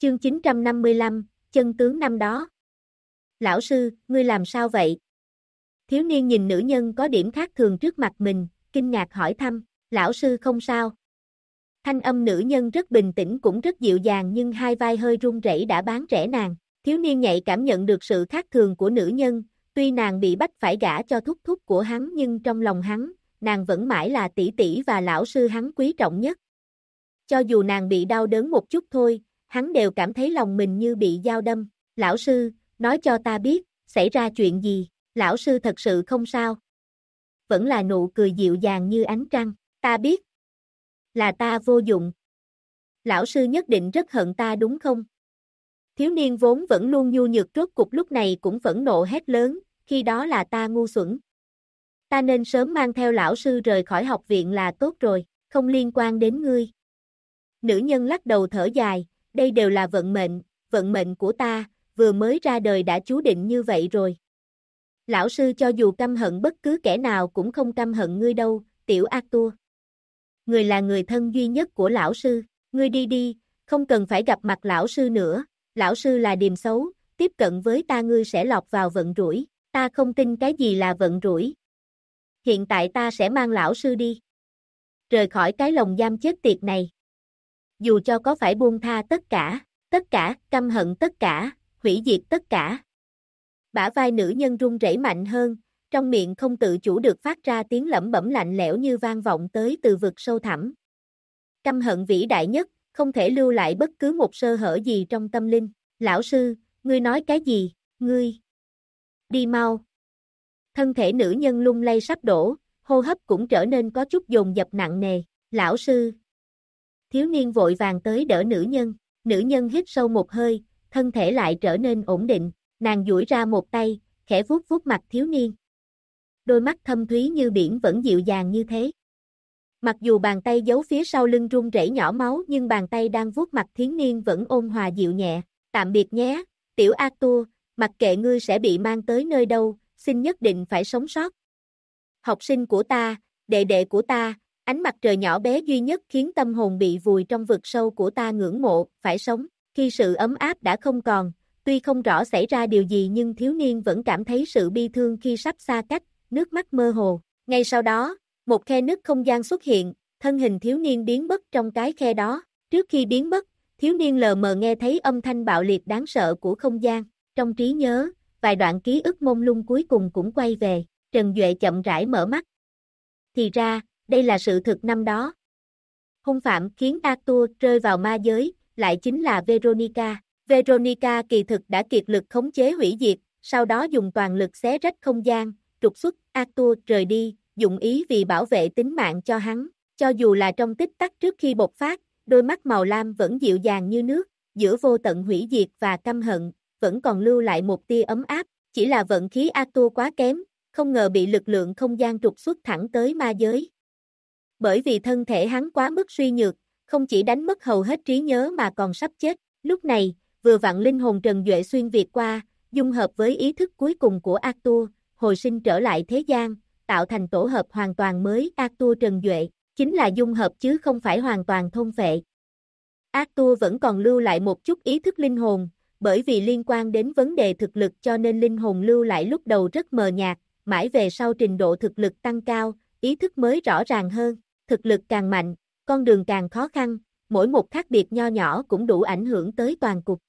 Chương 955, chân tướng năm đó. Lão sư, ngươi làm sao vậy? Thiếu niên nhìn nữ nhân có điểm khác thường trước mặt mình, kinh ngạc hỏi thăm, lão sư không sao. Thanh âm nữ nhân rất bình tĩnh cũng rất dịu dàng nhưng hai vai hơi run rẩy đã bán rẻ nàng. Thiếu niên nhạy cảm nhận được sự khác thường của nữ nhân, tuy nàng bị bắt phải gả cho thúc thúc của hắn nhưng trong lòng hắn, nàng vẫn mãi là tỷ tỷ và lão sư hắn quý trọng nhất. Cho dù nàng bị đau đớn một chút thôi, hắn đều cảm thấy lòng mình như bị dao đâm. Lão sư, nói cho ta biết, xảy ra chuyện gì? Lão sư thật sự không sao. Vẫn là nụ cười dịu dàng như ánh trăng. Ta biết. Là ta vô dụng. Lão sư nhất định rất hận ta đúng không? Thiếu niên vốn vẫn luôn nhu nhược rốt cục lúc này cũng phẫn nộ hét lớn, khi đó là ta ngu xuẩn. Ta nên sớm mang theo lão sư rời khỏi học viện là tốt rồi, không liên quan đến ngươi. Nữ nhân lắc đầu thở dài, đây đều là vận mệnh của ta, vừa mới ra đời đã chú định như vậy rồi. Lão sư cho dù căm hận bất cứ kẻ nào cũng không căm hận ngươi đâu, tiểu Arthur. Ngươi là người thân duy nhất của lão sư, ngươi đi đi, không cần phải gặp mặt lão sư nữa, lão sư là điềm xấu, tiếp cận với ta ngươi sẽ lọt vào vận rủi, ta không tin cái gì là vận rủi. Hiện tại ta sẽ mang lão sư đi. Rời khỏi cái lồng giam chết tiệt này. Dù cho có phải buông tha tất cả, căm hận tất cả, hủy diệt tất cả. Bả vai nữ nhân run rẩy mạnh hơn, trong miệng không tự chủ được phát ra tiếng lẩm bẩm lạnh lẽo như vang vọng tới từ vực sâu thẳm. Căm hận vĩ đại nhất, không thể lưu lại bất cứ một sơ hở gì trong tâm linh. Lão sư, ngươi nói cái gì, ngươi? Đi mau. Thân thể nữ nhân lung lay sắp đổ, hô hấp cũng trở nên có chút dồn dập nặng nề. Lão sư. Thiếu niên vội vàng tới đỡ nữ nhân hít sâu một hơi, thân thể lại trở nên ổn định, nàng duỗi ra một tay, khẽ vuốt vuốt mặt thiếu niên. Đôi mắt thâm thúy như biển vẫn dịu dàng như thế. Mặc dù bàn tay giấu phía sau lưng run rẩy nhỏ máu nhưng bàn tay đang vuốt mặt thiếu niên vẫn ôn hòa dịu nhẹ. Tạm biệt nhé, tiểu Arthur, mặc kệ ngươi sẽ bị mang tới nơi đâu, xin nhất định phải sống sót. Học sinh của ta, đệ đệ của ta, ánh mặt trời nhỏ bé duy nhất khiến tâm hồn bị vùi trong vực sâu của ta ngưỡng mộ, phải sống. Khi sự ấm áp đã không còn, tuy không rõ xảy ra điều gì nhưng thiếu niên vẫn cảm thấy sự bi thương khi sắp xa cách, nước mắt mơ hồ. Ngay sau đó, một khe nứt không gian xuất hiện, thân hình thiếu niên biến mất trong cái khe đó. Trước khi biến mất, thiếu niên lờ mờ nghe thấy âm thanh bạo liệt đáng sợ của không gian. Trong trí nhớ, vài đoạn ký ức mông lung cuối cùng cũng quay về. Trần Duệ chậm rãi mở mắt. Thì ra, đây là sự thực năm đó. Hung phạm khiến Arthur rơi vào ma giới, lại chính là Veronica. Veronica kỳ thực đã kiệt lực khống chế hủy diệt, sau đó dùng toàn lực xé rách không gian, trục xuất Arthur rời đi, dụng ý vì bảo vệ tính mạng cho hắn. Cho dù là trong tích tắc trước khi bộc phát, đôi mắt màu lam vẫn dịu dàng như nước, giữa vô tận hủy diệt và căm hận, vẫn còn lưu lại một tia ấm áp. Chỉ là vận khí Arthur quá kém, không ngờ bị lực lượng không gian trục xuất thẳng tới ma giới. Bởi vì thân thể hắn quá mức suy nhược, không chỉ đánh mất hầu hết trí nhớ mà còn sắp chết. Lúc này, vừa vặn linh hồn Trần Duệ xuyên việt qua, dung hợp với ý thức cuối cùng của Arthur, hồi sinh trở lại thế gian, tạo thành tổ hợp hoàn toàn mới. Arthur Trần Duệ, chính là dung hợp chứ không phải hoàn toàn thôn phệ. Arthur vẫn còn lưu lại một chút ý thức linh hồn, bởi vì liên quan đến vấn đề thực lực cho nên linh hồn lưu lại lúc đầu rất mờ nhạt, mãi về sau trình độ thực lực tăng cao, ý thức mới rõ ràng hơn. Thực lực càng mạnh, con đường càng khó khăn, mỗi một khác biệt nho nhỏ cũng đủ ảnh hưởng tới toàn cục.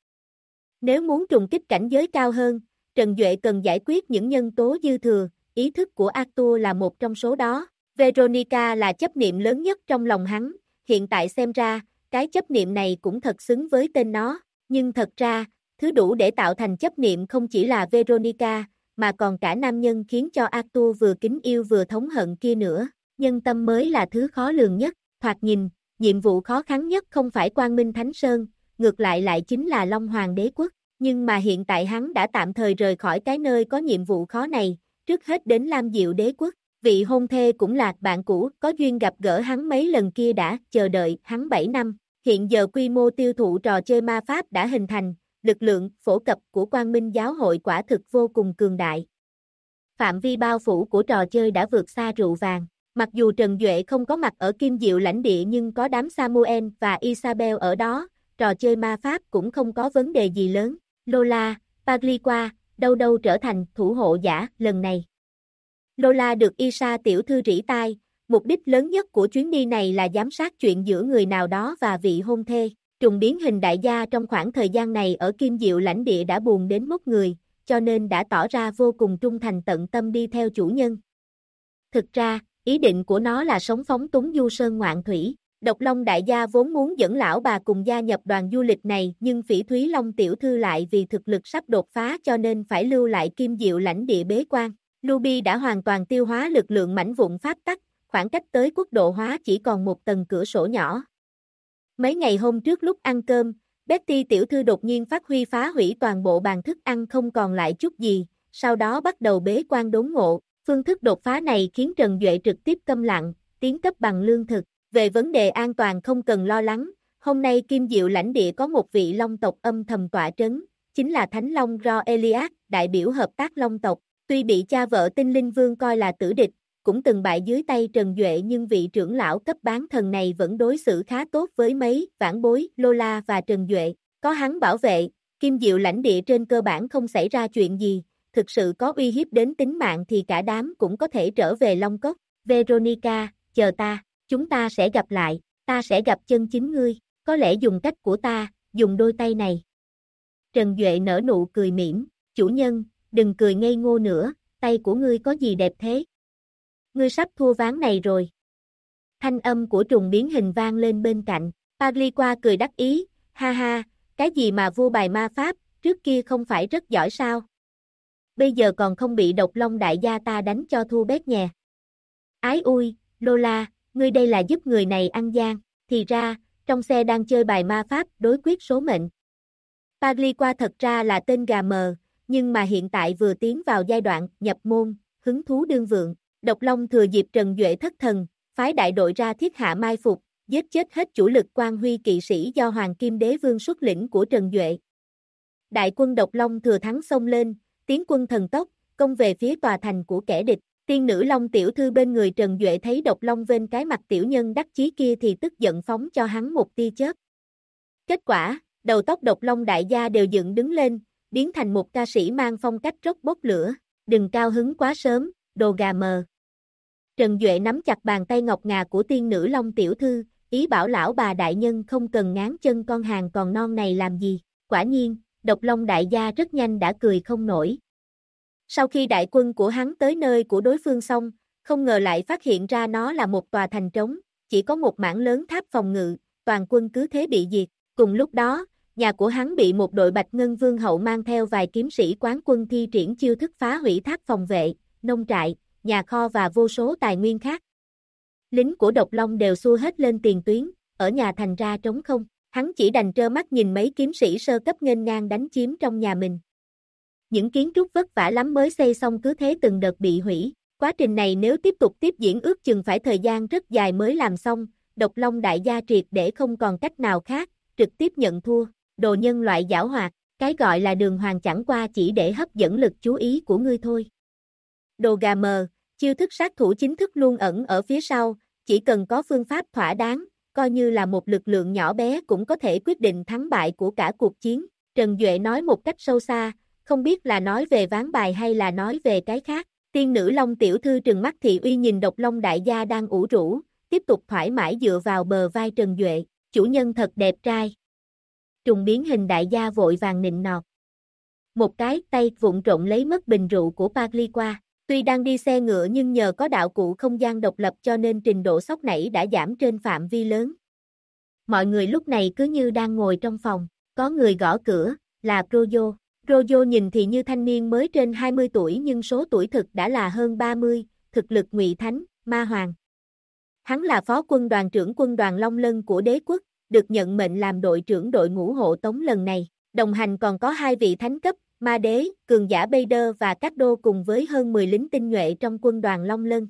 Nếu muốn trùng kích cảnh giới cao hơn, Trần Duệ cần giải quyết những nhân tố dư thừa, ý thức của Arthur là một trong số đó. Veronica là chấp niệm lớn nhất trong lòng hắn, hiện tại xem ra, cái chấp niệm này cũng thật xứng với tên nó, nhưng thật ra, thứ đủ để tạo thành chấp niệm không chỉ là Veronica, mà còn cả nam nhân khiến cho Arthur vừa kính yêu vừa thống hận kia nữa. Nhân tâm mới là thứ khó lường nhất, thoạt nhìn, nhiệm vụ khó khăn nhất không phải Quang Minh Thánh Sơn, ngược lại chính là Long Hoàng Đế Quốc, nhưng mà hiện tại hắn đã tạm thời rời khỏi cái nơi có nhiệm vụ khó này, trước hết đến Lam Diệu Đế Quốc, vị hôn thê cũng là bạn cũ, có duyên gặp gỡ hắn mấy lần kia đã chờ đợi hắn 7 năm, hiện giờ quy mô tiêu thụ trò chơi ma pháp đã hình thành, lực lượng phổ cập của Quang Minh Giáo hội quả thực vô cùng cường đại. Phạm vi bao phủ của trò chơi đã vượt xa rượu vàng. Mặc dù Trần Duệ không có mặt ở Kim Diệu lãnh địa nhưng có đám Samuel và Isabel ở đó, trò chơi ma pháp cũng không có vấn đề gì lớn. Lola, Pagliqua, đâu đâu trở thành thủ hộ giả lần này. Lola được Isa tiểu thư rỉ tai, mục đích lớn nhất của chuyến đi này là giám sát chuyện giữa người nào đó và vị hôn thê. Trùng biến hình đại gia trong khoảng thời gian này ở Kim Diệu lãnh địa đã buồn đến mốc người, cho nên đã tỏ ra vô cùng trung thành tận tâm đi theo chủ nhân. Thực ra, ý định của nó là sống phóng túng du sơn ngoạn thủy. Độc Long đại gia vốn muốn dẫn lão bà cùng gia nhập đoàn du lịch này, nhưng Phỉ Thúy Long tiểu thư lại vì thực lực sắp đột phá cho nên phải lưu lại Kim Diệu lãnh địa bế quan. Luby đã hoàn toàn tiêu hóa lực lượng mảnh vụn pháp tắc, khoảng cách tới quốc độ hóa chỉ còn một tầng cửa sổ nhỏ. Mấy ngày hôm trước lúc ăn cơm, Betty tiểu thư đột nhiên phát huy phá hủy toàn bộ bàn thức ăn không còn lại chút gì, sau đó bắt đầu bế quan đốn ngộ. Phương thức đột phá này khiến Trần Duệ trực tiếp câm lặng, tiến cấp bằng lương thực. Về vấn đề an toàn không cần lo lắng, hôm nay Kim Diệu lãnh địa có một vị Long tộc âm thầm tọa trấn, chính là Thánh Long Ro-Elias, đại biểu hợp tác Long tộc. Tuy bị cha vợ Tinh Linh Vương coi là tử địch, cũng từng bại dưới tay Trần Duệ nhưng vị trưởng lão cấp bán thần này vẫn đối xử khá tốt với mấy vãn bối Lola và Trần Duệ. Có hắn bảo vệ, Kim Diệu lãnh địa trên cơ bản không xảy ra chuyện gì, thực sự có uy hiếp đến tính mạng thì cả đám cũng có thể trở về Long Cốc. Veronica, chờ ta, chúng ta sẽ gặp lại, ta sẽ gặp chân chính ngươi, có lẽ dùng cách của ta, dùng đôi tay này. Trần Duệ nở nụ cười mỉm, chủ nhân, đừng cười ngây ngô nữa, tay của ngươi có gì đẹp thế? Ngươi sắp thua ván này rồi. Thanh âm của trùng biến hình vang lên bên cạnh, Pagliqua cười đắc ý, ha ha, cái gì mà vua bài ma pháp, trước kia không phải rất giỏi sao? Bây giờ còn không bị Độc Long đại gia ta đánh cho thua bét nhè. Ái ui, Lola, ngươi đây là giúp người này ăn gian, thì ra, trong xe đang chơi bài ma pháp đối quyết số mệnh. Pagliqua thật ra là tên gà mờ, nhưng mà hiện tại vừa tiến vào giai đoạn nhập môn, hứng thú đương vượng. Độc Long thừa dịp Trần Duệ thất thần, phái đại đội ra thiết hạ mai phục, giết chết hết chủ lực Quan Huy kỵ sĩ do Hoàng Kim Đế Vương xuất lĩnh của Trần Duệ. Đại quân Độc Long thừa thắng xông lên, tiến quân thần tốc, công về phía tòa thành của kẻ địch. Tiên nữ Long tiểu thư bên người Trần Duệ thấy Độc Long vênh cái mặt tiểu nhân đắc chí kia thì tức giận phóng cho hắn một tia chớp. Kết quả, đầu tóc Độc Long đại gia đều dựng đứng lên, biến thành một ca sĩ mang phong cách rock bốc lửa. Đừng cao hứng quá sớm, đồ gà mờ. Trần Duệ nắm chặt bàn tay ngọc ngà của tiên nữ Long tiểu thư, ý bảo lão bà đại nhân không cần ngáng chân con hàng còn non này làm gì. Quả nhiên, Độc Long đại gia rất nhanh đã cười không nổi. Sau khi đại quân của hắn tới nơi của đối phương xong, không ngờ lại phát hiện ra nó là một tòa thành trống, chỉ có một mảng lớn tháp phòng ngự, toàn quân cứ thế bị diệt. Cùng lúc đó, nhà của hắn bị một đội Bạch Ngân Vương hậu mang theo vài kiếm sĩ quán quân thi triển chiêu thức phá hủy tháp phòng vệ, nông trại, nhà kho và vô số tài nguyên khác. Lính của Độc Long đều xua hết lên tiền tuyến, ở nhà thành ra trống không, hắn chỉ đành trơ mắt nhìn mấy kiếm sĩ sơ cấp nghênh ngang đánh chiếm trong nhà mình. Những kiến trúc vất vả lắm mới xây xong cứ thế từng đợt bị hủy, quá trình này nếu tiếp tục tiếp diễn ước chừng phải thời gian rất dài mới làm xong. Độc Long đại gia triệt để không còn cách nào khác, trực tiếp nhận thua. Đồ nhân loại giảo hoạt, cái gọi là đường hoàng chẳng qua chỉ để hấp dẫn lực chú ý của ngươi thôi. Đồ gà mờ, chiêu thức sát thủ chính thức luôn ẩn ở phía sau, chỉ cần có phương pháp thỏa đáng, coi như là một lực lượng nhỏ bé cũng có thể quyết định thắng bại của cả cuộc chiến. Trần Duệ nói một cách sâu xa, không biết là nói về ván bài hay là nói về cái khác. Tiên nữ Long tiểu thư trừng mắt thị uy nhìn Độc Long đại gia đang ủ rũ, tiếp tục thoải mái dựa vào bờ vai Trần Duệ, chủ nhân thật đẹp trai. Trùng biến hình đại gia vội vàng nịnh nọt. Một cái tay vụng trộn lấy mất bình rượu của Pagliqua. Tuy đang đi xe ngựa nhưng nhờ có đạo cụ không gian độc lập cho nên trình độ sốc nảy đã giảm trên phạm vi lớn. Mọi người lúc này cứ như đang ngồi trong phòng, có người gõ cửa, là Rojo. Rojo nhìn thì như thanh niên mới trên 20 tuổi nhưng số tuổi thực đã là hơn 30, thực lực ngụy thánh, ma hoàng. Hắn là phó quân đoàn trưởng quân đoàn Long Lân của đế quốc, được nhận mệnh làm đội trưởng đội ngũ hộ tống lần này. Đồng hành còn có hai vị thánh cấp, ma đế, cường giả Bader và Cát Đô cùng với hơn 10 lính tinh nhuệ trong quân đoàn Long Lân.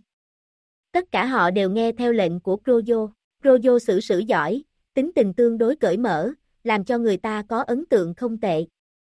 Tất cả họ đều nghe theo lệnh của Rojo. Rojo xử sự giỏi, tính tình tương đối cởi mở, làm cho người ta có ấn tượng không tệ.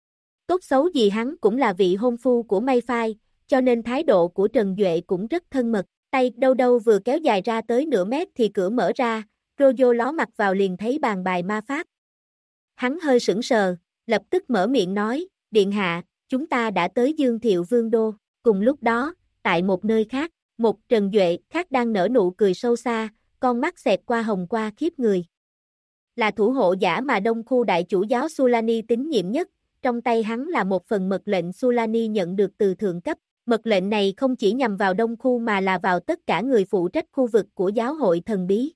Tốt xấu gì hắn cũng là vị hôn phu của Mayfai, cho nên thái độ của Trần Duệ cũng rất thân mật. Tay đâu đâu vừa kéo dài ra tới nửa mét thì cửa mở ra, Rojo ló mặt vào liền thấy bàn bài ma pháp. Hắn hơi sững sờ, lập tức mở miệng nói, điện hạ, chúng ta đã tới Dương Thiệu Vương Đô. Cùng lúc đó, tại một nơi khác, một Trần Duệ khác đang nở nụ cười sâu xa, con mắt xẹt qua hồng qua khiếp người. Là thủ hộ giả mà Đông Khu đại chủ giáo Sulani tín nhiệm nhất, trong tay hắn là một phần mật lệnh Sulani nhận được từ thượng cấp. Mật lệnh này không chỉ nhằm vào Đông Khu mà là vào tất cả người phụ trách khu vực của giáo hội thần bí.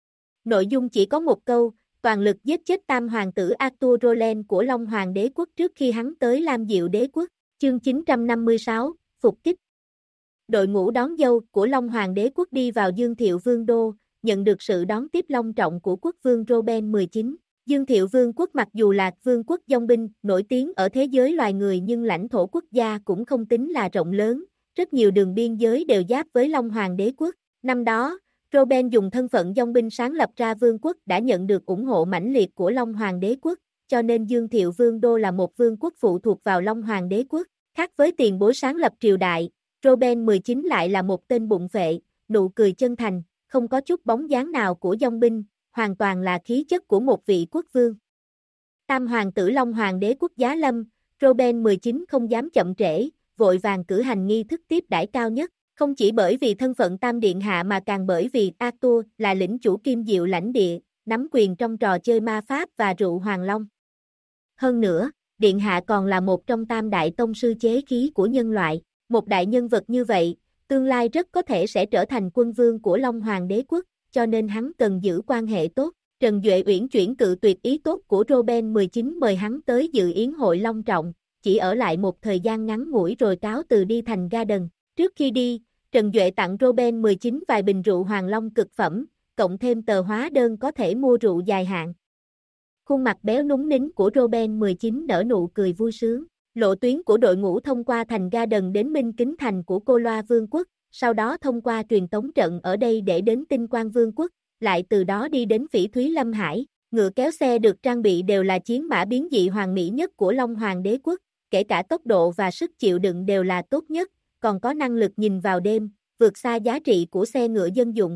Nội dung chỉ có một câu, toàn lực giết chết tam hoàng tử Arthur Roland của Long Hoàng đế quốc trước khi hắn tới Lam Diệu đế quốc. Chương 956, phục kích. Đội ngũ đón dâu của Long Hoàng đế quốc đi vào Dương Thiệu Vương Đô, nhận được sự đón tiếp long trọng của quốc vương Robert 19. Dương Thiệu Vương quốc mặc dù là vương quốc dòng binh nổi tiếng ở thế giới loài người nhưng lãnh thổ quốc gia cũng không tính là rộng lớn, rất nhiều đường biên giới đều giáp với Long Hoàng đế quốc. Năm đó, Robert dùng thân phận dòng binh sáng lập ra vương quốc đã nhận được ủng hộ mãnh liệt của Long Hoàng đế quốc, cho nên Dương Thiệu Vương Đô là một vương quốc phụ thuộc vào Long Hoàng đế quốc. Khác với tiền bối sáng lập triều đại, Robert 19 lại là một tên bụng phệ, nụ cười chân thành, không có chút bóng dáng nào của dòng binh, hoàn toàn là khí chất của một vị quốc vương. Tam hoàng tử Long Hoàng đế quốc giá lâm, Robert 19 không dám chậm trễ, vội vàng cử hành nghi thức tiếp đãi cao nhất, không chỉ bởi vì thân phận Tam Điện Hạ mà càng bởi vì Arthur là lĩnh chủ Kim Diệu lãnh địa, nắm quyền trong trò chơi ma pháp và rượu Hoàng Long. Hơn nữa, Điện Hạ còn là một trong tam đại tông sư chế khí của nhân loại, một đại nhân vật như vậy, tương lai rất có thể sẽ trở thành quân vương của Long Hoàng đế quốc, cho nên hắn cần giữ quan hệ tốt. Trần Duệ uyển chuyển cự tuyệt ý tốt của Robert 19 mời hắn tới dự yến hội long trọng, chỉ ở lại một thời gian ngắn ngủi rồi cáo từ đi thành Garden. Trước khi đi, Trần Duệ tặng Robert 19 vài bình rượu Hoàng Long cực phẩm, cộng thêm tờ hóa đơn có thể mua rượu dài hạn. Khuôn mặt béo núng nính của Robert 19 nở nụ cười vui sướng. Lộ tuyến của đội ngũ thông qua thành Garden đến Minh Kính Thành của Cô Loa Vương quốc, sau đó thông qua truyền tống trận ở đây để đến Tinh Quang Vương quốc, lại từ đó đi đến Phỉ Thúy Lâm Hải. Ngựa kéo xe được trang bị đều là chiến mã biến dị hoàn mỹ nhất của Long Hoàng đế quốc, kể cả tốc độ và sức chịu đựng đều là tốt nhất, còn có năng lực nhìn vào đêm, vượt xa giá trị của xe ngựa dân dụng.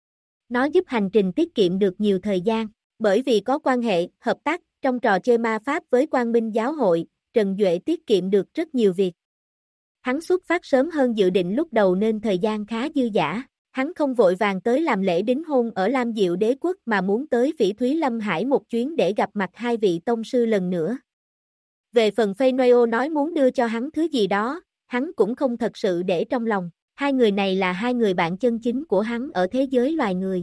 Nó giúp hành trình tiết kiệm được nhiều thời gian, bởi vì có quan hệ, hợp tác trong trò chơi ma pháp với Quang Minh giáo hội, Trần Duệ tiết kiệm được rất nhiều việc. Hắn xuất phát sớm hơn dự định lúc đầu nên thời gian khá dư dả. Hắn không vội vàng tới làm lễ đính hôn ở Lam Diệu đế quốc mà muốn tới Phỉ Thúy Lâm Hải một chuyến để gặp mặt hai vị tông sư lần nữa. Về phần Feyenoord nói muốn đưa cho hắn thứ gì đó, hắn cũng không thật sự để trong lòng. Hai người này là hai người bạn chân chính của hắn ở thế giới loài người.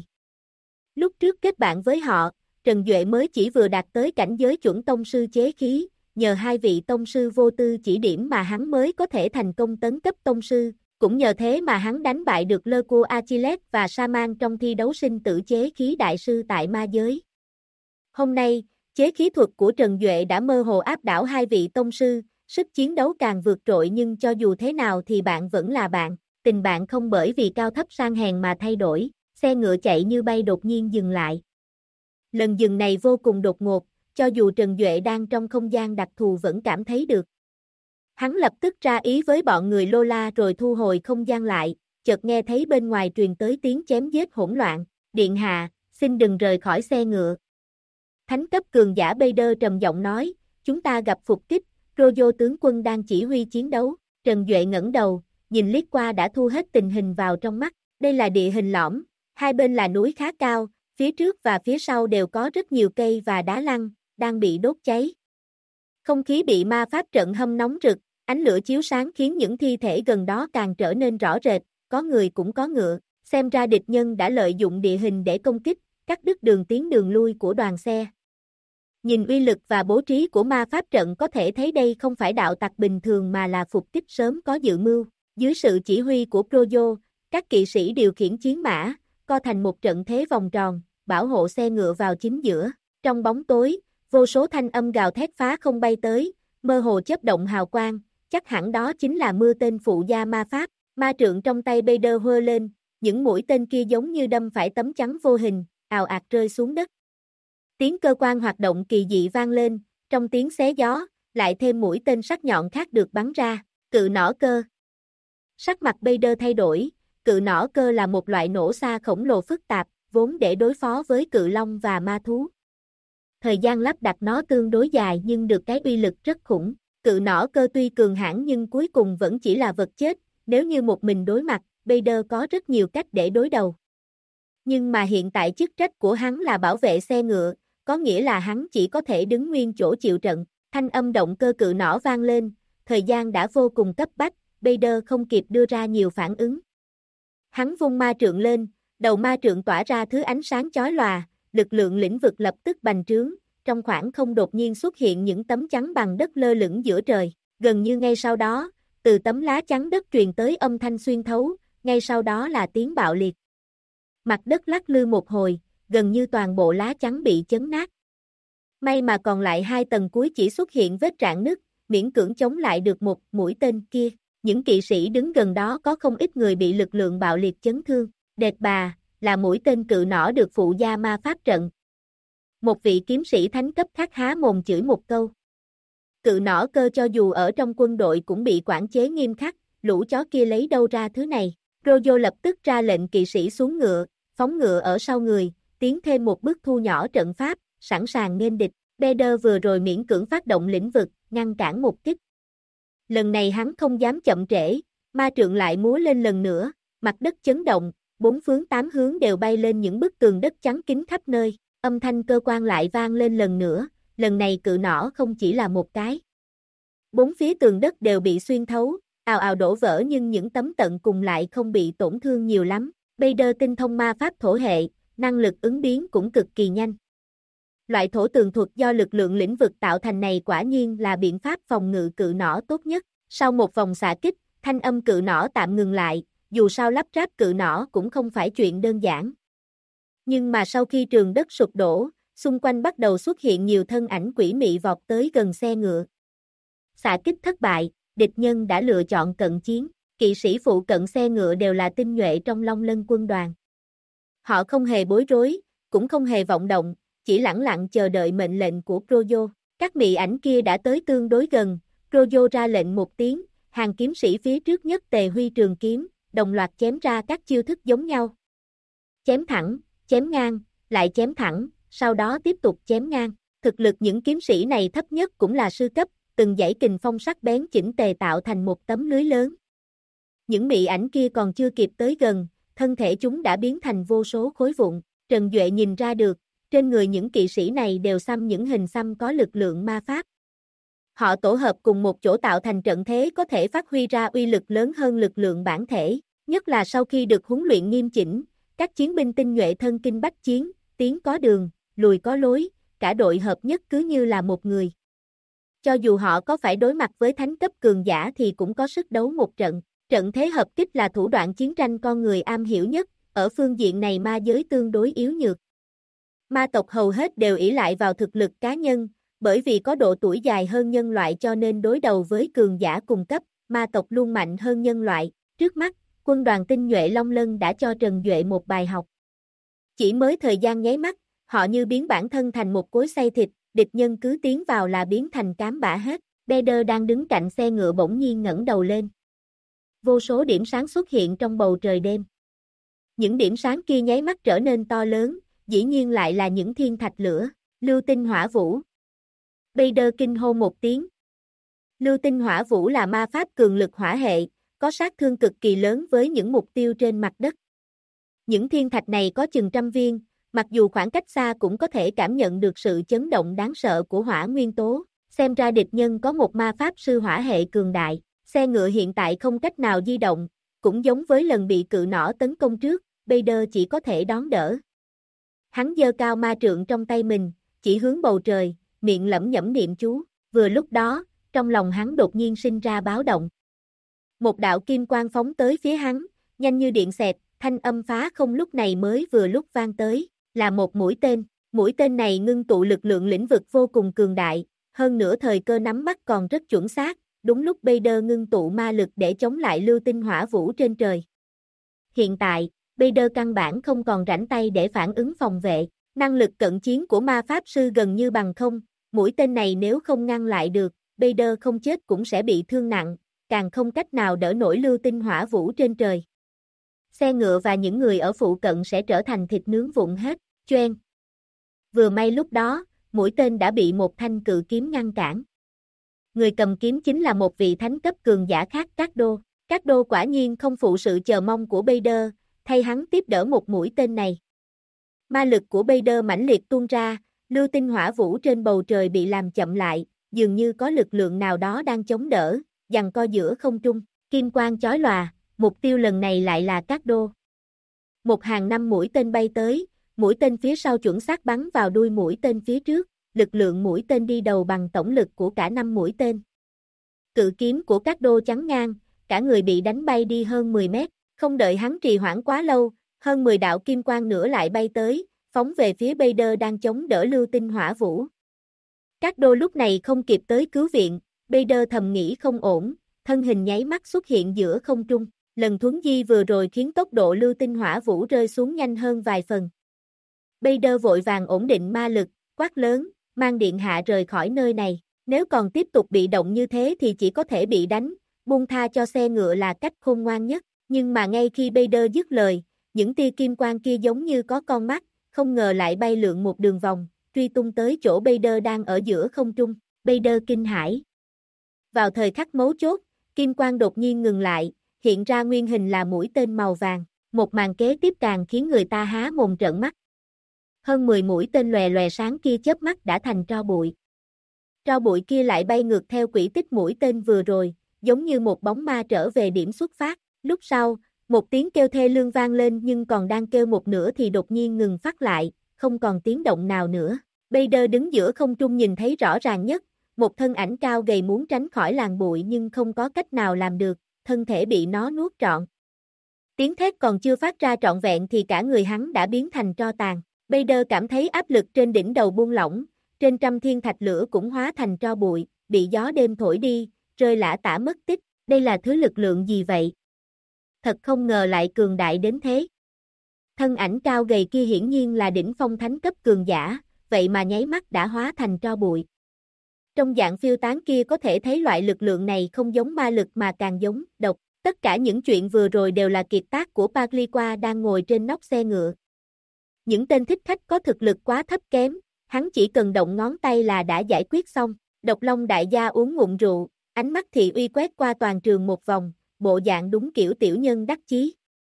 Lúc trước kết bạn với họ, Trần Duệ mới chỉ vừa đạt tới cảnh giới chuẩn tông sư chế khí, nhờ hai vị tông sư vô tư chỉ điểm mà hắn mới có thể thành công tấn cấp tông sư, cũng nhờ thế mà hắn đánh bại được Lơ-cô Achilles và Sa-man trong thi đấu sinh tử chế khí đại sư tại ma giới. Hôm nay, chế khí thuật của Trần Duệ đã mơ hồ áp đảo hai vị tông sư, sức chiến đấu càng vượt trội nhưng cho dù thế nào thì bạn vẫn là bạn, tình bạn không bởi vì cao thấp sang hèn mà thay đổi, xe ngựa chạy như bay đột nhiên dừng lại. Lần dừng này vô cùng đột ngột, cho dù Trần Duệ đang trong không gian đặc thù vẫn cảm thấy được. Hắn lập tức ra ý với bọn người Lola rồi thu hồi không gian lại, chợt nghe thấy bên ngoài truyền tới tiếng chém giết hỗn loạn, điện hạ, xin đừng rời khỏi xe ngựa. Thánh cấp cường giả Bader trầm giọng nói, chúng ta gặp phục kích, Rojo tướng quân đang chỉ huy chiến đấu, Trần Duệ ngẩng đầu, nhìn liếc qua đã thu hết tình hình vào trong mắt, đây là địa hình lõm, hai bên là núi khá cao, phía trước và phía sau đều có rất nhiều cây và đá lăn, đang bị đốt cháy. Không khí bị ma pháp trận hâm nóng rực, ánh lửa chiếu sáng khiến những thi thể gần đó càng trở nên rõ rệt, có người cũng có ngựa, xem ra địch nhân đã lợi dụng địa hình để công kích, cắt đứt đường tiến đường lui của đoàn xe. Nhìn uy lực và bố trí của ma pháp trận có thể thấy đây không phải đạo tặc bình thường mà là phục kích sớm có dự mưu, dưới sự chỉ huy của Projo, các kỵ sĩ điều khiển chiến mã, co thành một trận thế vòng tròn, bảo hộ xe ngựa vào chính giữa, trong bóng tối, vô số thanh âm gào thét phá không bay tới, mơ hồ chớp động hào quang, chắc hẳn đó chính là mưa tên phụ gia ma pháp, ma trượng trong tay Bader hơ lên, những mũi tên kia giống như đâm phải tấm chắn vô hình, ào ạt rơi xuống đất. Tiếng cơ quan hoạt động kỳ dị vang lên, trong tiếng xé gió, lại thêm mũi tên sắc nhọn khác được bắn ra, cự nỏ cơ. Sắc mặt Bader thay đổi, cự nỏ cơ là một loại nổ xa khổng lồ phức tạp, vốn để đối phó với cự long và ma thú. thời gian lắp đặt nó tương đối dài nhưng được cái uy lực rất khủng. Cự nỏ cơ tuy cường hãn nhưng cuối cùng vẫn chỉ là vật chết, nếu như một mình đối mặt, Vader có rất nhiều cách để đối đầu. Nhưng mà hiện tại chức trách của hắn là bảo vệ xe ngựa, có nghĩa là hắn chỉ có thể đứng nguyên chỗ chịu trận. Thanh âm động cơ cự nỏ vang lên, thời gian đã vô cùng cấp bách, Vader không kịp đưa ra nhiều phản ứng. Hắn vung ma trượng lên, đầu ma trượng tỏa ra thứ ánh sáng chói lòa, lực lượng lĩnh vực lập tức bành trướng, trong khoảng không đột nhiên xuất hiện những tấm chắn bằng đất lơ lửng giữa trời. Gần như ngay sau đó, từ tấm lá chắn đất truyền tới âm thanh xuyên thấu, ngay sau đó là tiếng bạo liệt. Mặt đất lắc lư một hồi, gần như toàn bộ lá chắn bị chấn nát. May mà còn lại 2 tầng cuối chỉ xuất hiện vết rạn nứt, miễn cưỡng chống lại được một mũi tên kia. Những kỵ sĩ đứng gần đó có không ít người bị lực lượng bạo liệt chấn thương. Đệt bà, là mũi tên cự nỏ được phụ gia ma pháp trận. Một vị kiếm sĩ thánh cấp khác há mồm chửi một câu. Cự nỏ cơ cho dù ở trong quân đội cũng bị quản chế nghiêm khắc, lũ chó kia lấy đâu ra thứ này. Rojo lập tức ra lệnh kỵ sĩ xuống ngựa, phóng ngựa ở sau người, tiến thêm một bước thu nhỏ trận pháp, sẵn sàng nghênh địch. Vader vừa rồi miễn cưỡng phát động lĩnh vực, ngăn cản một kích. Lần này hắn không dám chậm trễ, ma trượng lại múa lên lần nữa, mặt đất chấn động, 4 phương 8 hướng đều bay lên những bức tường đất chắn kín khắp nơi, âm thanh cơ quan lại vang lên lần nữa, lần này cự nỏ không chỉ là một cái. 4 phía tường đất đều bị xuyên thấu, ào ào đổ vỡ nhưng những tấm tận cùng lại không bị tổn thương nhiều lắm. Vader tinh thông ma pháp thổ hệ, năng lực ứng biến cũng cực kỳ nhanh. Loại thổ tường thuật do lực lượng lĩnh vực tạo thành này quả nhiên là biện pháp phòng ngự cự nỏ tốt nhất. Sau một vòng xạ kích, thanh âm cự nỏ tạm ngừng lại, dù sao lắp ráp cự nỏ cũng không phải chuyện đơn giản. Nhưng mà sau khi trường đất sụp đổ, xung quanh bắt đầu xuất hiện nhiều thân ảnh quỷ mị vọt tới gần xe ngựa. Xạ kích thất bại, địch nhân đã lựa chọn cận chiến, kỵ sĩ phụ cận xe ngựa đều là tinh nhuệ trong Long Lân quân đoàn. Họ không hề bối rối, cũng không hề vọng động, chỉ lẳng lặng chờ đợi mệnh lệnh của Rojo. Các mị ảnh kia đã tới tương đối gần, Rojo ra lệnh một tiếng, hàng kiếm sĩ phía trước nhất tề huy trường kiếm, đồng loạt chém ra các chiêu thức giống nhau. Chém thẳng, chém ngang, lại chém thẳng, sau đó tiếp tục chém ngang. Thực lực những kiếm sĩ này thấp nhất cũng là sư cấp, từng dãy kình phong sắc bén chỉnh tề tạo thành một tấm lưới lớn. Những mị ảnh kia còn chưa kịp tới gần, thân thể chúng đã biến thành vô số khối vụn. Trần Duệ nhìn ra được, trên người những kỵ sĩ này đều xăm những hình xăm có lực lượng ma pháp. Họ tổ hợp cùng một chỗ tạo thành trận thế có thể phát huy ra uy lực lớn hơn lực lượng bản thể, nhất là sau khi được huấn luyện nghiêm chỉnh, các chiến binh tinh nhuệ thân kinh bách chiến, tiến có đường, lùi có lối, cả đội hợp nhất cứ như là một người. Cho dù họ có phải đối mặt với thánh cấp cường giả thì cũng có sức đấu một trận. Trận thế hợp kích là thủ đoạn chiến tranh con người am hiểu nhất, ở phương diện này ma giới tương đối yếu nhược. Ma tộc hầu hết đều ỷ lại vào thực lực cá nhân, bởi vì có độ tuổi dài hơn nhân loại cho nên đối đầu với cường giả cùng cấp, ma tộc luôn mạnh hơn nhân loại. Trước mắt, quân đoàn tinh nhuệ Long Lân đã cho Trần Duệ một bài học. Chỉ mới thời gian nháy mắt, họ như biến bản thân thành một cối xay thịt, địch nhân cứ tiến vào là biến thành cám bã hết. Vader đang đứng cạnh xe ngựa bỗng nhiên ngẩng đầu lên. Vô số điểm sáng xuất hiện trong bầu trời đêm. Những điểm sáng kia nháy mắt trở nên to lớn, dĩ nhiên lại là những thiên thạch lửa, lưu tinh hỏa vũ. Vader kinh hô một tiếng. Lưu tinh hỏa vũ là ma pháp cường lực hỏa hệ, có sát thương cực kỳ lớn với những mục tiêu trên mặt đất. Những thiên thạch này có chừng trăm viên, mặc dù khoảng cách xa cũng có thể cảm nhận được sự chấn động đáng sợ của hỏa nguyên tố. Xem ra địch nhân có một ma pháp sư hỏa hệ cường đại. Xe ngựa hiện tại không cách nào di động, cũng giống với lần bị cự nỏ tấn công trước, Vader chỉ có thể đón đỡ. Hắn giơ cao ma trượng trong tay mình, chỉ hướng bầu trời, miệng lẩm nhẩm niệm chú. Vừa lúc đó, trong lòng hắn đột nhiên sinh ra báo động. Một đạo kim quang phóng tới phía hắn, nhanh như điện xẹt, thanh âm phá không lúc này mới vừa lúc vang tới, là một mũi tên. Mũi tên này ngưng tụ lực lượng lĩnh vực vô cùng cường đại, hơn nữa thời cơ nắm bắt còn rất chuẩn xác. Đúng lúc Vader ngưng tụ ma lực để chống lại lưu tinh hỏa vũ trên trời. Hiện tại, Vader căn bản không còn rảnh tay để phản ứng phòng vệ, năng lực cận chiến của ma pháp sư gần như bằng không, mũi tên này nếu không ngăn lại được, Vader không chết cũng sẽ bị thương nặng, càng không cách nào đỡ nổi lưu tinh hỏa vũ trên trời. Xe ngựa và những người ở phụ cận sẽ trở thành thịt nướng vụn hết, choeng. Vừa may lúc đó, mũi tên đã bị một thanh cự kiếm ngăn cản. Người cầm kiếm chính là một vị thánh cấp cường giả khác, Cát Đô. Cát Đô quả nhiên không phụ sự chờ mong của Vader, thay hắn tiếp đỡ một mũi tên này. Ma lực của Vader mãnh liệt tuôn ra, lưu tinh hỏa vũ trên bầu trời bị làm chậm lại, dường như có lực lượng nào đó đang chống đỡ, giằng co giữa không trung, kim quang chói lòa, mục tiêu lần này lại là Cát Đô. Một hàng 5 mũi tên bay tới, mũi tên phía sau chuẩn xác bắn vào đuôi mũi tên phía trước, lực lượng mũi tên đi đầu bằng tổng lực của cả 5 mũi tên. Cự kiếm của Cát Đô chắn ngang, cả người bị đánh bay đi hơn 10 mét, không đợi hắn trì hoãn quá lâu, hơn 10 đạo kim quang nữa lại bay tới, phóng về phía Vader đang chống đỡ lưu tinh hỏa vũ. Cát Đô lúc này không kịp tới cứu viện, Vader thầm nghĩ không ổn, thân hình nháy mắt xuất hiện giữa không trung, lần thuấn di vừa rồi khiến tốc độ lưu tinh hỏa vũ rơi xuống nhanh hơn vài phần. Vader vội vàng ổn định ma lực, quát lớn, mang điện hạ rời khỏi nơi này, nếu còn tiếp tục bị động như thế thì chỉ có thể bị đánh, buông tha cho xe ngựa là cách khôn ngoan nhất, nhưng mà ngay khi Vader dứt lời, những tia kim quang kia giống như có con mắt, không ngờ lại bay lượn một đường vòng, truy tung tới chỗ Vader đang ở giữa không trung, Vader kinh hãi. Vào thời khắc mấu chốt, kim quang đột nhiên ngừng lại, hiện ra nguyên hình là mũi tên màu vàng, một màn kế tiếp càng khiến người ta há mồm trợn mắt. Hơn 10 mũi tên lòe lòe sáng kia chớp mắt đã thành tro bụi. Tro bụi kia lại bay ngược theo quỹ tích mũi tên vừa rồi, giống như một bóng ma trở về điểm xuất phát. Lúc sau, một tiếng kêu thê lương vang lên nhưng còn đang kêu một nửa thì đột nhiên ngừng phát lại, không còn tiếng động nào nữa. Vader đứng giữa không trung nhìn thấy rõ ràng nhất, một thân ảnh cao gầy muốn tránh khỏi làn bụi nhưng không có cách nào làm được, thân thể bị nó nuốt trọn. Tiếng thét còn chưa phát ra trọn vẹn thì cả người hắn đã biến thành tro tàn. Vader cảm thấy áp lực trên đỉnh đầu buông lỏng, trên trăm thiên thạch lửa cũng hóa thành tro bụi, bị gió đêm thổi đi, rơi lả tả mất tích. Đây là thứ lực lượng gì vậy? Thật không ngờ lại cường đại đến thế. Thân ảnh cao gầy kia hiển nhiên là đỉnh phong thánh cấp cường giả, vậy mà nháy mắt đã hóa thành tro bụi. Trong dạng phiêu tán kia có thể thấy loại lực lượng này không giống ma lực mà càng giống độc. Tất cả những chuyện vừa rồi đều là kiệt tác của Pagliqua đang ngồi trên nóc xe ngựa. Những tên thích khách có thực lực quá thấp kém, hắn chỉ cần động ngón tay là đã giải quyết xong. Độc Long đại gia uống ngụm rượu, ánh mắt thị uy quét qua toàn trường một vòng, bộ dạng đúng kiểu tiểu nhân đắc chí.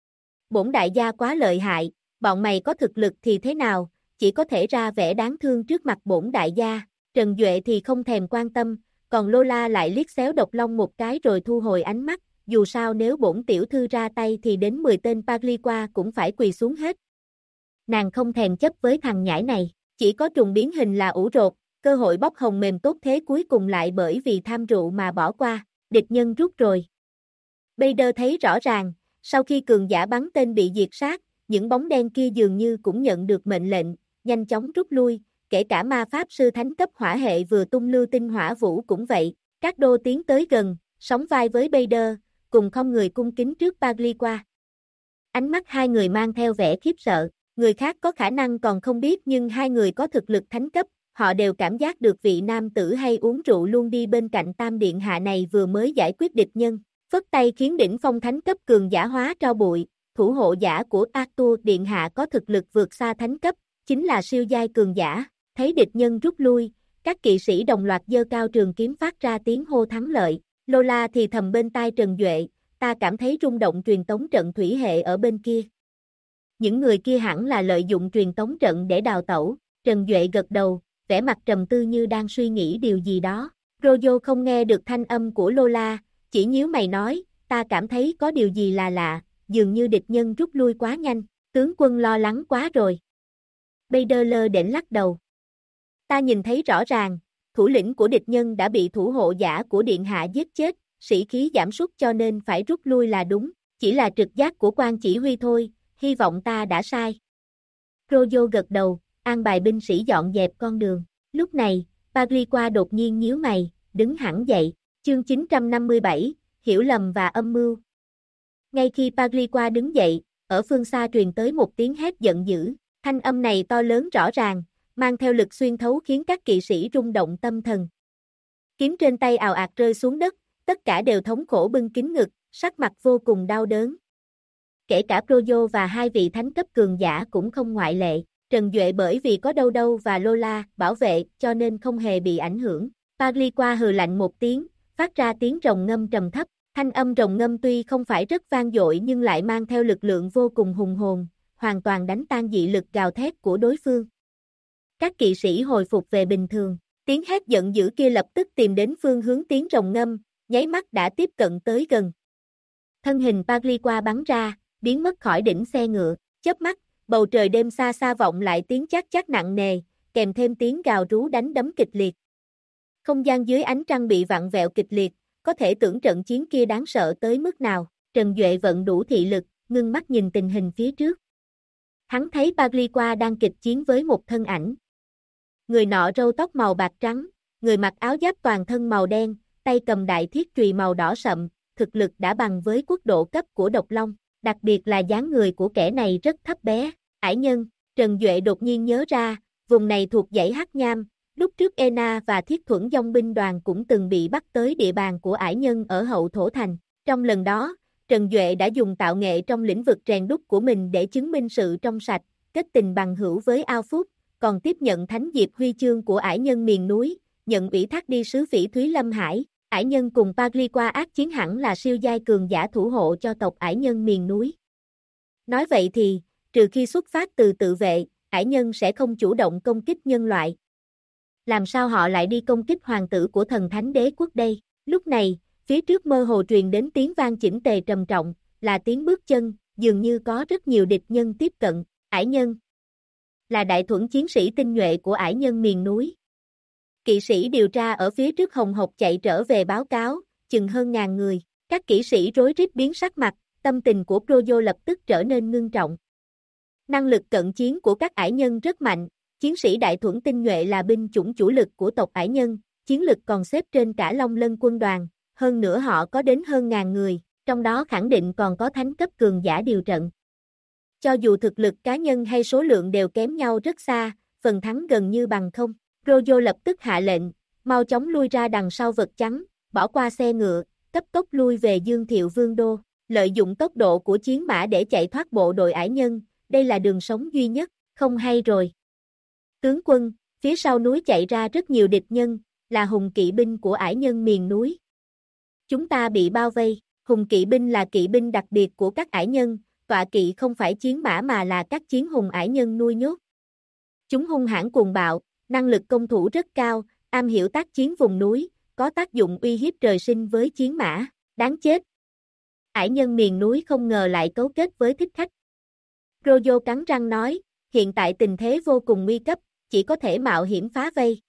Bổn đại gia quá lợi hại, bọn mày có thực lực thì thế nào, chỉ có thể ra vẻ đáng thương trước mặt bổn đại gia. Trần Duệ thì không thèm quan tâm, còn Lola lại liếc xéo Độc Long một cái rồi thu hồi ánh mắt, dù sao nếu bổn tiểu thư ra tay thì đến 10 tên Pagliqua cũng phải quỳ xuống hết. Nàng không thèm chấp với thằng nhãi này, chỉ có trùng biến hình là ủ rột, cơ hội bóc hồng mềm tốt thế cuối cùng lại bởi vì tham rượu mà bỏ qua, địch nhân rút rồi. Vader thấy rõ ràng, sau khi cường giả bắn tên bị diệt sát, những bóng đen kia dường như cũng nhận được mệnh lệnh, nhanh chóng rút lui, kể cả ma pháp sư thánh cấp hỏa hệ vừa tung lưu tinh hỏa vũ cũng vậy. Cát Đô tiến tới gần, sóng vai với Vader, cùng không người cung kính trước Pagliqua. Ánh mắt hai người mang theo vẻ khiếp sợ, người khác có khả năng còn không biết nhưng hai người có thực lực thánh cấp, họ đều cảm giác được vị nam tử hay uống rượu luôn đi bên cạnh Tam Điện Hạ này vừa mới giải quyết địch nhân, phất tay khiến đỉnh phong thánh cấp cường giả hóa tro bụi, thủ hộ giả của Arthur Điện Hạ có thực lực vượt xa thánh cấp, chính là siêu giai cường giả, thấy địch nhân rút lui, các kỵ sĩ đồng loạt giơ cao trường kiếm phát ra tiếng hô thắng lợi, Lola thì thầm bên tai Trần Duệ, ta cảm thấy rung động truyền tống trận thủy hệ ở bên kia. Những người kia hẳn là lợi dụng truyền tống trận để đào tẩu, Trần Duệ gật đầu, vẻ mặt trầm tư như đang suy nghĩ điều gì đó. Rojo không nghe được thanh âm của Lola, chỉ nhíu mày nói, ta cảm thấy có điều gì là lạ, dường như địch nhân rút lui quá nhanh, tướng quân lo lắng quá rồi. Vader lơ đễnh lắc đầu. Ta nhìn thấy rõ ràng, thủ lĩnh của địch nhân đã bị thủ hộ giả của Điện Hạ giết chết, sĩ khí giảm sút cho nên phải rút lui là đúng, chỉ là trực giác của quan chỉ huy thôi, hy vọng ta đã sai. Rojo gật đầu, an bài binh sĩ dọn dẹp con đường. Lúc này, Pagliqua đột nhiên nhíu mày, đứng hẳn dậy. Chương 957, hiểu lầm và âm mưu. Ngay khi Pagliqua đứng dậy, ở phương xa truyền tới một tiếng hét giận dữ. Thanh âm này to lớn rõ ràng, mang theo lực xuyên thấu khiến các kỵ sĩ rung động tâm thần. Kiếm trên tay ào ạt rơi xuống đất, tất cả đều thống khổ bưng kín ngực, sắc mặt vô cùng đau đớn. Kể cả Proyo và hai vị thánh cấp cường giả cũng không ngoại lệ. Trần Duệ bởi vì có Đâu Đâu và Lola bảo vệ cho nên không hề bị ảnh hưởng. Pagliqua hừ lạnh một tiếng, phát ra tiếng rồng ngâm trầm thấp. Thanh âm rồng ngâm tuy không phải rất vang dội nhưng lại mang theo lực lượng vô cùng hùng hồn, hoàn toàn đánh tan dị lực gào thét của đối phương. Các kỵ sĩ hồi phục về bình thường, tiếng hét giận dữ kia lập tức tìm đến phương hướng tiếng rồng ngâm, nháy mắt đã tiếp cận tới gần. Thân hình Pagliqua bắn ra, biến mất khỏi đỉnh xe ngựa, chớp mắt, bầu trời đêm xa xa vọng lại tiếng chát chát nặng nề, kèm thêm tiếng gào rú đánh đấm kịch liệt. Không gian dưới ánh trăng bị vặn vẹo kịch liệt, có thể tưởng trận chiến kia đáng sợ tới mức nào. Trần Duệ vận đủ thị lực, ngưng mắt nhìn tình hình phía trước. Hắn thấy Pagliqua đang kịch chiến với một thân ảnh. Người nọ râu tóc màu bạc trắng, người mặc áo giáp toàn thân màu đen, tay cầm đại thiết chùy màu đỏ sậm, thực lực đã bằng với quốc độ cấp của độc long, đặc biệt là dáng người của kẻ này rất thấp bé. Ải nhân, Trần Duệ đột nhiên nhớ ra, vùng này thuộc dãy Hắc Nham, lúc trước Ena và Thiết Thuẫn Dòng binh đoàn cũng từng bị bắt tới địa bàn của ải nhân ở Hậu Thổ Thành. Trong lần đó, Trần Duệ đã dùng tạo nghệ trong lĩnh vực rèn đúc của mình để chứng minh sự trong sạch, kết tình bằng hữu với Ao Phúc, còn tiếp nhận Thánh Diệp huy chương của ải nhân miền núi, nhận ủy thác đi sứ Phỉ Thúy Lâm Hải. Ải nhân cùng Pagliqua ác chiến hẳn là siêu giai cường giả thủ hộ cho tộc ải nhân miền núi. Nói vậy thì, trừ khi xuất phát từ tự vệ, ải nhân sẽ không chủ động công kích nhân loại. Làm sao họ lại đi công kích hoàng tử của thần thánh đế quốc đây? Lúc này, phía trước mơ hồ truyền đến tiếng vang chỉnh tề trầm trọng, là tiếng bước chân, dường như có rất nhiều địch nhân tiếp cận. Ải nhân là đại thuẫn chiến sĩ tinh nhuệ của ải nhân miền núi. Kỵ sĩ điều tra ở phía trước hồng hộc chạy trở về báo cáo, chừng hơn 1000 người. Các kỵ sĩ rối rít biến sắc mặt, tâm tình của Proyo lập tức trở nên ngưng trọng. Năng lực cận chiến của các ải nhân rất mạnh, chiến sĩ đại thuẫn tinh nhuệ là binh chủng chủ lực của tộc ải nhân, chiến lực còn xếp trên cả Long Lân quân đoàn, hơn nữa họ có đến hơn 1000 người, trong đó khẳng định còn có thánh cấp cường giả điều trận. Cho dù thực lực cá nhân hay số lượng đều kém nhau rất xa, phần thắng gần như bằng không. Proyo lập tức hạ lệnh, mau chóng lui ra đằng sau vật trắng, bỏ qua xe ngựa, cấp tốc lui về Dương Thiệu Vương Đô, lợi dụng tốc độ của chiến mã để chạy thoát bộ đội ải nhân, đây là đường sống duy nhất, không hay rồi. Tướng quân, phía sau núi chạy ra rất nhiều địch nhân, là hùng kỵ binh của ải nhân miền núi. Chúng ta bị bao vây, hùng kỵ binh là kỵ binh đặc biệt của các ải nhân, tọa kỵ không phải chiến mã mà là các chiến hùng ải nhân nuôi nhốt. Chúng hung hãn cuồng bạo, năng lực công thủ rất cao, am hiểu tác chiến vùng núi, có tác dụng uy hiếp trời sinh với chiến mã, đáng chết. Ải nhân miền núi không ngờ lại cấu kết với thích khách. Proyo cắn răng nói, hiện tại tình thế vô cùng nguy cấp, chỉ có thể mạo hiểm phá vây.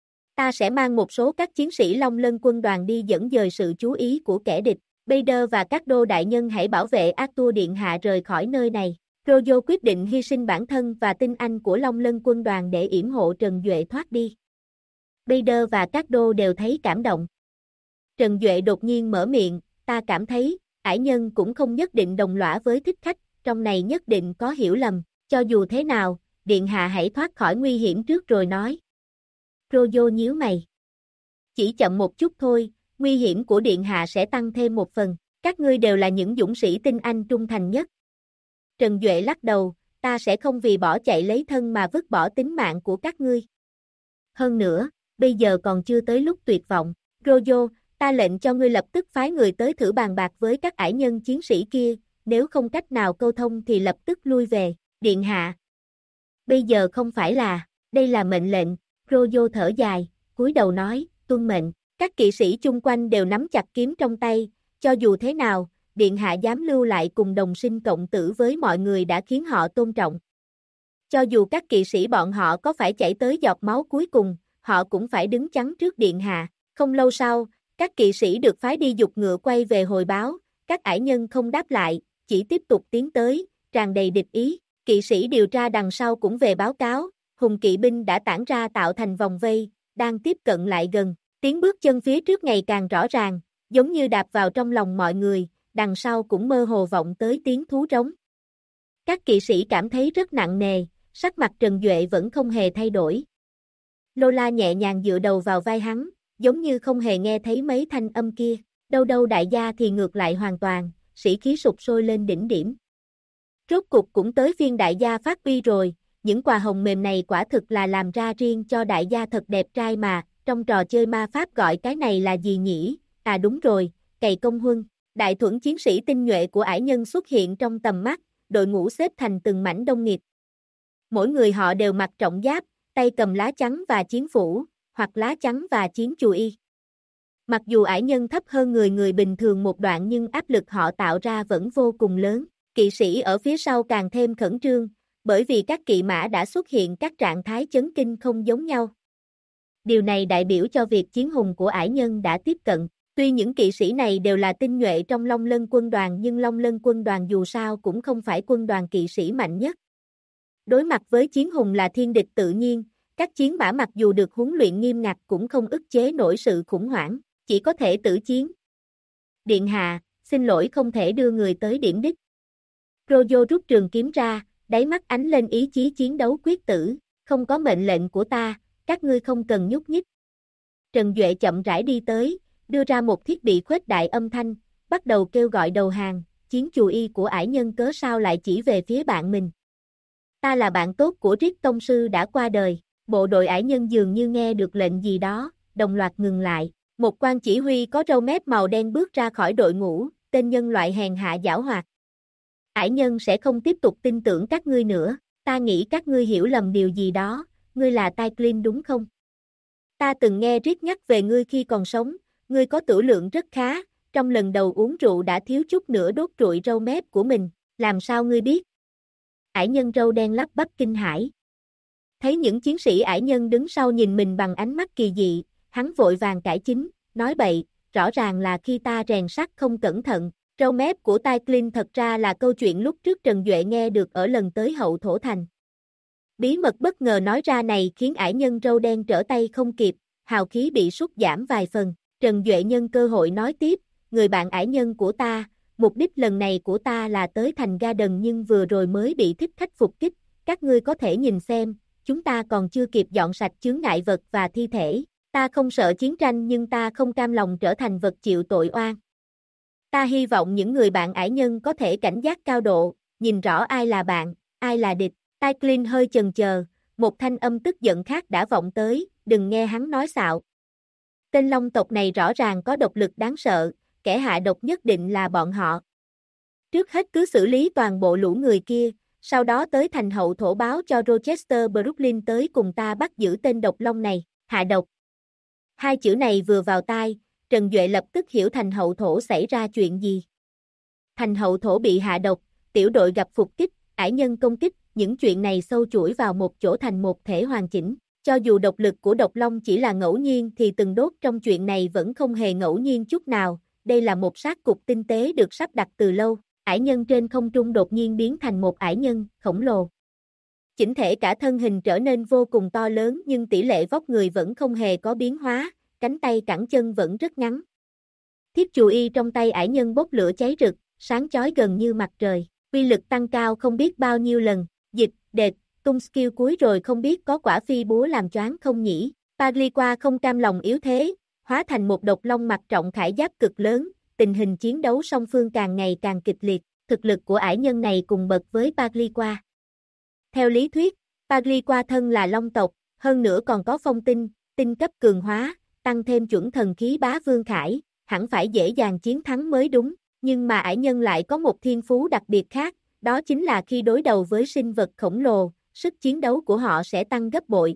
Ta sẽ mang một số các chiến sĩ Long Lân quân đoàn đi dẫn dời sự chú ý của kẻ địch. Bader và các đô đại nhân hãy bảo vệ Arthur Điện Hạ rời khỏi nơi này. Proyo quyết định hy sinh bản thân và tinh anh của Long Lân quân đoàn để yểm hộ Trần Duệ thoát đi. Bader và các đô đều thấy cảm động. Trần Duệ đột nhiên mở miệng, ta cảm thấy, ải nhân cũng không nhất định đồng lõa với thích khách, trong này nhất định có hiểu lầm, cho dù thế nào, Điện Hạ hãy thoát khỏi nguy hiểm trước rồi nói. Proyo nhíu mày. Chỉ chậm một chút thôi, nguy hiểm của Điện Hạ sẽ tăng thêm một phần, các ngươi đều là những dũng sĩ tinh anh trung thành nhất. Trần Duệ lắc đầu, ta sẽ không vì bỏ chạy lấy thân mà vứt bỏ tính mạng của các ngươi. Hơn nữa, bây giờ còn chưa tới lúc tuyệt vọng. Proyo, ta lệnh cho ngươi lập tức phái người tới thử bàn bạc với các ải nhân chiến sĩ kia, nếu không cách nào câu thông thì lập tức lui về. Điện Hạ. Bây giờ không phải là, đây là mệnh lệnh. Proyo thở dài, cúi đầu nói, tuân mệnh. Các kỵ sĩ chung quanh đều nắm chặt kiếm trong tay, cho dù thế nào, Điện Hạ dám lưu lại cùng đồng sinh cộng tử với mọi người đã khiến họ tôn trọng. Cho dù các kỵ sĩ bọn họ có phải chảy tới giọt máu cuối cùng, họ cũng phải đứng chắn trước Điện Hạ. Không lâu sau, các kỵ sĩ được phái đi giục ngựa quay về hồi báo, các ải nhân không đáp lại, chỉ tiếp tục tiến tới, tràn đầy địch ý. Kỵ sĩ điều tra đằng sau cũng về báo cáo, hùng kỵ binh đã tản ra tạo thành vòng vây, đang tiếp cận lại gần. Tiếng bước chân phía trước ngày càng rõ ràng, giống như đạp vào trong lòng mọi người, đằng sau cũng mơ hồ vọng tới tiếng thú rống. Các kỵ sĩ cảm thấy rất nặng nề, sắc mặt Trần Duệ vẫn không hề thay đổi. Lola nhẹ nhàng dựa đầu vào vai hắn, giống như không hề nghe thấy mấy thanh âm kia. Đâu đâu đại gia thì ngược lại hoàn toàn, sĩ khí sục sôi lên đỉnh điểm. Rốt cục cũng tới phiên đại gia phát uy rồi, những quà hồng mềm này quả thực là làm ra riêng cho đại gia thật đẹp trai mà, trong trò chơi ma pháp gọi cái này là gì nhỉ? À đúng rồi, cày công huân. Đại thuẫn chiến sĩ tinh nhuệ của ải nhân xuất hiện trong tầm mắt, đội ngũ xếp thành từng mảnh đông nghịt. Mỗi người họ đều mặc trọng giáp, tay cầm lá chắn và chiến phủ, hoặc lá chắn và chiến chùa y. Mặc dù ải nhân thấp hơn người bình thường một đoạn nhưng áp lực họ tạo ra vẫn vô cùng lớn. Kỵ sĩ ở phía sau càng thêm khẩn trương, bởi vì các kỵ mã đã xuất hiện các trạng thái chấn kinh không giống nhau. Điều này đại biểu cho việc chiến hùng của ải nhân đã tiếp cận. Tuy những kỵ sĩ này đều là tinh nhuệ trong Long Lân quân đoàn nhưng Long Lân quân đoàn dù sao cũng không phải quân đoàn kỵ sĩ mạnh nhất. Đối mặt với chiến hùng là thiên địch tự nhiên, các chiến mã mặc dù được huấn luyện nghiêm ngặt cũng không ức chế nổi sự khủng hoảng, chỉ có thể tử chiến. Điện hạ, xin lỗi không thể đưa người tới điểm đích. Rojo rút trường kiếm ra, đáy mắt ánh lên ý chí chiến đấu quyết tử, không có mệnh lệnh của ta, các ngươi không cần nhúc nhích. Trần Duệ chậm rãi đi tới, đưa ra một thiết bị khuếch đại âm thanh, bắt đầu kêu gọi đầu hàng, chiến chù y của ải nhân cớ sao lại chỉ về phía bạn mình. Ta là bạn tốt của Rick Tông Sư đã qua đời, bộ đội ải nhân dường như nghe được lệnh gì đó, đồng loạt ngừng lại. Một quan chỉ huy có râu mép màu đen bước ra khỏi đội ngũ, tên nhân loại hèn hạ giảo hoạt. Ải nhân sẽ không tiếp tục tin tưởng các ngươi nữa, ta nghĩ các ngươi hiểu lầm điều gì đó, ngươi là Tyclin đúng không? Ta từng nghe Rick nhắc về ngươi khi còn sống, ngươi có tửu lượng rất khá, trong lần đầu uống rượu đã thiếu chút nữa đốt trụi râu mép của mình, làm sao ngươi biết? Ải nhân râu đen lắp bắp kinh hãi. Thấy những chiến sĩ ải nhân đứng sau nhìn mình bằng ánh mắt kỳ dị, hắn vội vàng cải chính, nói bậy, rõ ràng là khi ta rèn sắt không cẩn thận, râu mép của Tyclin thật ra là câu chuyện lúc trước Trần Duệ nghe được ở lần tới Hậu Thổ Thành. Bí mật bất ngờ nói ra này khiến ải nhân râu đen trở tay không kịp, hào khí bị sút giảm vài phần, Trần Duệ nhân cơ hội nói tiếp, người bạn ải nhân của ta, mục đích lần này của ta là tới thành Garden nhưng vừa rồi mới bị thích khách phục kích, các ngươi có thể nhìn xem, chúng ta còn chưa kịp dọn sạch chướng ngại vật và thi thể. Ta không sợ chiến tranh nhưng ta không cam lòng trở thành vật chịu tội oan. Ta hy vọng những người bạn ải nhân có thể cảnh giác cao độ, nhìn rõ ai là bạn, ai là địch. Tyclin hơi chần chờ, một thanh âm tức giận khác đã vọng tới, đừng nghe hắn nói xạo. Tên Long tộc này rõ ràng có độc lực đáng sợ, kẻ hạ độc nhất định là bọn họ. Trước hết cứ xử lý toàn bộ lũ người kia, sau đó tới thành Hậu Thổ báo cho Rochester Brooklyn tới cùng ta bắt giữ tên độc long này, hạ độc. Hai chữ này vừa vào tai, Trần Duệ lập tức hiểu thành Hậu Thổ xảy ra chuyện gì. Thành Hậu Thổ bị hạ độc, tiểu đội gặp phục kích, ải nhân công kích, những chuyện này sâu chuỗi vào một chỗ thành một thể hoàn chỉnh. Cho dù độc lực của độc long chỉ là ngẫu nhiên thì từng đốt trong chuyện này vẫn không hề ngẫu nhiên chút nào, đây là một sát cục tinh tế được sắp đặt từ lâu. Ải nhân trên không trung đột nhiên biến thành một ải nhân khổng lồ. Chỉnh thể cả thân hình trở nên vô cùng to lớn nhưng tỷ lệ vóc người vẫn không hề có biến hóa, cánh tay cẳng chân vẫn rất ngắn. Thiết chù y trong tay ải nhân bốc lửa cháy rực, sáng chói gần như mặt trời, uy lực tăng cao không biết bao nhiêu lần, dịch, đệt, tung skill cuối rồi không biết có quả phi búa làm choáng không nhỉ. Pagliqua không cam lòng yếu thế, hóa thành một độc long mặc trọng khải giáp cực lớn, tình hình chiến đấu song phương càng ngày càng kịch liệt, thực lực của ải nhân này cùng bậc với Pagliqua. Theo lý thuyết, Pagliqua thân là long tộc, hơn nữa còn có phong tinh, tinh cấp cường hóa, tăng thêm chuẩn thần khí bá vương khải, hẳn phải dễ dàng chiến thắng mới đúng, nhưng mà ải nhân lại có một thiên phú đặc biệt khác, đó chính là khi đối đầu với sinh vật khổng lồ, sức chiến đấu của họ sẽ tăng gấp bội.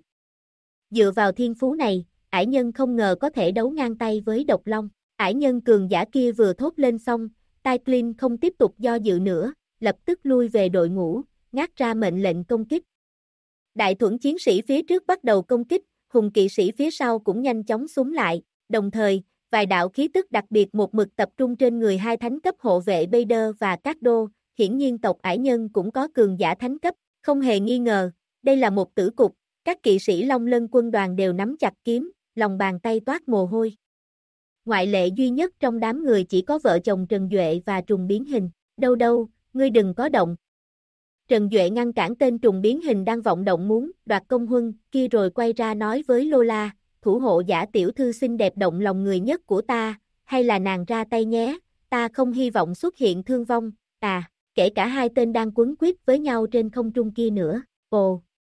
Dựa vào thiên phú này, ải nhân không ngờ có thể đấu ngang tay với độc long. Ải nhân cường giả kia vừa thốt lên xong, Tyclin không tiếp tục do dự nữa, lập tức lui về đội ngũ, ngắt ra mệnh lệnh công kích. Đại thuẫn chiến sĩ phía trước bắt đầu công kích, hùng kỵ sĩ phía sau cũng nhanh chóng xúm lại, đồng thời, vài đạo khí tức đặc biệt một mực tập trung trên người hai thánh cấp hộ vệ Bader và Cardo, hiển nhiên tộc ải nhân cũng có cường giả thánh cấp, không hề nghi ngờ, đây là một tử cục, các kỵ sĩ Long Lân quân đoàn đều nắm chặt kiếm, lòng bàn tay toát mồ hôi. Ngoại lệ duy nhất trong đám người chỉ có vợ chồng Trần Duệ và Trùng Biến Hình, đâu đâu, ngươi đừng có động. Trần Duệ ngăn cản tên Trùng Biến Hình đang vọng động muốn đoạt công huân kia rồi quay ra nói với Lola, thủ hộ giả tiểu thư xinh đẹp động lòng người nhất của ta, hay là nàng ra tay nhé, ta không hy vọng xuất hiện thương vong, kể cả hai tên đang quấn quýt với nhau trên không trung kia nữa. Ồ,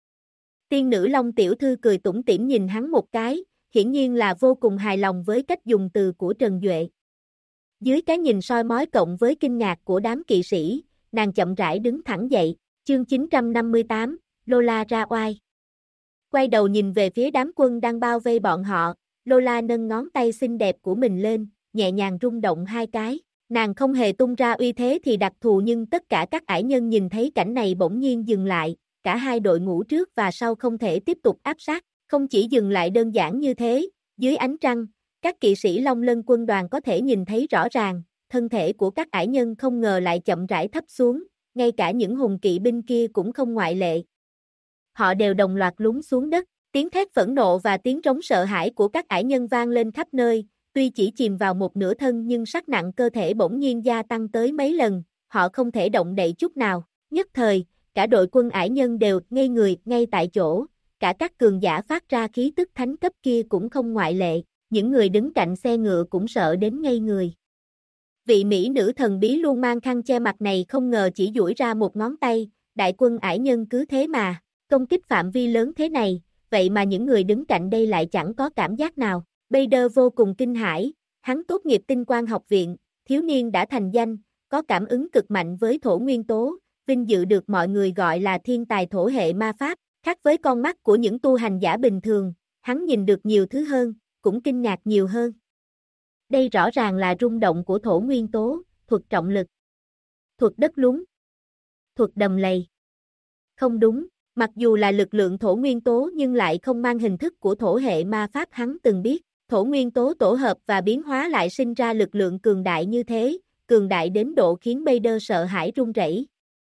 Tiên nữ Long tiểu thư cười tủm tỉm nhìn hắn một cái, hiển nhiên là vô cùng hài lòng với cách dùng từ của Trần Duệ. Dưới cái nhìn soi mói cộng với kinh ngạc của đám kỵ sĩ, nàng chậm rãi đứng thẳng dậy, chương 958, Lola ra oai. Quay đầu nhìn về phía đám quân đang bao vây bọn họ, Lola nâng ngón tay xinh đẹp của mình lên, nhẹ nhàng rung động hai cái. Nàng không hề tung ra uy thế thì đặc thù nhưng tất cả các ải nhân nhìn thấy cảnh này bỗng nhiên dừng lại, cả hai đội ngũ trước và sau không thể tiếp tục áp sát, không chỉ dừng lại đơn giản như thế, dưới ánh trăng, các kỵ sĩ Long Lân quân đoàn có thể nhìn thấy rõ ràng, thân thể của các ải nhân không ngờ lại chậm rãi thấp xuống, ngay cả những hùng kỵ binh kia cũng không ngoại lệ. Họ đều đồng loạt lún xuống đất, tiếng thét phẫn nộ và tiếng trống sợ hãi của các ải nhân vang lên khắp nơi, tuy chỉ chìm vào một nửa thân nhưng sắc nặng cơ thể bỗng nhiên gia tăng tới mấy lần, họ không thể động đậy chút nào, nhất thời, cả đội quân ải nhân đều ngây người ngay tại chỗ, cả các cường giả phát ra khí tức thánh cấp kia cũng không ngoại lệ, những người đứng cạnh xe ngựa cũng sợ đến ngây người. Vị mỹ nữ thần bí luôn mang khăn che mặt này không ngờ chỉ duỗi ra một ngón tay, đại quân ải nhân cứ thế mà, công kích phạm vi lớn thế này, vậy mà những người đứng cạnh đây lại chẳng có cảm giác nào. Bader vô cùng kinh hãi, hắn tốt nghiệp tinh quang học viện, thiếu niên đã thành danh, có cảm ứng cực mạnh với thổ nguyên tố, vinh dự được mọi người gọi là thiên tài thổ hệ ma pháp, khác với con mắt của những tu hành giả bình thường, hắn nhìn được nhiều thứ hơn, cũng kinh ngạc nhiều hơn. Đây rõ ràng là rung động của thổ nguyên tố, thuật trọng lực, thuật đất lún, thuật đầm lầy. Không đúng, mặc dù là lực lượng thổ nguyên tố nhưng lại không mang hình thức của thổ hệ ma pháp hắn từng biết. Thổ nguyên tố tổ hợp và biến hóa lại sinh ra lực lượng cường đại như thế, cường đại đến độ khiến Bader sợ hãi run rẩy.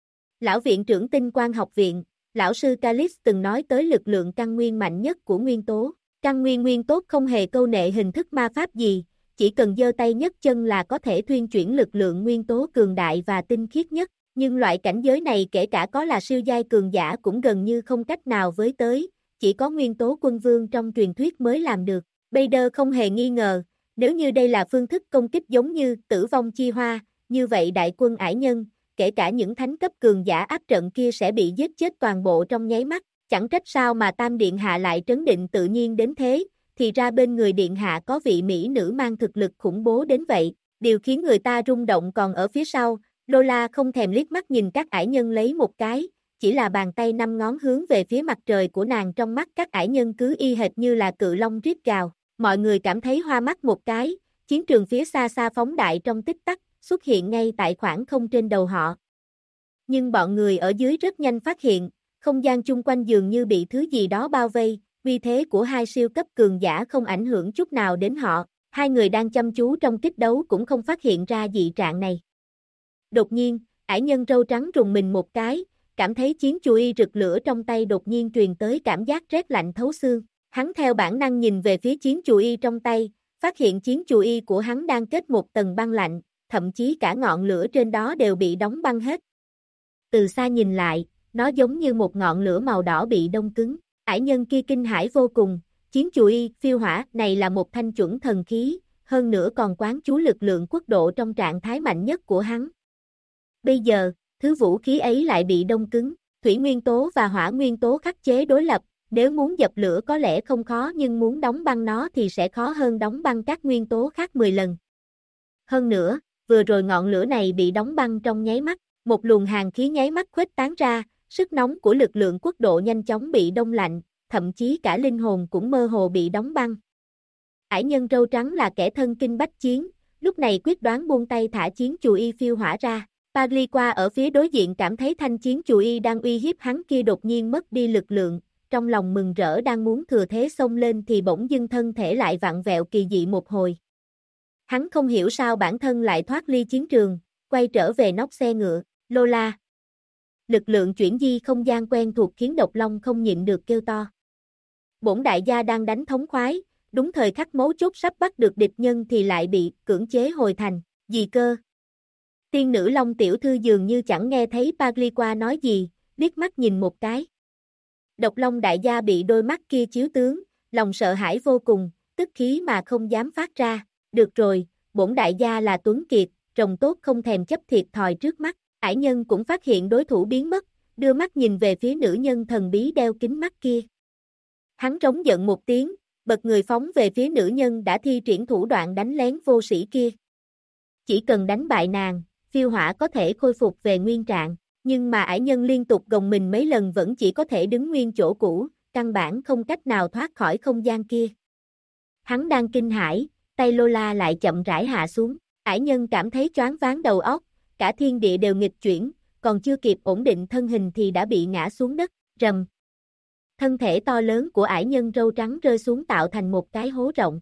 Lão viện trưởng tinh quang học viện, lão sư Calix từng nói tới lực lượng căn nguyên mạnh nhất của nguyên tố. Căn nguyên nguyên tố không hề câu nệ hình thức ma pháp gì, chỉ cần giơ tay nhấc chân là có thể thuyên chuyển lực lượng nguyên tố cường đại và tinh khiết nhất. Nhưng loại cảnh giới này kể cả có là siêu giai cường giả cũng gần như không cách nào với tới, chỉ có nguyên tố quân vương trong truyền thuyết mới làm được. Bader không hề nghi ngờ, nếu như đây là phương thức công kích giống như tử vong chi hoa, như vậy đại quân ải nhân, kể cả những thánh cấp cường giả áp trận kia sẽ bị giết chết toàn bộ trong nháy mắt, chẳng trách sao mà Tam Điện Hạ lại trấn định tự nhiên đến thế, thì ra bên người Điện Hạ có vị mỹ nữ mang thực lực khủng bố đến vậy, điều khiến người ta rung động còn ở phía sau, Lola không thèm liếc mắt nhìn các ải nhân lấy một cái, chỉ là bàn tay năm ngón hướng về phía mặt trời của nàng trong mắt các ải nhân cứ y hệt như là cự long rít gào. Mọi người cảm thấy hoa mắt một cái, chiến trường phía xa xa phóng đại trong tích tắc, xuất hiện ngay tại khoảng không trên đầu họ. Nhưng bọn người ở dưới rất nhanh phát hiện, không gian chung quanh dường như bị thứ gì đó bao vây, uy thế của hai siêu cấp cường giả không ảnh hưởng chút nào đến họ, hai người đang chăm chú trong kích đấu cũng không phát hiện ra dị trạng này. Đột nhiên, ải nhân râu trắng rùng mình một cái, cảm thấy chiến chùy rực lửa trong tay đột nhiên truyền tới cảm giác rét lạnh thấu xương. Hắn theo bản năng nhìn về phía chiến chùy trong tay, phát hiện chiến chùy của hắn đang kết một tầng băng lạnh, thậm chí cả ngọn lửa trên đó đều bị đóng băng hết. Từ xa nhìn lại, nó giống như một ngọn lửa màu đỏ bị đông cứng. Ải nhân kia kinh hãi vô cùng, chiến chùy phiêu hỏa này là một thanh chuẩn thần khí, hơn nữa còn quán chú lực lượng quốc độ trong trạng thái mạnh nhất của hắn. Bây giờ, thứ vũ khí ấy lại bị đông cứng, thủy nguyên tố và hỏa nguyên tố khắc chế đối lập, nếu muốn dập lửa có lẽ không khó nhưng muốn đóng băng nó thì sẽ khó hơn đóng băng các nguyên tố khác 10 lần. Hơn nữa, vừa rồi ngọn lửa này bị đóng băng trong nháy mắt, một luồng hàn khí nháy mắt khuếch tán ra, sức nóng của lực lượng quốc độ nhanh chóng bị đông lạnh, thậm chí cả linh hồn cũng mơ hồ bị đóng băng. Ải nhân râu trắng là kẻ thân kinh bách chiến, lúc này quyết đoán buông tay thả chiến chùy phiêu hỏa ra. Pagliqua ở phía đối diện cảm thấy thanh chiến chùy đang uy hiếp hắn kia đột nhiên mất đi lực lượng, trong lòng mừng rỡ đang muốn thừa thế xông lên thì bỗng dưng thân thể lại vặn vẹo kỳ dị một hồi. Hắn không hiểu sao bản thân lại thoát ly chiến trường, quay trở về nóc xe ngựa, Lola. Lực lượng chuyển di không gian quen thuộc khiến Độc Long không nhịn được kêu to. Bổn đại gia đang đánh thống khoái, đúng thời khắc mấu chốt sắp bắt được địch nhân thì lại bị cưỡng chế hồi thành, gì cơ? Tiên nữ Long tiểu thư dường như chẳng nghe thấy Pagliqua nói gì, liếc mắt nhìn một cái. Độc Long đại gia bị đôi mắt kia chiếu tướng, lòng sợ hãi vô cùng, tức khí mà không dám phát ra. Được rồi, bổn đại gia là Tuấn Kiệt, rồng tốt không thèm chấp thiệt thòi trước mắt. Ải nhân cũng phát hiện đối thủ biến mất, đưa mắt nhìn về phía nữ nhân thần bí đeo kính mắt kia. Hắn trống giận một tiếng, bật người phóng về phía nữ nhân đã thi triển thủ đoạn đánh lén vô sĩ kia. Chỉ cần đánh bại nàng, phiêu hỏa có thể khôi phục về nguyên trạng, nhưng mà ải nhân liên tục gồng mình mấy lần vẫn chỉ có thể đứng nguyên chỗ cũ, căn bản không cách nào thoát khỏi không gian kia. Hắn đang kinh hãi, tay Lola lại chậm rãi hạ xuống, ải nhân cảm thấy choáng váng đầu óc, cả thiên địa đều nghịch chuyển, còn chưa kịp ổn định thân hình thì đã bị ngã xuống đất, rầm. Thân thể to lớn của ải nhân râu trắng rơi xuống tạo thành một cái hố rộng.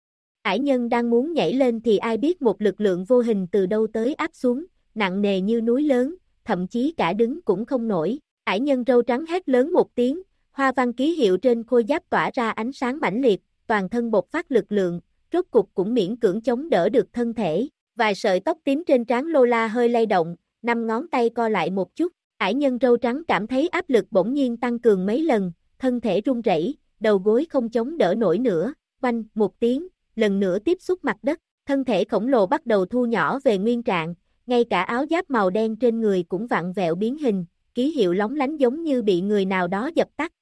Ải nhân đang muốn nhảy lên thì ai biết một lực lượng vô hình từ đâu tới áp xuống, nặng nề như núi lớn, thậm chí cả đứng cũng không nổi. Ải nhân râu trắng hét lớn một tiếng, hoa văn ký hiệu trên khôi giáp tỏa ra ánh sáng mãnh liệt, toàn thân bộc phát lực lượng, rốt cục cũng miễn cưỡng chống đỡ được thân thể. Vài sợi tóc tím trên trán Lola hơi lay động, 5 ngón tay co lại một chút. Ải nhân râu trắng cảm thấy áp lực bỗng nhiên tăng cường mấy lần, thân thể run rẩy, đầu gối không chống đỡ nổi nữa. Oanh một tiếng, lần nữa tiếp xúc mặt đất, thân thể khổng lồ bắt đầu thu nhỏ về nguyên trạng, ngay cả áo giáp màu đen trên người cũng vặn vẹo biến hình, ký hiệu lóng lánh giống như bị người nào đó dập tắt.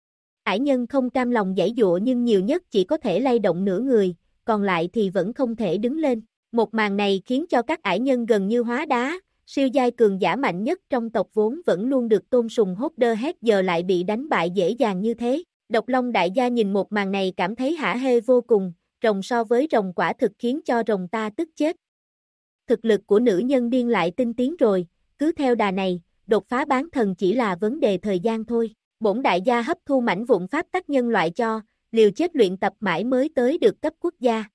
Ải nhân không cam lòng giãy giụa nhưng nhiều nhất chỉ có thể lay động nửa người, còn lại thì vẫn không thể đứng lên. Một màn này khiến cho các ải nhân gần như hóa đá, siêu giai cường giả mạnh nhất trong tộc vốn vẫn luôn được tôn sùng Hopperhead giờ lại bị đánh bại dễ dàng như thế. Độc Long đại gia nhìn một màn này cảm thấy hả hê vô cùng, rồng so với rồng quả thực khiến cho rồng ta tức chết. Thực lực của nữ nhân điên lại tinh tiến rồi, cứ theo đà này, đột phá bán thần chỉ là vấn đề thời gian thôi. Bổn đại gia hấp thu mảnh vụn pháp tắc nhân loại cho, liều chết luyện tập mãi mới tới được cấp quốc gia.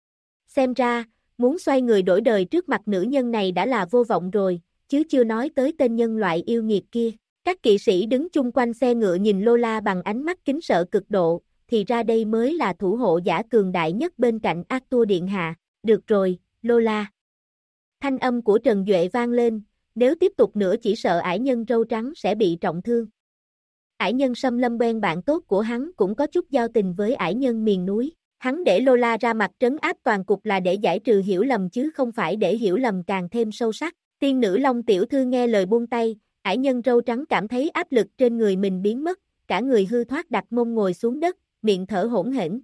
Xem ra, muốn xoay người đổi đời trước mặt nữ nhân này đã là vô vọng rồi, chứ chưa nói tới tên nhân loại yêu nghiệt kia. Các kỵ sĩ đứng chung quanh xe ngựa nhìn Lola bằng ánh mắt kính sợ cực độ, thì ra đây mới là thủ hộ giả cường đại nhất bên cạnh Arthur điện hạ. Được rồi, Lola. Thanh âm của Trần Duệ vang lên, nếu tiếp tục nữa chỉ sợ ải nhân râu trắng sẽ bị trọng thương. Ải nhân Sâm Lâm quen bạn tốt của hắn cũng có chút giao tình với ải nhân miền núi. Hắn để Lola ra mặt trấn áp toàn cục là để giải trừ hiểu lầm chứ không phải để hiểu lầm càng thêm sâu sắc. Tiên nữ Long tiểu thư nghe lời buông tay, ải nhân râu trắng cảm thấy áp lực trên người mình biến mất, cả người hư thoát đặt mông ngồi xuống đất, miệng thở hỗn hển.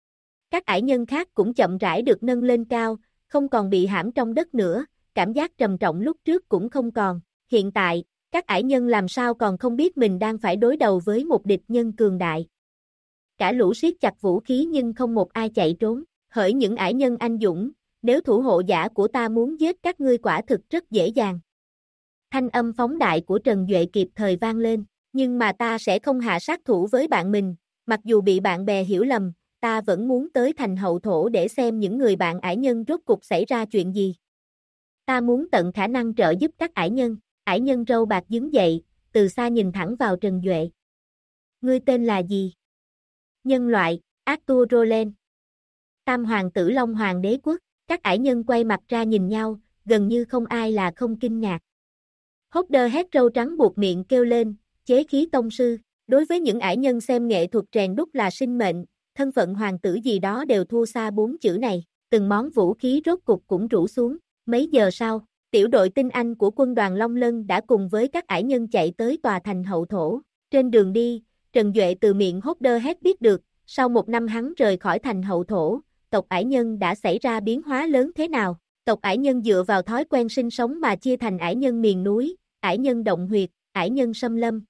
Các ải nhân khác cũng chậm rãi được nâng lên cao, không còn bị hãm trong đất nữa, cảm giác trầm trọng lúc trước cũng không còn. Hiện tại, các ải nhân làm sao còn không biết mình đang phải đối đầu với một địch nhân cường đại. Cả lũ siết chặt vũ khí nhưng không một ai chạy trốn, hỡi những ải nhân anh dũng, nếu thủ hộ giả của ta muốn giết các ngươi quả thực rất dễ dàng. Thanh âm phóng đại của Trần Duệ kịp thời vang lên, nhưng mà ta sẽ không hạ sát thủ với bạn mình, mặc dù bị bạn bè hiểu lầm, ta vẫn muốn tới thành hậu thổ để xem những người bạn ải nhân rốt cục xảy ra chuyện gì. Ta muốn tận khả năng trợ giúp các ải nhân râu bạc đứng dậy, từ xa nhìn thẳng vào Trần Duệ. Ngươi tên là gì? Nhân loại, Arthur Roland. Tam hoàng tử Long Hoàng đế quốc, các ải nhân quay mặt ra nhìn nhau, gần như không ai là không kinh ngạc. Hopperhead râu trắng buộc miệng kêu lên, chế khí tông sư, đối với những ải nhân xem nghệ thuật rèn đúc là sinh mệnh, thân phận hoàng tử gì đó đều thua xa 4 chữ này, từng món vũ khí rốt cục cũng rủ xuống, mấy giờ sau, tiểu đội tinh anh của quân đoàn Long Lân đã cùng với các ải nhân chạy tới tòa thành hậu thổ, trên đường đi, Trần Duệ từ miệng Hopperhead biết được, sau một năm hắn rời khỏi thành hậu thổ, tộc ải nhân đã xảy ra biến hóa lớn thế nào. Tộc ải nhân dựa vào thói quen sinh sống mà chia thành ải nhân miền núi, ải nhân động huyệt, ải nhân xâm lâm.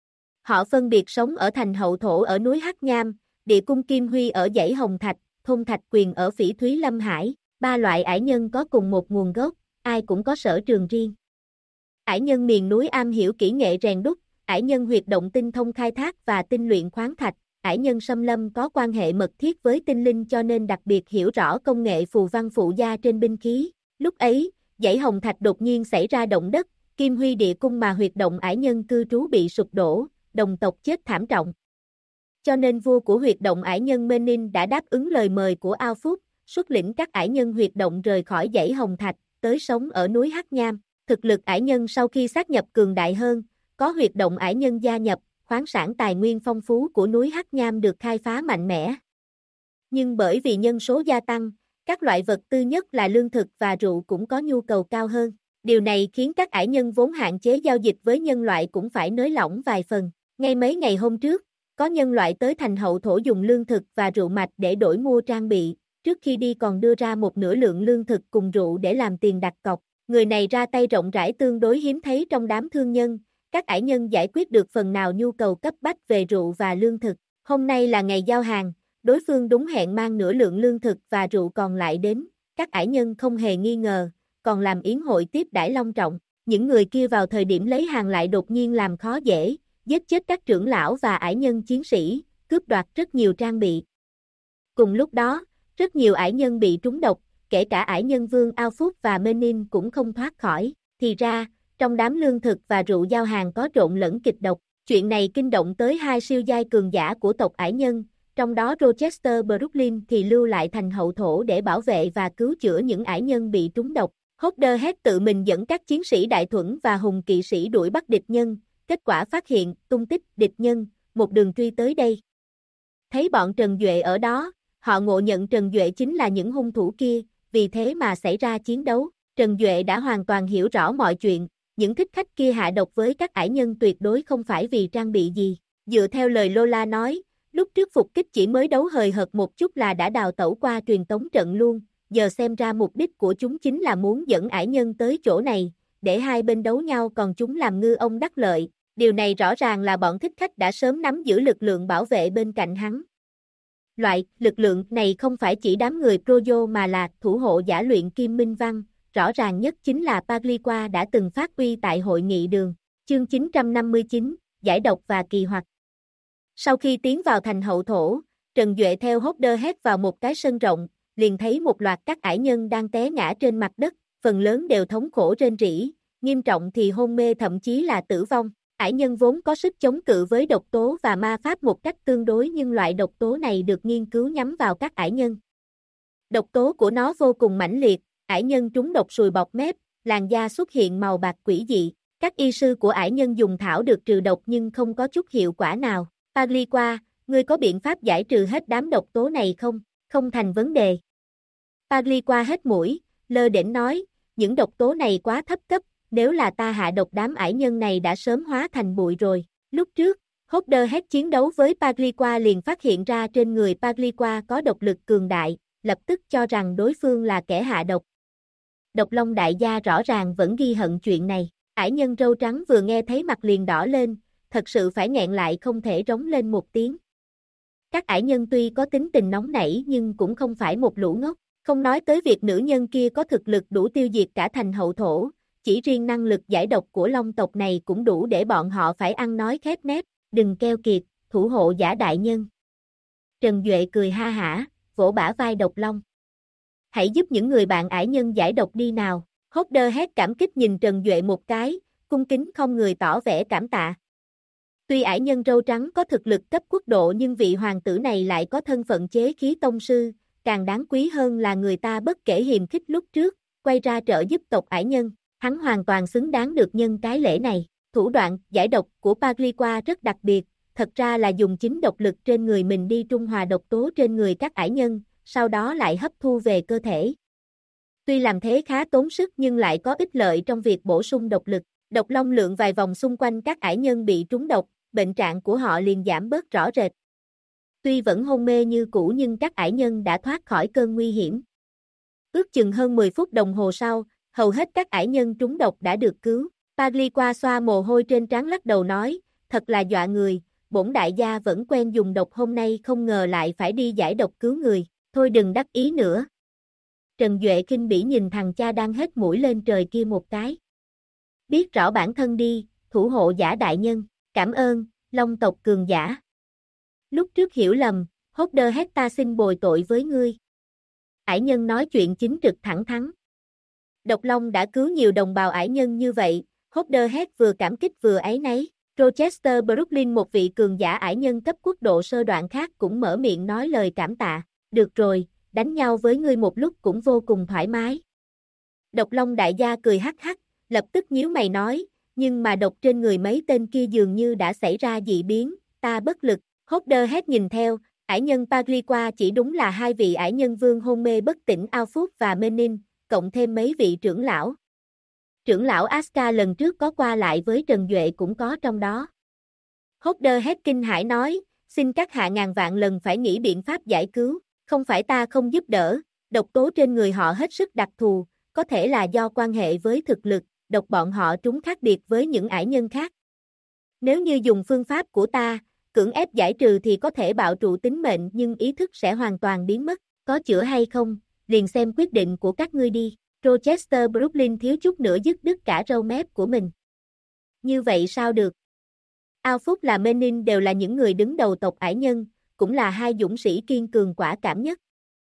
Họ phân biệt sống ở thành hậu thổ ở núi Hắc Nham, địa cung Kim Huy ở dãy Hồng Thạch, thôn Thạch Quyền ở Phỉ Thúy Lâm Hải. Ba loại ải nhân có cùng một nguồn gốc, ai cũng có sở trường riêng. Ải nhân miền núi am hiểu kỹ nghệ rèn đúc, ải nhân huyệt động tinh thông khai thác và tinh luyện khoáng thạch, ải nhân xâm lâm có quan hệ mật thiết với tinh linh cho nên đặc biệt hiểu rõ công nghệ phù văn phụ gia trên binh khí. Lúc ấy, dãy Hồng Thạch đột nhiên xảy ra động đất, Kim Huy địa cung mà huyệt động ải nhân cư trú bị sụp đổ, đồng tộc chết thảm trọng. Cho nên vua của huyệt động ải nhân Menin đã đáp ứng lời mời của Ao Phúc, xuất lĩnh các ải nhân huyệt động rời khỏi dãy Hồng Thạch, tới sống ở núi Hắc Nham. Thực lực ải nhân sau khi sát nhập cường đại hơn, có huyệt động ải nhân gia nhập, khoáng sản tài nguyên phong phú của núi Hắc Nham được khai phá mạnh mẽ. Nhưng bởi vì nhân số gia tăng, các loại vật tư nhất là lương thực và rượu cũng có nhu cầu cao hơn. Điều này khiến các ải nhân vốn hạn chế giao dịch với nhân loại cũng phải nới lỏng vài phần. Ngay mấy ngày hôm trước, có nhân loại tới thành hậu thổ dùng lương thực và rượu mạch để đổi mua trang bị, trước khi đi còn đưa ra một nửa lượng lương thực cùng rượu để làm tiền đặt cọc. Người này ra tay rộng rãi tương đối hiếm thấy trong đám thương nhân, các ải nhân giải quyết được phần nào nhu cầu cấp bách về rượu và lương thực. Hôm nay là ngày giao hàng, đối phương đúng hẹn mang nửa lượng lương thực và rượu còn lại đến, các ải nhân không hề nghi ngờ, còn làm yến hội tiếp đãi long trọng. Những người kia vào thời điểm lấy hàng lại đột nhiên làm khó dễ, giết chết các trưởng lão và ải nhân chiến sĩ, cướp đoạt rất nhiều trang bị. Cùng lúc đó, rất nhiều ải nhân bị trúng độc, kể cả ải nhân vương Ao Phúc và Menin cũng không thoát khỏi. Thì ra, trong đám lương thực và rượu giao hàng có trộn lẫn kịch độc. Chuyện này kinh động tới hai siêu giai cường giả của tộc ải nhân, trong đó Rochester Brooklyn thì lưu lại thành hậu thổ để bảo vệ và cứu chữa những ải nhân bị trúng độc. Hodderhead tự mình dẫn các chiến sĩ đại thuẫn và hùng kỵ sĩ đuổi bắt địch nhân, kết quả phát hiện tung tích địch nhân, một đường truy tới đây. Thấy bọn Trần Duệ ở đó, họ ngộ nhận Trần Duệ chính là những hung thủ kia, vì thế mà xảy ra chiến đấu. Trần Duệ đã hoàn toàn hiểu rõ mọi chuyện, những thích khách kia hạ độc với các ải nhân tuyệt đối không phải vì trang bị gì. Dựa theo lời Lola nói, lúc trước phục kích chỉ mới đấu hời hợt một chút là đã đào tẩu qua truyền tống trận luôn, giờ xem ra mục đích của chúng chính là muốn dẫn ải nhân tới chỗ này, để hai bên đấu nhau còn chúng làm ngư ông đắc lợi. Điều này rõ ràng là bọn thích khách đã sớm nắm giữ lực lượng bảo vệ bên cạnh hắn. Loại lực lượng này không phải chỉ đám người Proyo mà là thủ hộ giả luyện Kim Minh Văn, rõ ràng nhất chính là Pagliqua đã từng phát uy tại hội nghị đường. Chương 959, giải độc và kỳ hoặc. Sau khi tiến vào thành hậu thổ, Trần Duệ theo Hodderhead vào một cái sân rộng, liền thấy một loạt các ải nhân đang té ngã trên mặt đất, phần lớn đều thống khổ rên rỉ, nghiêm trọng thì hôn mê thậm chí là tử vong. Ải nhân vốn có sức chống cự với độc tố và ma pháp một cách tương đối nhưng loại độc tố này được nghiên cứu nhắm vào các ải nhân. Độc tố của nó vô cùng mãnh liệt, ải nhân trúng độc sùi bọt mép, làn da xuất hiện màu bạc quỷ dị. Các y sư của ải nhân dùng thảo được trừ độc nhưng không có chút hiệu quả nào. Pagliqua, ngươi có biện pháp giải trừ hết đám độc tố này không? Không thành vấn đề. Pagliqua hết mũi, lơ đễnh nói, những độc tố này quá thấp cấp, nếu là ta hạ độc đám ải nhân này đã sớm hóa thành bụi rồi. Lúc trước, Hodderhead chiến đấu với Pagliqua liền phát hiện ra trên người Pagliqua có độc lực cường đại, lập tức cho rằng đối phương là kẻ hạ độc. Độc Long đại gia rõ ràng vẫn ghi hận chuyện này. Ải nhân râu trắng vừa nghe thấy mặt liền đỏ lên, thật sự phải nghẹn lại không thể rống lên một tiếng. Các ải nhân tuy có tính tình nóng nảy nhưng cũng không phải một lũ ngốc, không nói tới việc nữ nhân kia có thực lực đủ tiêu diệt cả thành hậu thổ, chỉ riêng năng lực giải độc của Long tộc này cũng đủ để bọn họ phải ăn nói khép nép, đừng keo kiệt, thủ hộ giả đại nhân. Trần Duệ cười ha hả, vỗ bả vai Độc Long. Hãy giúp những người bạn ải nhân giải độc đi nào. Hodderhead cảm kích nhìn Trần Duệ một cái, cung kính không người tỏ vẻ cảm tạ. Tuy ải nhân râu trắng có thực lực cấp quốc độ nhưng vị hoàng tử này lại có thân phận chế khí tông sư, càng đáng quý hơn là người ta bất kể hiềm khích lúc trước, quay ra trợ giúp tộc ải nhân, hắn hoàn toàn xứng đáng được nhân cái lễ này. Thủ đoạn giải độc của Pagliqua rất đặc biệt, thật ra là dùng chính độc lực trên người mình đi trung hòa độc tố trên người các ải nhân, sau đó lại hấp thu về cơ thể. Tuy làm thế khá tốn sức nhưng lại có ích lợi trong việc bổ sung độc lực. Độc Long lượn vài vòng xung quanh các ải nhân bị trúng độc, bệnh trạng của họ liền giảm bớt rõ rệt. Tuy vẫn hôn mê như cũ nhưng các ải nhân đã thoát khỏi cơn nguy hiểm. Ước chừng hơn 10 phút đồng hồ sau, hầu hết các ải nhân trúng độc đã được cứu. Pagliqua xoa mồ hôi trên trán lắc đầu nói, thật là dọa người, bổn đại gia vẫn quen dùng độc hôm nay không ngờ lại phải đi giải độc cứu người, thôi đừng đắc ý nữa. Trần Duệ khinh bỉ nhìn thằng cha đang hết mũi lên trời kia một cái. Biết rõ bản thân đi, thủ hộ giả đại nhân, cảm ơn, Long tộc cường giả. Lúc trước hiểu lầm, Hodderhead ta xin bồi tội với ngươi. Ải nhân nói chuyện chính trực thẳng thắn. Độc Long đã cứu nhiều đồng bào ải nhân như vậy, Hodderhead vừa cảm kích vừa áy náy. Rochester Brooklyn một vị cường giả ải nhân cấp quốc độ sơ đoạn khác cũng mở miệng nói lời cảm tạ. Được rồi, đánh nhau với ngươi một lúc cũng vô cùng thoải mái. Độc Long đại gia cười hắc hắc, lập tức nhíu mày nói, nhưng mà độc trên người mấy tên kia dường như đã xảy ra dị biến, ta bất lực. Hodderhead nhìn theo, ải nhân Pagliqua chỉ đúng là hai vị ải nhân vương hôn mê bất tỉnh Ao Phúc và Menin, cộng thêm mấy vị trưởng lão. Trưởng lão Aska lần trước có qua lại với Trần Duệ cũng có trong đó. Hodder hét kinh hãi nói, xin các hạ ngàn vạn lần phải nghĩ biện pháp giải cứu, không phải ta không giúp đỡ, độc tố trên người họ hết sức đặc thù, có thể là do quan hệ với thực lực, độc bọn họ trúng khác biệt với những ải nhân khác. Nếu như dùng phương pháp của ta, cưỡng ép giải trừ thì có thể bạo trụ tính mệnh nhưng ý thức sẽ hoàn toàn biến mất, có chữa hay không, liền xem quyết định của các ngươi đi. Rochester Brooklyn thiếu chút nữa dứt đứt cả râu mép của mình. Như vậy sao được? Ao Phúc là Menin đều là những người đứng đầu tộc ải nhân, cũng là hai dũng sĩ kiên cường quả cảm nhất.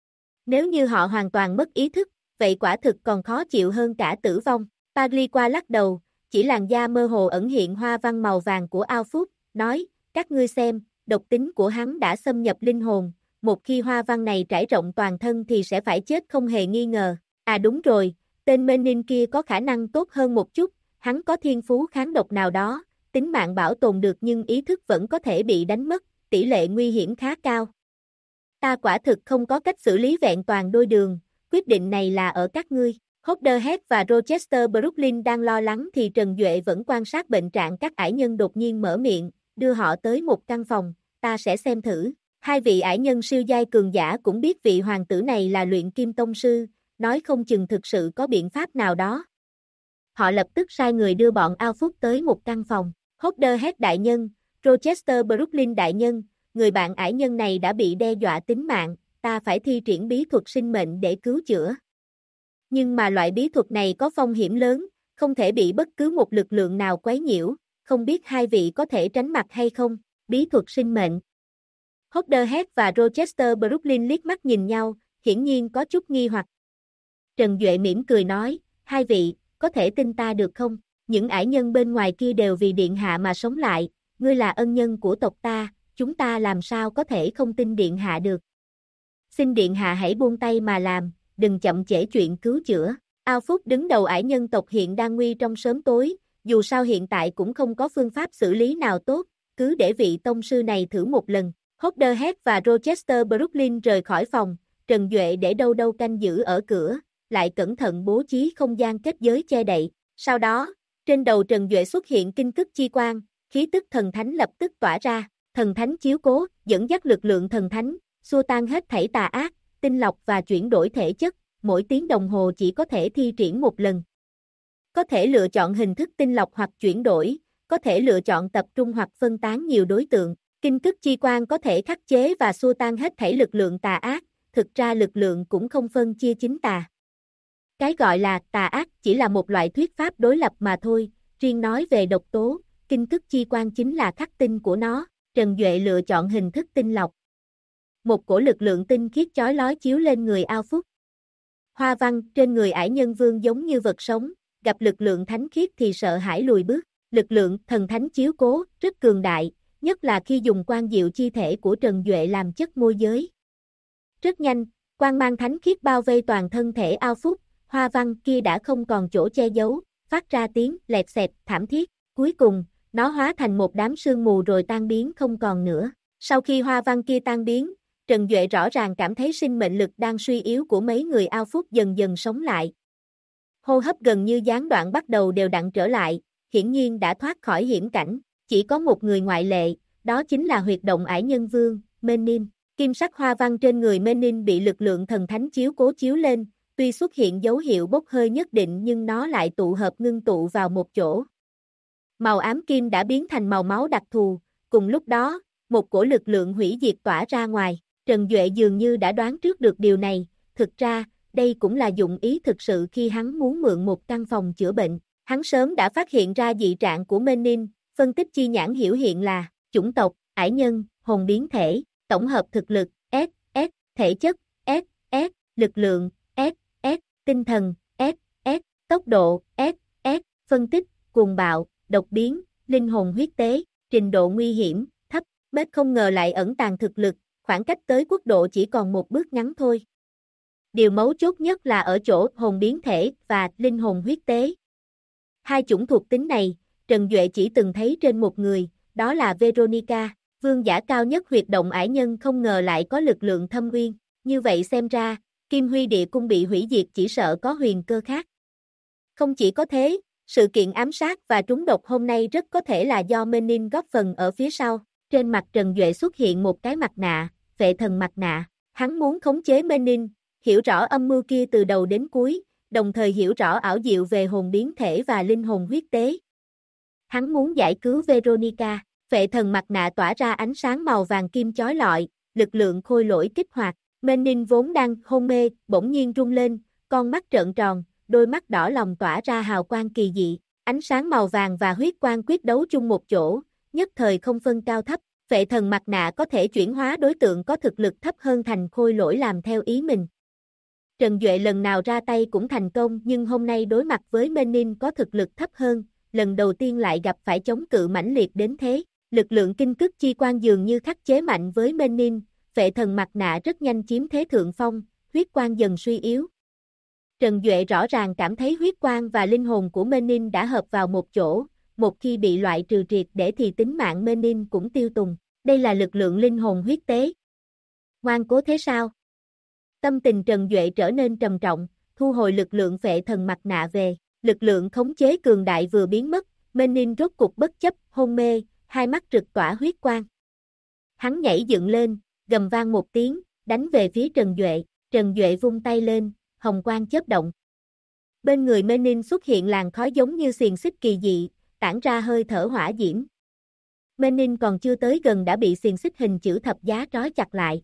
Nếu như họ hoàn toàn mất ý thức, vậy quả thực còn khó chịu hơn cả tử vong. Pagliqua lắc đầu, chỉ làn da mơ hồ ẩn hiện hoa văn màu vàng của Ao Phúc, nói, các ngươi xem, độc tính của hắn đã xâm nhập linh hồn, một khi hoa văn này trải rộng toàn thân thì sẽ phải chết không hề nghi ngờ. À đúng rồi, tên Menin kia có khả năng tốt hơn một chút, hắn có thiên phú kháng độc nào đó, tính mạng bảo tồn được nhưng ý thức vẫn có thể bị đánh mất, tỷ lệ nguy hiểm khá cao. Ta quả thực không có cách xử lý vẹn toàn đôi đường, quyết định này là ở các ngươi. Hodderhead và Rochester Brooklyn đang lo lắng thì Trần Duệ vẫn quan sát bệnh trạng các ải nhân đột nhiên mở miệng, đưa họ tới một căn phòng, ta sẽ xem thử. Hai vị ải nhân siêu giai cường giả cũng biết vị hoàng tử này là luyện kim tông sư, nói không chừng thực sự có biện pháp nào đó. Họ lập tức sai người đưa bọn Ao Phúc tới một căn phòng. Hodderhead đại nhân, Rochester Brooklyn đại nhân, người bạn ải nhân này đã bị đe dọa tính mạng, ta phải thi triển bí thuật sinh mệnh để cứu chữa. Nhưng mà loại bí thuật này có phong hiểm lớn, không thể bị bất cứ một lực lượng nào quấy nhiễu, không biết hai vị có thể tránh mặt hay không, bí thuật sinh mệnh. Hodderhead và Rochester Brooklyn liếc mắt nhìn nhau, hiển nhiên có chút nghi hoặc. Trần Duệ mỉm cười nói, hai vị, có thể tin ta được không? Những ải nhân bên ngoài kia đều vì điện hạ mà sống lại, ngươi là ân nhân của tộc ta, chúng ta làm sao có thể không tin điện hạ được. Xin điện hạ hãy buông tay mà làm, đừng chậm trễ chuyện cứu chữa. Ao Phúc đứng đầu ải nhân tộc hiện đang nguy trong sớm tối, dù sao hiện tại cũng không có phương pháp xử lý nào tốt, cứ để vị tông sư này thử một lần. Hodderhead và Rochester Brooklyn rời khỏi phòng, Trần Duệ để đâu đâu canh giữ ở cửa, lại cẩn thận bố trí không gian kết giới che đậy. Sau đó, trên đầu Trần Duệ xuất hiện kinh cức chi quang, khí tức thần thánh lập tức tỏa ra, thần thánh chiếu cố, dẫn dắt lực lượng thần thánh, xua tan hết thảy tà ác, tinh lọc và chuyển đổi thể chất, mỗi tiếng đồng hồ chỉ có thể thi triển một lần. Có thể lựa chọn hình thức tinh lọc hoặc chuyển đổi, có thể lựa chọn tập trung hoặc phân tán nhiều đối tượng. Kinh cức chi quang có thể khắc chế và xua tan hết thảy lực lượng tà ác, thực ra lực lượng cũng không phân chia chính tà. Cái gọi là tà ác chỉ là một loại thuyết pháp đối lập mà thôi, riêng nói về độc tố, kinh cức chi quang chính là khắc tinh của nó, Trần Duệ lựa chọn hình thức tinh lọc. Một cổ lực lượng tinh khiết chói lói chiếu lên người Ao Phúc. Hoa văn trên người ải nhân vương giống như vật sống, gặp lực lượng thánh khiết thì sợ hãi lùi bước, lực lượng thần thánh chiếu cố rất cường đại, nhất là khi dùng quang diệu chi thể của Trần Duệ làm chất môi giới. Rất nhanh, quang mang thánh khiết bao vây toàn thân thể Ao Phúc, hoa văn kia đã không còn chỗ che giấu, phát ra tiếng lẹt xẹt thảm thiết, cuối cùng, nó hóa thành một đám sương mù rồi tan biến không còn nữa. Sau khi hoa văn kia tan biến, Trần Duệ rõ ràng cảm thấy sinh mệnh lực đang suy yếu của mấy người Ao Phúc dần dần sống lại. Hô hấp gần như gián đoạn bắt đầu đều đặn trở lại, hiển nhiên đã thoát khỏi hiểm cảnh. Chỉ có một người ngoại lệ, đó chính là huyệt động ải nhân vương, Menin. Kim sắc hoa văn trên người Menin bị lực lượng thần thánh chiếu cố chiếu lên, tuy xuất hiện dấu hiệu bốc hơi nhất định nhưng nó lại tụ hợp ngưng tụ vào một chỗ. Màu ám kim đã biến thành màu máu đặc thù, cùng lúc đó, một cổ lực lượng hủy diệt tỏa ra ngoài. Trần Duệ dường như đã đoán trước được điều này, thực ra, đây cũng là dụng ý thực sự khi hắn muốn mượn một căn phòng chữa bệnh. Hắn sớm đã phát hiện ra dị trạng của Menin, phân tích chi nhãn hiểu hiện là chủng tộc, ải nhân, hồn biến thể, tổng hợp thực lực, S, S, thể chất, S, S, lực lượng, S, S, tinh thần, S, S, tốc độ, S, S, phân tích, cuồng bạo, độc biến, linh hồn huyết tế, trình độ nguy hiểm, thấp, bếp không ngờ lại ẩn tàng thực lực, khoảng cách tới quốc độ chỉ còn một bước ngắn thôi. Điều mấu chốt nhất là ở chỗ hồn biến thể và linh hồn huyết tế. Hai chủng thuộc tính này, Trần Duệ chỉ từng thấy trên một người, đó là Veronica, vương giả cao nhất huyệt động ải nhân không ngờ lại có lực lượng thâm uyên. Như vậy xem ra, Kim Huy Địa Cung bị hủy diệt chỉ sợ có huyền cơ khác. Không chỉ có thế, Sự kiện ám sát và trúng độc hôm nay rất có thể là do Menin góp phần ở phía sau. Trên mặt Trần Duệ xuất hiện một cái mặt nạ, vệ thần mặt nạ. Hắn muốn khống chế Menin, hiểu rõ âm mưu kia từ đầu đến cuối, đồng thời hiểu rõ ảo diệu về hồn biến thể và linh hồn huyết tế. Hắn muốn giải cứu Veronica. Vệ thần mặt nạ tỏa ra ánh sáng màu vàng kim chói lọi, lực lượng khôi lỗi kích hoạt. Menin vốn đang hôn mê, bỗng nhiên rung lên, con mắt trợn tròn, đôi mắt đỏ lòng tỏa ra hào quang kỳ dị. Ánh sáng màu vàng và huyết quang quyết đấu chung một chỗ, nhất thời không phân cao thấp. Vệ thần mặt nạ có thể chuyển hóa đối tượng có thực lực thấp hơn thành khôi lỗi làm theo ý mình. Trần Duệ lần nào ra tay cũng thành công, nhưng hôm nay đối mặt với Menin có thực lực thấp hơn, lần đầu tiên lại gặp phải chống cự mãnh liệt đến thế. Lực lượng kinh cức chi quan dường như khắc chế mạnh với Menin, vệ thần mặt nạ rất nhanh chiếm thế thượng phong, huyết quang dần suy yếu. Trần Duệ rõ ràng cảm thấy huyết quang và linh hồn của Menin đã hợp vào một chỗ, một khi bị loại trừ triệt để thì tính mạng Menin cũng tiêu tùng. Đây là lực lượng linh hồn huyết tế. Ngoan cố thế sao? Tâm tình Trần Duệ trở nên trầm trọng, thu hồi lực lượng vệ thần mặt nạ về. Lực lượng khống chế cường đại vừa biến mất, Menin rốt cục bất chấp, hôn mê, hai mắt rực tỏa huyết quang. Hắn nhảy dựng lên, gầm vang một tiếng, đánh về phía Trần Duệ. Trần Duệ vung tay lên, hồng quang chớp động. Bên người Menin xuất hiện làn khói giống như xiềng xích kỳ dị, tản ra hơi thở hỏa diễm. Menin còn chưa tới gần đã bị xiềng xích hình chữ thập giá trói chặt lại.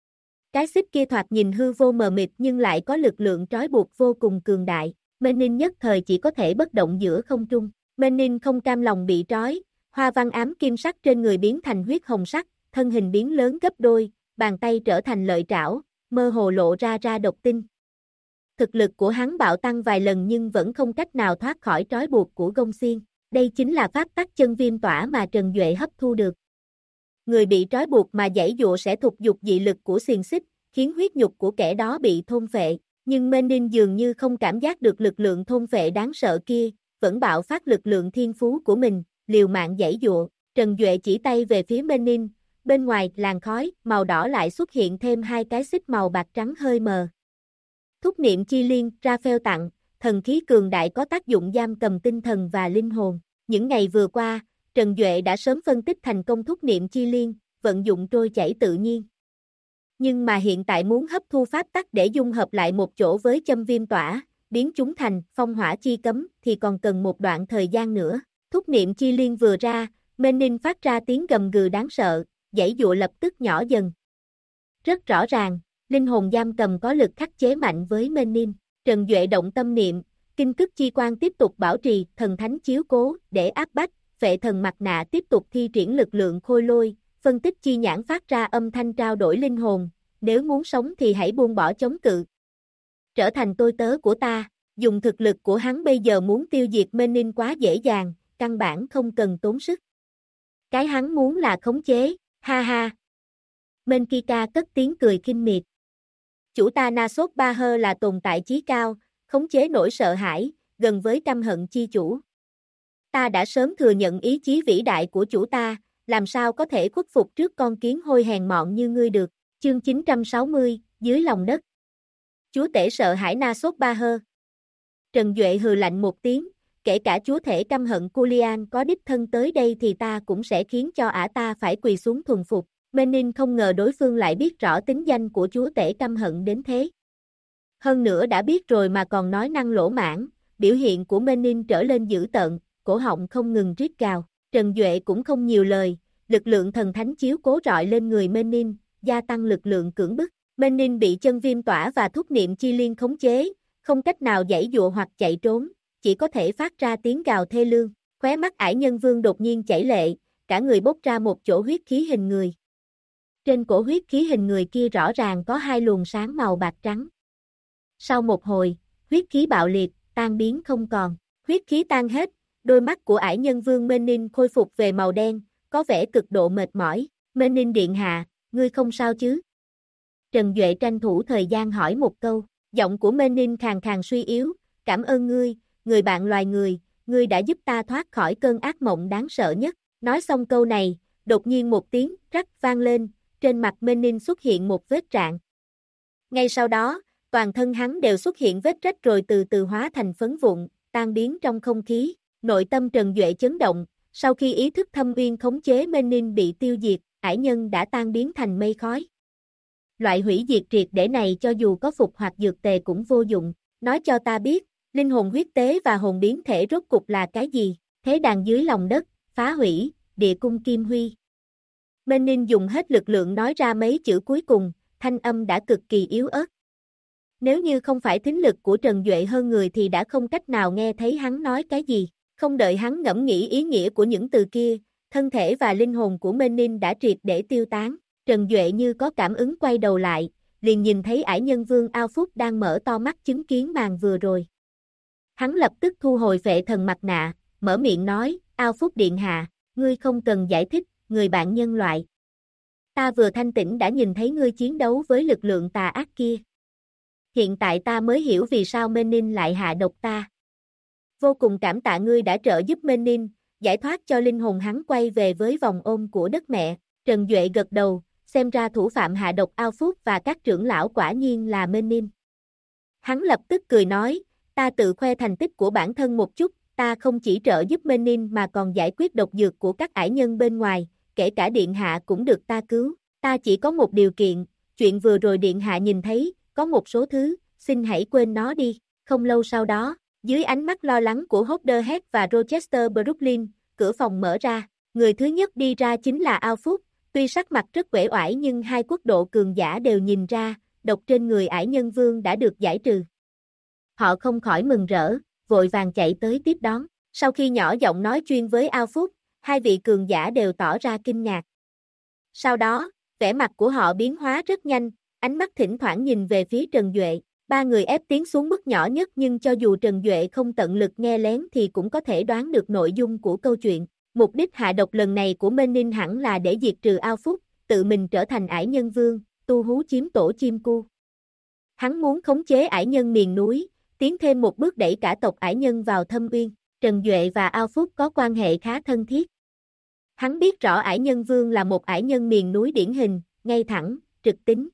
Cái xích kia thoạt nhìn hư vô mờ mịt nhưng lại có lực lượng trói buộc vô cùng cường đại. Menin nhất thời chỉ có thể bất động giữa không trung. Menin không cam lòng bị trói, hoa văn ám kim sắc trên người biến thành huyết hồng sắc, thân hình biến lớn gấp đôi, bàn tay trở thành lợi trảo, mơ hồ lộ ra độc tinh. Thực lực của hắn bạo tăng vài lần nhưng vẫn không cách nào thoát khỏi trói buộc của gông xiên. Đây chính là pháp tắc chân viêm tỏa mà Trần Duệ hấp thu được. Người bị trói buộc mà giãy dụa sẽ thúc giục dị lực của xiềng xích, khiến huyết nhục của kẻ đó bị thôn phệ. Nhưng Menin dường như không cảm giác được lực lượng thôn phệ đáng sợ kia, vẫn bạo phát lực lượng thiên phú của mình, liều mạng giãy dụa. Trần Duệ chỉ tay về phía Menin, bên ngoài làn khói màu đỏ lại xuất hiện thêm hai cái xích màu bạc trắng hơi mờ. Thúc niệm chi liên, Raphael tặng, thần khí cường đại có tác dụng giam cầm tinh thần và linh hồn. Những ngày vừa qua, Trần Duệ đã sớm phân tích thành công thúc niệm chi liên, vận dụng trôi chảy tự nhiên. Nhưng mà hiện tại muốn hấp thu pháp tắc để dung hợp lại một chỗ với châm viêm tỏa, biến chúng thành phong hỏa chi cấm thì còn cần một đoạn thời gian nữa. Thúc niệm chi liên vừa ra, Menin phát ra tiếng gầm gừ đáng sợ, giãy dụa lập tức nhỏ dần. Rất rõ ràng, linh hồn giam cầm có lực khắc chế mạnh với Menin. Trần Duệ động tâm niệm, kinh cức chi quan tiếp tục bảo trì thần thánh chiếu cố để áp bách, vệ thần mặt nạ tiếp tục thi triển lực lượng khôi lôi, phân tích chi nhãn phát ra âm thanh trao đổi linh hồn, nếu muốn sống thì hãy buông bỏ chống cự. Trở thành tôi tớ của ta, dùng thực lực của hắn bây giờ muốn tiêu diệt Menin quá dễ dàng, căn bản không cần tốn sức. Cái hắn muốn là khống chế, ha ha. Menkika cất tiếng cười khinh miệt. Chủ ta Nasốt Ba Hơ là tồn tại chí cao, khống chế nỗi sợ hãi, gần với căm hận chi chủ. Ta đã sớm thừa nhận ý chí vĩ đại của chủ ta, làm sao có thể khuất phục trước con kiến hôi hèn mọn như ngươi được. Chương 960, dưới lòng đất. Chúa tể sợ hãi Nasốt Ba Hơ. Trần Duệ hừ lạnh một tiếng, kể cả chúa thể căm hận Culian có đích thân tới đây thì ta cũng sẽ khiến cho ả ta phải quỳ xuống thuần phục. Menin không ngờ đối phương lại biết rõ tính danh của chúa tể căm hận đến thế. Hơn nữa đã biết rồi mà còn nói năng lỗ mãng, biểu hiện của Menin trở lên dữ tợn, cổ họng không ngừng rít gào. Trần Duệ cũng không nhiều lời, lực lượng thần thánh chiếu cố rọi lên người Menin, gia tăng lực lượng cưỡng bức. Menin bị chân viêm tỏa và thúc niệm chi liên khống chế, không cách nào giãy dụa hoặc chạy trốn, chỉ có thể phát ra tiếng gào thê lương. Khóe mắt Ải Nhân Vương đột nhiên chảy lệ, cả người bốc ra một chỗ huyết khí hình người. Trên cổ huyết khí hình người kia rõ ràng có hai luồng sáng màu bạc trắng. Sau một hồi, huyết khí bạo liệt, tan biến không còn. Huyết khí tan hết, đôi mắt của Ải Nhân Vương Menin khôi phục về màu đen, có vẻ cực độ mệt mỏi. Menin điện hạ, ngươi không sao chứ? Trần Duệ tranh thủ thời gian hỏi một câu, giọng của Menin khàn khàn suy yếu, cảm ơn ngươi, người bạn loài người, ngươi đã giúp ta thoát khỏi cơn ác mộng đáng sợ nhất. Nói xong câu này, đột nhiên một tiếng rắc vang lên, trên mặt Menin xuất hiện một vết rạn. Ngay sau đó, toàn thân hắn đều xuất hiện vết rách rồi từ từ hóa thành phấn vụn, tan biến trong không khí, nội tâm Trần Duệ chấn động, sau khi ý thức thâm uyên khống chế Menin bị tiêu diệt, ải nhân đã tan biến thành mây khói. Loại hủy diệt triệt để này cho dù có phục hoặc dược tề cũng vô dụng, nói cho ta biết, linh hồn huyết tế và hồn biến thể rốt cục là cái gì, thế đàn dưới lòng đất, phá hủy, địa cung kim huy. Menin dùng hết lực lượng nói ra mấy chữ cuối cùng, thanh âm đã cực kỳ yếu ớt. Nếu như không phải thính lực của Trần Duệ hơn người thì đã không cách nào nghe thấy hắn nói cái gì, không đợi hắn ngẫm nghĩ ý nghĩa của những từ kia, thân thể và linh hồn của Menin đã triệt để tiêu tán. Trần Duệ như có cảm ứng quay đầu lại, liền nhìn thấy ải nhân vương Ao Phúc đang mở to mắt chứng kiến màn vừa rồi. Hắn lập tức thu hồi phệ thần mặt nạ, mở miệng nói, Ao Phúc điện hạ, ngươi không cần giải thích, người bạn nhân loại. Ta vừa thanh tỉnh đã nhìn thấy ngươi chiến đấu với lực lượng tà ác kia. Hiện tại ta mới hiểu vì sao Menin lại hạ độc ta. Vô cùng cảm tạ ngươi đã trợ giúp Menin, giải thoát cho linh hồn hắn quay về với vòng ôm của đất mẹ. Trần Duệ gật đầu, xem ra thủ phạm hạ độc Ao Phúc và các trưởng lão quả nhiên là Menin. Hắn lập tức cười nói, ta tự khoe thành tích của bản thân một chút, ta không chỉ trợ giúp Menin mà còn giải quyết độc dược của các ải nhân bên ngoài, kể cả điện hạ cũng được ta cứu, ta chỉ có một điều kiện, chuyện vừa rồi điện hạ nhìn thấy, có một số thứ, xin hãy quên nó đi. Không lâu sau đó, dưới ánh mắt lo lắng của Howderhead và Rochester Brooklyn, cửa phòng mở ra, người thứ nhất đi ra chính là Ao Phúc, tuy sắc mặt rất uể oải nhưng hai quốc độ cường giả đều nhìn ra, độc trên người ải nhân vương đã được giải trừ. Họ không khỏi mừng rỡ, vội vàng chạy tới tiếp đón, sau khi nhỏ giọng nói chuyện với Ao Phúc, hai vị cường giả đều tỏ ra kinh ngạc. Sau đó, vẻ mặt của họ biến hóa rất nhanh, ánh mắt thỉnh thoảng nhìn về phía Trần Duệ, ba người ép tiến xuống mức nhỏ nhất nhưng cho dù Trần Duệ không tận lực nghe lén thì cũng có thể đoán được nội dung của câu chuyện. Mục đích hạ độc lần này của Menin hẳn là để diệt trừ Ao Phúc, tự mình trở thành ải nhân vương, tu hú chiếm tổ chim cu. Hắn muốn khống chế ải nhân miền núi, tiến thêm một bước đẩy cả tộc ải nhân vào thâm uyên. Trần Duệ và Ao Phúc có quan hệ khá thân thiết. Hắn biết rõ ải nhân vương là một ải nhân miền núi điển hình, ngay thẳng, trực tính.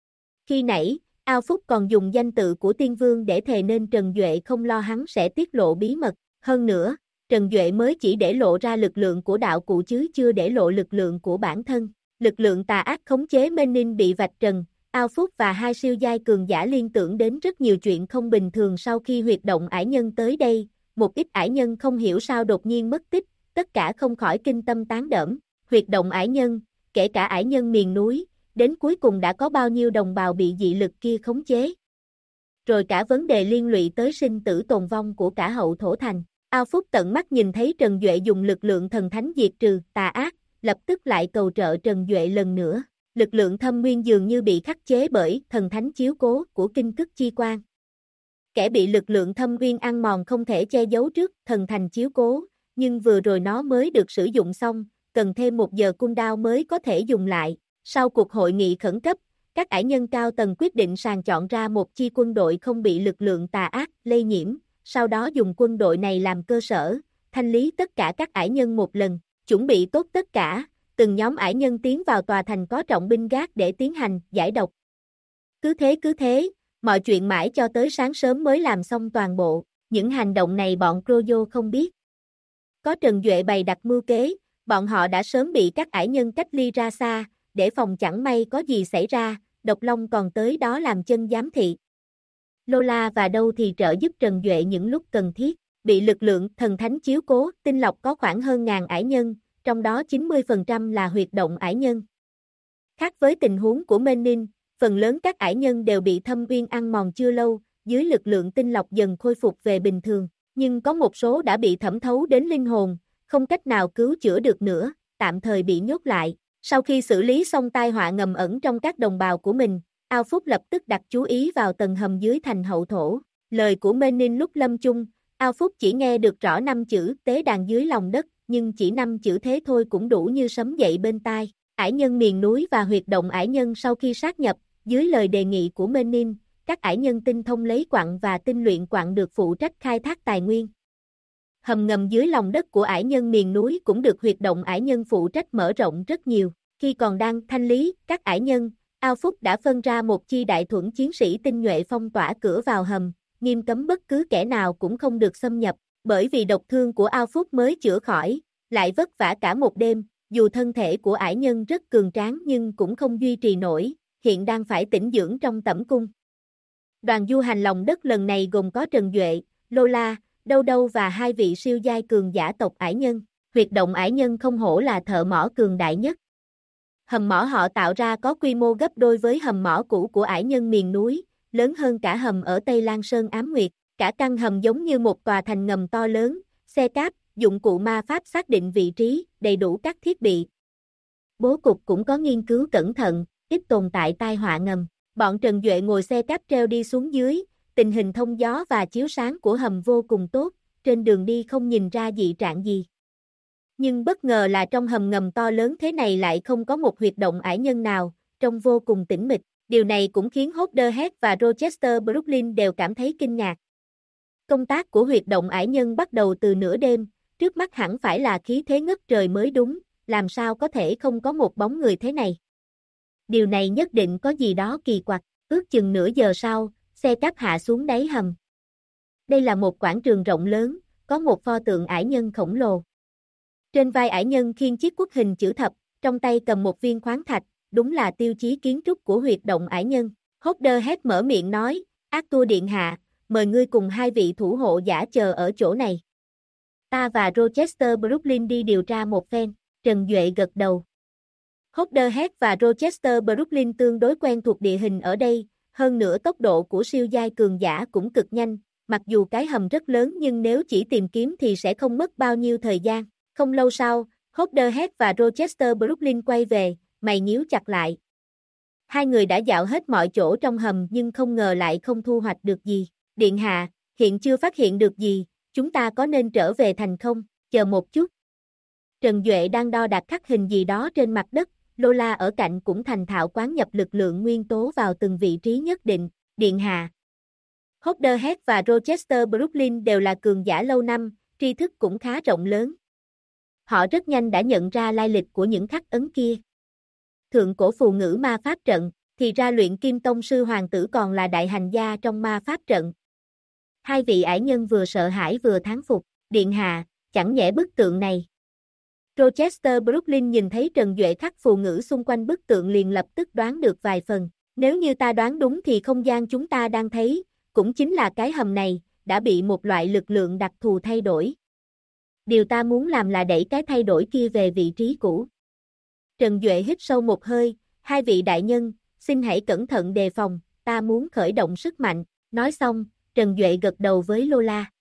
Khi nãy, Ao Phúc còn dùng danh tự của tiên vương để thề nên Trần Duệ không lo hắn sẽ tiết lộ bí mật. Hơn nữa, Trần Duệ mới chỉ để lộ ra lực lượng của đạo cụ chứ chưa để lộ lực lượng của bản thân. Lực lượng tà ác khống chế Menin bị vạch trần, Ao Phúc và hai siêu giai cường giả liên tưởng đến rất nhiều chuyện không bình thường sau khi huyệt động ải nhân tới đây. Một ít ải nhân không hiểu sao đột nhiên mất tích, tất cả không khỏi kinh tâm tán đỡm. Huyệt động ải nhân, kể cả ải nhân miền núi, đến cuối cùng đã có bao nhiêu đồng bào bị dị lực kia khống chế. Rồi cả vấn đề liên lụy tới sinh tử tồn vong của cả hậu thổ thành. Ao Phúc tận mắt nhìn thấy Trần Duệ dùng lực lượng thần thánh diệt trừ tà ác, lập tức lại cầu trợ Trần Duệ lần nữa. Lực lượng thâm nguyên dường như bị khắc chế bởi thần thánh chiếu cố của kinh cức chi quan. Kẻ bị lực lượng thâm nguyên ăn mòn không thể che giấu trước thần thành chiếu cố, nhưng vừa rồi nó mới được sử dụng xong, cần thêm 1 giờ cooldown mới có thể dùng lại. Sau cuộc hội nghị khẩn cấp, các ải nhân cao tầng quyết định sàng chọn ra một chi quân đội không bị lực lượng tà ác lây nhiễm, sau đó dùng quân đội này làm cơ sở, thanh lý tất cả các ải nhân một lần, chuẩn bị tốt tất cả, từng nhóm ải nhân tiến vào tòa thành có trọng binh gác để tiến hành giải độc. Cứ thế, mọi chuyện mãi cho tới sáng sớm mới làm xong toàn bộ, những hành động này bọn Croyo không biết. Có Trần Duệ bày đặt mưu kế, bọn họ đã sớm bị các ải nhân cách ly ra xa, để phòng chẳng may có gì xảy ra, Độc Long còn tới đó làm chân giám thị. Lola và Đâu thì trợ giúp Trần Duệ những lúc cần thiết, bị lực lượng thần thánh chiếu cố, tinh lọc có khoảng hơn 1000 ải nhân, trong đó 90% là huyệt động ải nhân. Khác với tình huống của Menin, phần lớn các ải nhân đều bị thâm uyên ăn mòn chưa lâu, dưới lực lượng tinh lọc dần khôi phục về bình thường, nhưng có một số đã bị thẩm thấu đến linh hồn, không cách nào cứu chữa được nữa, tạm thời bị nhốt lại. Sau khi xử lý xong tai họa ngầm ẩn trong các đồng bào của mình, Ao Phúc lập tức đặt chú ý vào tầng hầm dưới thành hậu thổ. Lời của Menin lúc lâm chung, Ao Phúc chỉ nghe được rõ 5 chữ tế đàn dưới lòng đất, nhưng chỉ 5 chữ thế thôi cũng đủ như sấm dậy bên tai. Ải nhân miền núi và huyệt động ải nhân sau khi sát nhập, dưới lời đề nghị của Menin, các ải nhân tinh thông lấy quặng và tinh luyện quặng được phụ trách khai thác tài nguyên. Hầm ngầm dưới lòng đất của ải nhân miền núi cũng được huyệt động ải nhân phụ trách mở rộng rất nhiều. Khi còn đang thanh lý các ải nhân, Ao Phúc đã phân ra một chi đại thuẫn chiến sĩ tinh nhuệ phong tỏa cửa vào hầm, nghiêm cấm bất cứ kẻ nào cũng không được xâm nhập, bởi vì độc thương của Ao Phúc mới chữa khỏi, lại vất vả cả một đêm, dù thân thể của ải nhân rất cường tráng nhưng cũng không duy trì nổi, hiện đang phải tĩnh dưỡng trong tẩm cung. Đoàn du hành lòng đất lần này gồm có Trần Duệ, Lola, Đâu Đâu và hai vị siêu giai cường giả tộc ải nhân. Huyệt động ải nhân không hổ là thợ mỏ cường đại nhất. Hầm mỏ họ tạo ra có quy mô gấp đôi với hầm mỏ cũ của ải nhân miền núi, lớn hơn cả hầm ở Tây Lan Sơn Ám Nguyệt, cả căn hầm giống như một tòa thành ngầm to lớn, xe cáp, dụng cụ ma pháp xác định vị trí, đầy đủ các thiết bị. Bố cục cũng có nghiên cứu cẩn thận, ít tồn tại tai họa ngầm. Bọn Trần Duệ ngồi xe cáp treo đi xuống dưới, tình hình thông gió và chiếu sáng của hầm vô cùng tốt, trên đường đi không nhìn ra dị trạng gì. Nhưng bất ngờ là trong hầm ngầm to lớn thế này lại không có một huyệt động ải nhân nào, trông vô cùng tĩnh mịch. Điều này cũng khiến Howderhead và Rochester Brooklyn đều cảm thấy kinh ngạc. Công tác của huyệt động ải nhân bắt đầu từ nửa đêm, trước mắt hẳn phải là khí thế ngất trời mới đúng, làm sao có thể không có một bóng người thế này. Điều này nhất định có gì đó kỳ quặc, ước chừng nửa giờ sau, xe cáp hạ xuống đáy hầm. Đây là một quảng trường rộng lớn, có một pho tượng ải nhân khổng lồ. Trên vai ải nhân khiêng chiếc quốc hình chữ thập, trong tay cầm một viên khoáng thạch, đúng là tiêu chí kiến trúc của huyệt động ải nhân. Howderhead mở miệng nói, Arthur điện hạ, mời ngươi cùng hai vị thủ hộ giả chờ ở chỗ này. Ta và Rochester Brooklyn đi điều tra một phen, Trần Duệ gật đầu. Howderhead và Rochester Brooklyn tương đối quen thuộc địa hình ở đây, hơn nữa tốc độ của siêu giai cường giả cũng cực nhanh, mặc dù cái hầm rất lớn nhưng nếu chỉ tìm kiếm thì sẽ không mất bao nhiêu thời gian. Không lâu sau, Howderhead và Rochester Brooklyn quay về, mày nhíu chặt lại. Hai người đã dạo hết mọi chỗ trong hầm nhưng không ngờ lại không thu hoạch được gì. Điện hạ, hiện chưa phát hiện được gì, chúng ta có nên trở về thành không? Chờ một chút. Trần Duệ đang đo đạc khắc hình gì đó trên mặt đất, Lola ở cạnh cũng thành thạo quán nhập lực lượng nguyên tố vào từng vị trí nhất định. Điện hạ. Howderhead và Rochester Brooklyn đều là cường giả lâu năm, tri thức cũng khá rộng lớn. Họ rất nhanh đã nhận ra lai lịch của những khắc ấn kia. Thượng cổ phù ngữ ma pháp trận, thì ra luyện kim tông sư hoàng tử còn là đại hành gia trong ma pháp trận. Hai vị ải nhân vừa sợ hãi vừa thán phục, điện hạ, chẳng nhẽ bức tượng này. Rochester Brooklyn nhìn thấy Trần Duệ khắc phù ngữ xung quanh bức tượng liền lập tức đoán được vài phần. Nếu như ta đoán đúng thì không gian chúng ta đang thấy, cũng chính là cái hầm này, đã bị một loại lực lượng đặc thù thay đổi. Điều ta muốn làm là đẩy cái thay đổi kia về vị trí cũ. Trần Duệ hít sâu một hơi, hai vị đại nhân, xin hãy cẩn thận đề phòng, ta muốn khởi động sức mạnh. Nói xong, Trần Duệ gật đầu với Lola.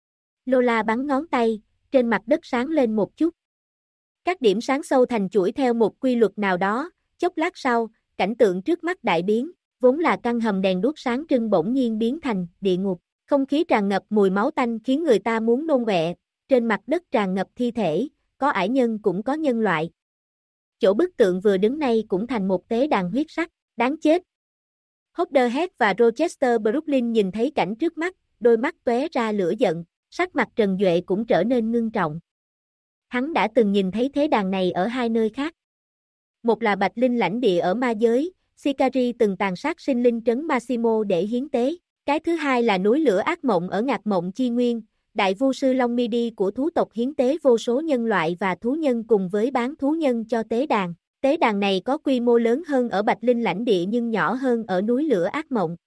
Lola bắn ngón tay, trên mặt đất sáng lên một chút. Các điểm sáng sâu thành chuỗi theo một quy luật nào đó, chốc lát sau, cảnh tượng trước mắt đại biến, vốn là căn hầm đèn đuốc sáng trưng bỗng nhiên biến thành địa ngục. Không khí tràn ngập mùi máu tanh khiến người ta muốn nôn ọe, trên mặt đất tràn ngập thi thể, có ải nhân cũng có nhân loại. Chỗ bức tượng vừa đứng nay cũng thành một tế đàn huyết sắc, đáng chết. Howderhead và Rochester Brooklyn nhìn thấy cảnh trước mắt, đôi mắt tóe ra lửa giận, sắc mặt Trần Duệ cũng trở nên ngưng trọng. Hắn đã từng nhìn thấy thế đàn này ở hai nơi khác. Một là Bạch Linh lãnh địa ở ma giới, Sicari từng tàn sát sinh linh trấn Massimo để hiến tế. Cái thứ hai là núi lửa ác mộng ở Ngạc Mộng Chi Nguyên, đại vu sư Long Midi của thú tộc hiến tế vô số nhân loại và thú nhân cùng với bán thú nhân cho tế đàn. Tế đàn này có quy mô lớn hơn ở Bạch Linh lãnh địa nhưng nhỏ hơn ở núi lửa ác mộng.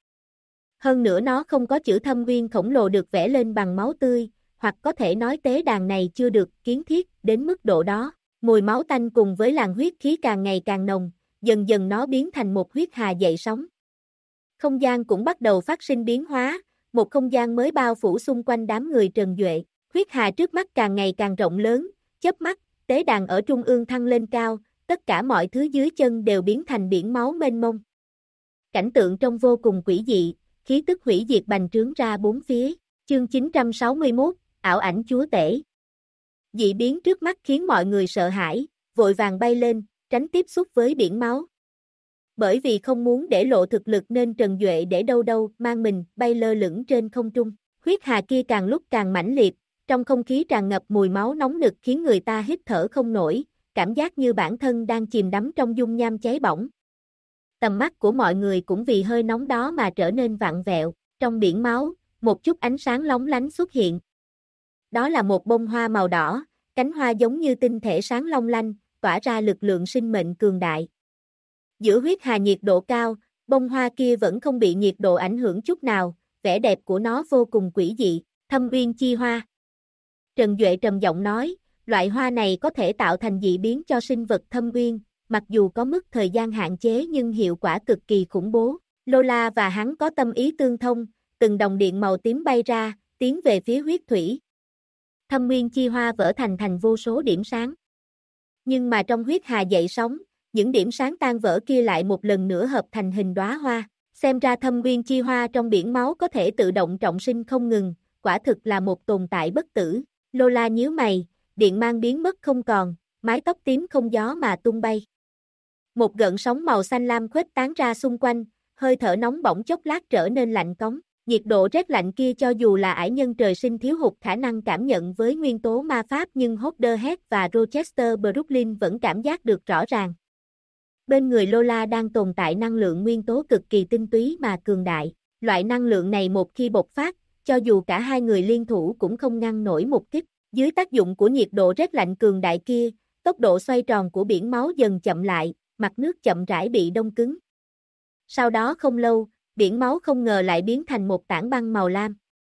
Hơn nữa nó không có chữ thâm uyên khổng lồ được vẽ lên bằng máu tươi, hoặc có thể nói tế đàn này chưa được kiến thiết đến mức độ đó. Mùi máu tanh cùng với làn huyết khí càng ngày càng nồng, dần dần nó biến thành một huyết hà dậy sóng. Không gian cũng bắt đầu phát sinh biến hóa, một không gian mới bao phủ xung quanh đám người Trần Duệ. Huyết hà trước mắt càng ngày càng rộng lớn, chớp mắt, tế đàn ở trung ương thăng lên cao, tất cả mọi thứ dưới chân đều biến thành biển máu mênh mông. Cảnh tượng trông vô cùng quỷ dị, khí tức hủy diệt bành trướng ra bốn phía. Chương 961, ảo ảnh chúa tể. Dị biến trước mắt khiến mọi người sợ hãi, vội vàng bay lên, tránh tiếp xúc với biển máu. Bởi vì không muốn để lộ thực lực nên Trần Duệ để đâu đâu mang mình bay lơ lửng trên không trung. Huyết hà kia càng lúc càng mãnh liệt, trong không khí tràn ngập mùi máu nóng nực khiến người ta hít thở không nổi, cảm giác như bản thân đang chìm đắm trong dung nham cháy bỏng. Tầm mắt của mọi người cũng vì hơi nóng đó mà trở nên vặn vẹo. Trong biển máu, một chút ánh sáng lóng lánh xuất hiện. Đó là một bông hoa màu đỏ, cánh hoa giống như tinh thể sáng long lanh, tỏa ra lực lượng sinh mệnh cường đại. Giữa huyết hà nhiệt độ cao, bông hoa kia vẫn không bị nhiệt độ ảnh hưởng chút nào, vẻ đẹp của nó vô cùng quỷ dị, Thâm Uyên Chi Hoa. Trần Duệ trầm giọng nói, loại hoa này có thể tạo thành dị biến cho sinh vật thâm uyên, mặc dù có mức thời gian hạn chế nhưng hiệu quả cực kỳ khủng bố. Lola và hắn có tâm ý tương thông, từng đồng điện màu tím bay ra, tiến về phía huyết thủy. Thâm Uyên Chi Hoa vỡ thành vô số điểm sáng. Nhưng mà trong huyết hà dậy sóng, những điểm sáng tan vỡ kia lại một lần nữa hợp thành hình đóa hoa. Xem ra Thâm Uyên Chi Hoa trong biển máu có thể tự động trọng sinh không ngừng, quả thực là một tồn tại bất tử. Lola nhíu mày, điện mang biến mất không còn, mái tóc tím không gió mà tung bay. Một gợn sóng màu xanh lam khuếch tán ra xung quanh, hơi thở nóng bỏng chốc lát trở nên lạnh cống. Nhiệt độ rét lạnh kia cho dù là ải nhân trời sinh thiếu hụt khả năng cảm nhận với nguyên tố ma pháp nhưng Hotterhead và Rochester Brooklyn vẫn cảm giác được rõ ràng. Bên người Lola đang tồn tại năng lượng nguyên tố cực kỳ tinh túy mà cường đại. Loại năng lượng này một khi bộc phát, cho dù cả hai người liên thủ cũng không ngăn nổi một kích. Dưới tác dụng của nhiệt độ rét lạnh cường đại kia, tốc độ xoay tròn của biển máu dần chậm lại, mặt nước chậm rãi bị đông cứng. Sau đó không lâu, biển máu không ngờ lại biến thành một tảng băng màu lam.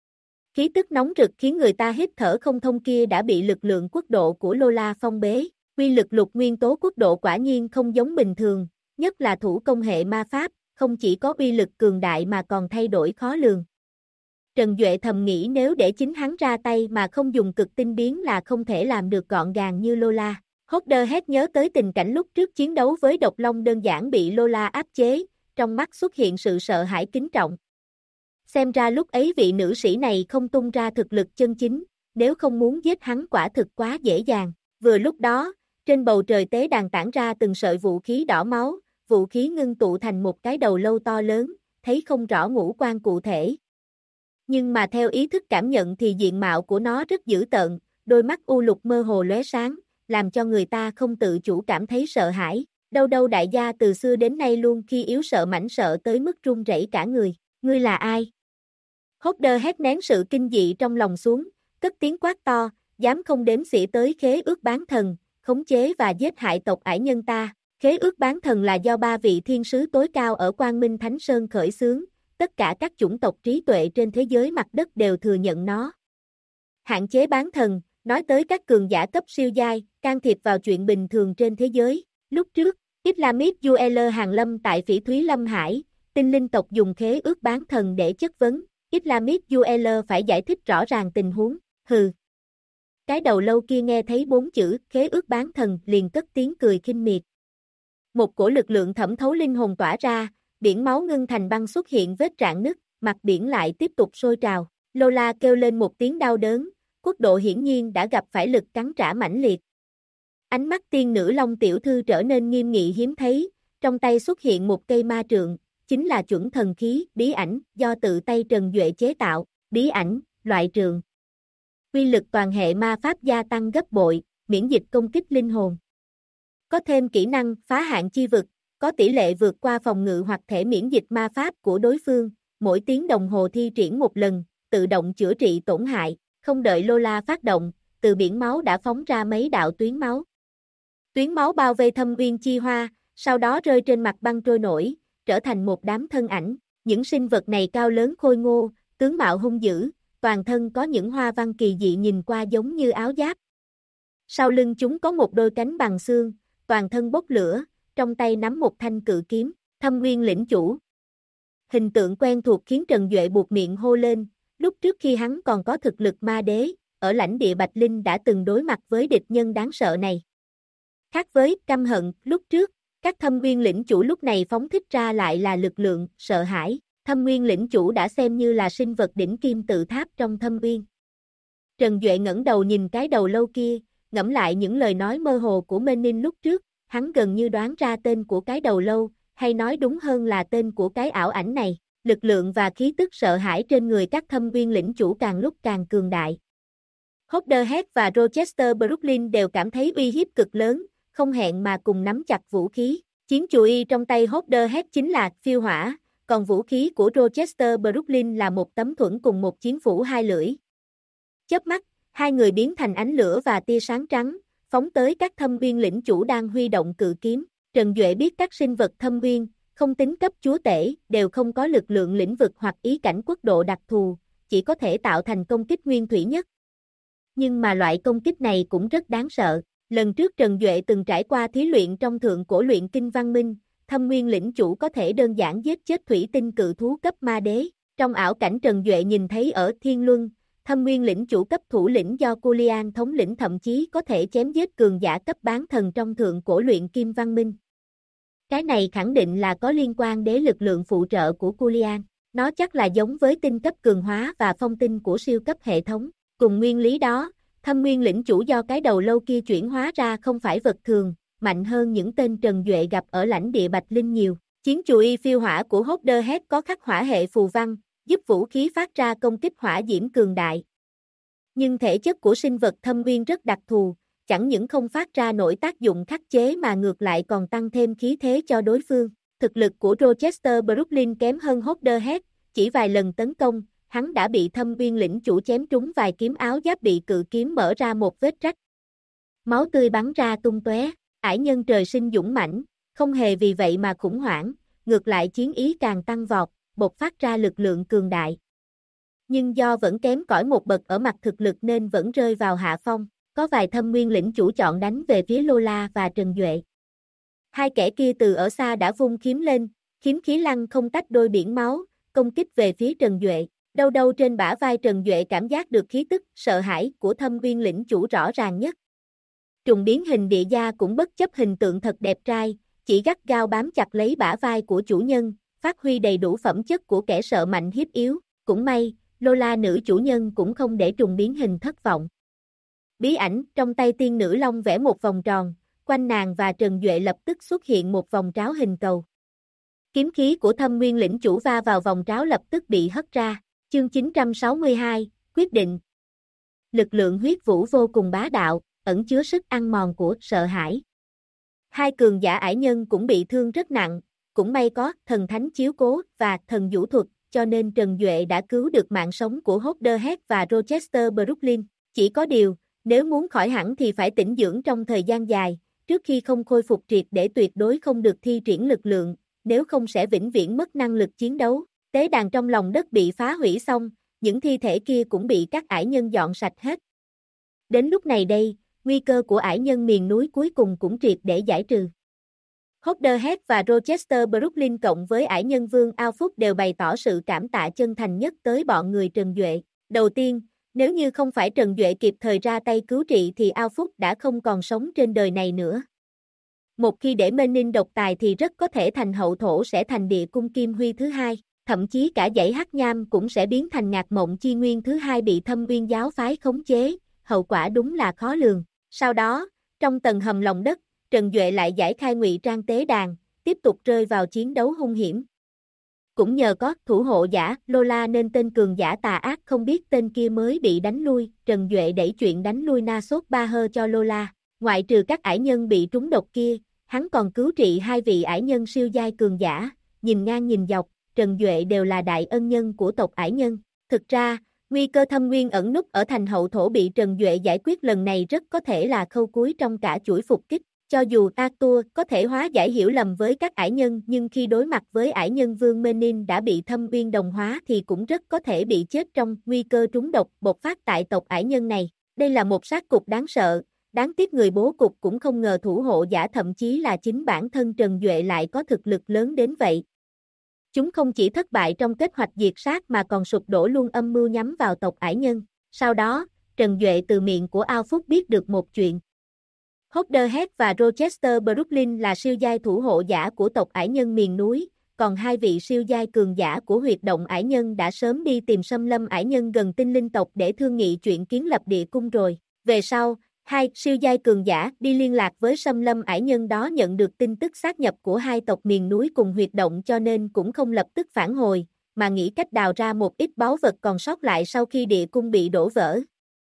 Khí tức nóng rực khiến người ta hít thở không thông kia đã bị lực lượng quốc độ của Lola phong bế. Quy lực lục nguyên tố quốc độ quả nhiên không giống bình thường, nhất là thủ công hệ ma pháp, không chỉ có uy lực cường đại mà còn thay đổi khó lường. Trần Duệ thầm nghĩ nếu để chính hắn ra tay mà không dùng cực tinh biến là không thể làm được gọn gàng như Lola. Hotterhead nhớ tới tình cảnh lúc trước chiến đấu với độc long đơn giản bị Lola áp chế, trong mắt xuất hiện sự sợ hãi kính trọng. Xem ra lúc ấy vị nữ sĩ này không tung ra thực lực chân chính, nếu không muốn giết hắn quả thực quá dễ dàng. Vừa lúc đó, trên bầu trời tế đàn tản ra từng sợi vũ khí đỏ máu, vũ khí ngưng tụ thành một cái đầu lâu to lớn, thấy không rõ ngũ quan cụ thể. Nhưng mà theo ý thức cảm nhận thì diện mạo của nó rất dữ tợn, đôi mắt u lục mơ hồ lóe sáng, làm cho người ta không tự chủ cảm thấy sợ hãi. Đâu đại gia từ xưa đến nay luôn khi yếu sợ mảnh sợ tới mức run rẩy cả người. Ngươi là ai? Hotterhead nén sự kinh dị trong lòng xuống, cất tiếng quát to, dám không đếm xỉa tới khế ước bán thần, khống chế và giết hại tộc ải nhân ta. Khế ước bán thần là do 3 vị thiên sứ tối cao ở Quang Minh Thánh Sơn khởi xướng, tất cả các chủng tộc trí tuệ trên thế giới mặt đất đều thừa nhận nó. Hạn chế bán thần, nói tới các cường giả cấp siêu giai, can thiệp vào chuyện bình thường trên thế giới. Lúc trước, Islamic Jueler hàng lâm tại Phỉ Thúy Lâm Hải, tinh linh tộc dùng khế ước bán thần để chất vấn, Islamic Jueler phải giải thích rõ ràng tình huống. Hừ. Cái đầu lâu kia nghe thấy 4 chữ khế ước bán thần liền cất tiếng cười khinh miệt. Một cổ lực lượng thẩm thấu linh hồn tỏa ra, biển máu ngưng thành băng xuất hiện vết rạn nứt, mặt biển lại tiếp tục sôi trào. Lola kêu lên một tiếng đau đớn, quốc độ hiển nhiên đã gặp phải lực cắn trả mãnh liệt. Ánh mắt tiên nữ Long tiểu thư trở nên nghiêm nghị hiếm thấy, trong tay xuất hiện một cây ma trượng, chính là chuẩn thần khí, bí ảnh, do tự tay Trần Duệ chế tạo, bí ảnh, loại trượng. Quy lực toàn hệ ma pháp gia tăng gấp bội, miễn dịch công kích linh hồn. Có thêm kỹ năng phá hạn chi vực, có tỷ lệ vượt qua phòng ngự hoặc thể miễn dịch ma pháp của đối phương, mỗi tiếng đồng hồ thi triển một lần, tự động chữa trị tổn hại, không đợi Lola phát động, từ biển máu đã phóng ra mấy đạo tuyến máu. Tuyến máu bao vây Thâm Uyên Chi Hoa, sau đó rơi trên mặt băng trôi nổi, trở thành một đám thân ảnh. Những sinh vật này cao lớn khôi ngô, tướng mạo hung dữ, toàn thân có những hoa văn kỳ dị nhìn qua giống như áo giáp. Sau lưng chúng có một đôi cánh bằng xương, toàn thân bốc lửa, trong tay nắm một thanh cự kiếm, Thâm Uyên lĩnh chủ. Hình tượng quen thuộc khiến Trần Duệ buột miệng hô lên, lúc trước khi hắn còn có thực lực ma đế, ở lãnh địa Bạch Linh đã từng đối mặt với địch nhân đáng sợ này. Khác với căm hận, lúc trước, các Thâm Uyên lĩnh chủ lúc này phóng thích ra lại là lực lượng, sợ hãi. Thâm Uyên lĩnh chủ đã xem như là sinh vật đỉnh kim tự tháp trong Thâm Uyên. Trần Duệ ngẩng đầu nhìn cái đầu lâu kia, ngẫm lại những lời nói mơ hồ của Menin lúc trước, hắn gần như đoán ra tên của cái đầu lâu, hay nói đúng hơn là tên của cái ảo ảnh này. Lực lượng và khí tức sợ hãi trên người các Thâm Uyên lĩnh chủ càng lúc càng cường đại. Hotterhead và Rochester Brooklyn đều cảm thấy uy hiếp cực lớn, không hẹn mà cùng nắm chặt vũ khí. Chiến chùy trong tay Hotterhead chính là phiêu hỏa, còn vũ khí của Rochester Brooklyn là một tấm thuẫn cùng một chiến phủ hai lưỡi. Chớp mắt, hai người biến thành ánh lửa và tia sáng trắng, phóng tới các thâm viên lĩnh chủ đang huy động cự kiếm. Trần Duệ biết các sinh vật thâm viên, không tính cấp chúa tể, đều không có lực lượng lĩnh vực hoặc ý cảnh quốc độ đặc thù, chỉ có thể tạo thành công kích nguyên thủy nhất. Nhưng mà loại công kích này cũng rất đáng sợ. Lần trước Trần Duệ từng trải qua thí luyện trong thượng cổ luyện kinh văn minh, thâm nguyên lĩnh chủ có thể đơn giản giết chết thủy tinh cự thú cấp ma đế. Trong ảo cảnh Trần Duệ nhìn thấy ở Thiên Luân, thâm nguyên lĩnh chủ cấp thủ lĩnh do Culian thống lĩnh thậm chí có thể chém giết cường giả cấp bán thần trong thượng cổ luyện kim văn minh. Cái này khẳng định là có liên quan đến lực lượng phụ trợ của Culian. Nó chắc là giống với tinh cấp cường hóa và phong tinh của siêu cấp hệ thống. Cùng nguyên lý đó, thâm nguyên lĩnh chủ do cái đầu lâu kia chuyển hóa ra không phải vật thường, mạnh hơn những tên Trần Duệ gặp ở lãnh địa Bạch Linh nhiều. Chiến chùy phiêu hỏa của Hotterhead có khắc hỏa hệ phù văn, giúp vũ khí phát ra công kích hỏa diễm cường đại. Nhưng thể chất của sinh vật thâm nguyên rất đặc thù, chẳng những không phát ra nổi tác dụng khắc chế mà ngược lại còn tăng thêm khí thế cho đối phương. Thực lực của Rochester Brooklyn kém hơn Hotterhead, chỉ vài lần tấn công, hắn đã bị thâm nguyên lĩnh chủ chém trúng vài kiếm, áo giáp bị cự kiếm mở ra một vết rách. Máu tươi bắn ra tung tóe. Ải nhân trời sinh dũng mãnh, không hề vì vậy mà khủng hoảng, ngược lại chiến ý càng tăng vọt, bộc phát ra lực lượng cường đại. Nhưng do vẫn kém cỏi một bậc ở mặt thực lực nên vẫn rơi vào hạ phong, có vài thâm nguyên lĩnh chủ chọn đánh về phía Lola và Trần Duệ. Hai kẻ kia từ ở xa đã vung kiếm lên, kiếm khí lăng không tách đôi biển máu, công kích về phía Trần Duệ. Đâu đâu trên bả vai Trần Duệ cảm giác được khí tức sợ hãi của thâm nguyên lĩnh chủ rõ ràng nhất. Trùng biến hình địa gia cũng bất chấp hình tượng thật đẹp trai, chỉ gắt gao bám chặt lấy bả vai của chủ nhân, phát huy đầy đủ phẩm chất của kẻ sợ mạnh hiếp yếu. Cũng may, Lola nữ chủ nhân cũng không để trùng biến hình thất vọng. Bí ảnh trong tay tiên nữ long vẽ một vòng tròn, quanh nàng và Trần Duệ lập tức xuất hiện một vòng tráo hình cầu. Kiếm khí của thâm nguyên lĩnh chủ va vào vòng tráo lập tức bị hất ra. Chương 962, quyết định. Lực lượng huyết vũ vô cùng bá đạo, ẩn chứa sức ăn mòn của sợ hãi. Hai cường giả ải nhân cũng bị thương rất nặng, cũng may có thần thánh chiếu cố và thần vũ thuật, cho nên Trần Duệ đã cứu được mạng sống của Hotterhead và Rochester Brooklyn. Chỉ có điều, nếu muốn khỏi hẳn thì phải tĩnh dưỡng trong thời gian dài, trước khi không khôi phục triệt để tuyệt đối không được thi triển lực lượng, nếu không sẽ vĩnh viễn mất năng lực chiến đấu. Tế đàn trong lòng đất bị phá hủy xong, những thi thể kia cũng bị các ải nhân dọn sạch hết. Đến lúc này đây, nguy cơ của ải nhân miền núi cuối cùng cũng triệt để giải trừ. Hotterhead và Rochester Brooklyn cộng với ải nhân vương Ao Phúc đều bày tỏ sự cảm tạ chân thành nhất tới bọn người Trần Duệ. Đầu tiên, nếu như không phải Trần Duệ kịp thời ra tay cứu trị thì Ao Phúc đã không còn sống trên đời này nữa. Một khi để Menin độc tài thì rất có thể thành hậu thổ sẽ thành địa cung Kim Huy thứ hai. Thậm chí cả dãy Hắc Nham cũng sẽ biến thành Ngạc Mộng Chi Nguyên thứ hai bị Thâm Uyên giáo phái khống chế, hậu quả đúng là khó lường. Sau đó, trong tầng hầm lòng đất, Trần Duệ lại giải khai ngụy trang tế đàn, tiếp tục rơi vào chiến đấu hung hiểm. Cũng nhờ có thủ hộ giả Lola nên tên cường giả tà ác không biết tên kia mới bị đánh lui, Trần Duệ đẩy chuyện đánh lui Na Sốt Ba Hơ cho Lola. Ngoại trừ các ải nhân bị trúng độc kia, hắn còn cứu trị hai vị ải nhân siêu giai cường giả, nhìn ngang nhìn dọc. Trần Duệ đều là đại ân nhân của tộc ải nhân. Thực ra, nguy cơ thâm nguyên ẩn núp ở thành hậu thổ bị Trần Duệ giải quyết lần này rất có thể là khâu cuối trong cả chuỗi phục kích. Cho dù Arthur có thể hóa giải hiểu lầm với các ải nhân nhưng khi đối mặt với ải nhân vương Menin đã bị thâm uyên đồng hóa thì cũng rất có thể bị chết trong nguy cơ trúng độc bộc phát tại tộc ải nhân này. Đây là một sát cục đáng sợ, đáng tiếc người bố cục cũng không ngờ thủ hộ giả thậm chí là chính bản thân Trần Duệ lại có thực lực lớn đến vậy. Chúng không chỉ thất bại trong kế hoạch diệt sát mà còn sụp đổ luôn âm mưu nhắm vào tộc ải nhân. Sau đó, Trần Duệ từ miệng của Ao Phúc biết được một chuyện. Hotterhead và Rochester Brooklyn là siêu giai thủ hộ giả của tộc ải nhân miền núi, còn hai vị siêu giai cường giả của huyệt động ải nhân đã sớm đi tìm xâm lâm ải nhân gần tinh linh tộc để thương nghị chuyện kiến lập địa cung rồi. Về sau, hai siêu giai cường giả đi liên lạc với xâm lâm ải nhân đó nhận được tin tức sát nhập của hai tộc miền núi cùng huyệt động cho nên cũng không lập tức phản hồi, mà nghĩ cách đào ra một ít báu vật còn sót lại sau khi địa cung bị đổ vỡ.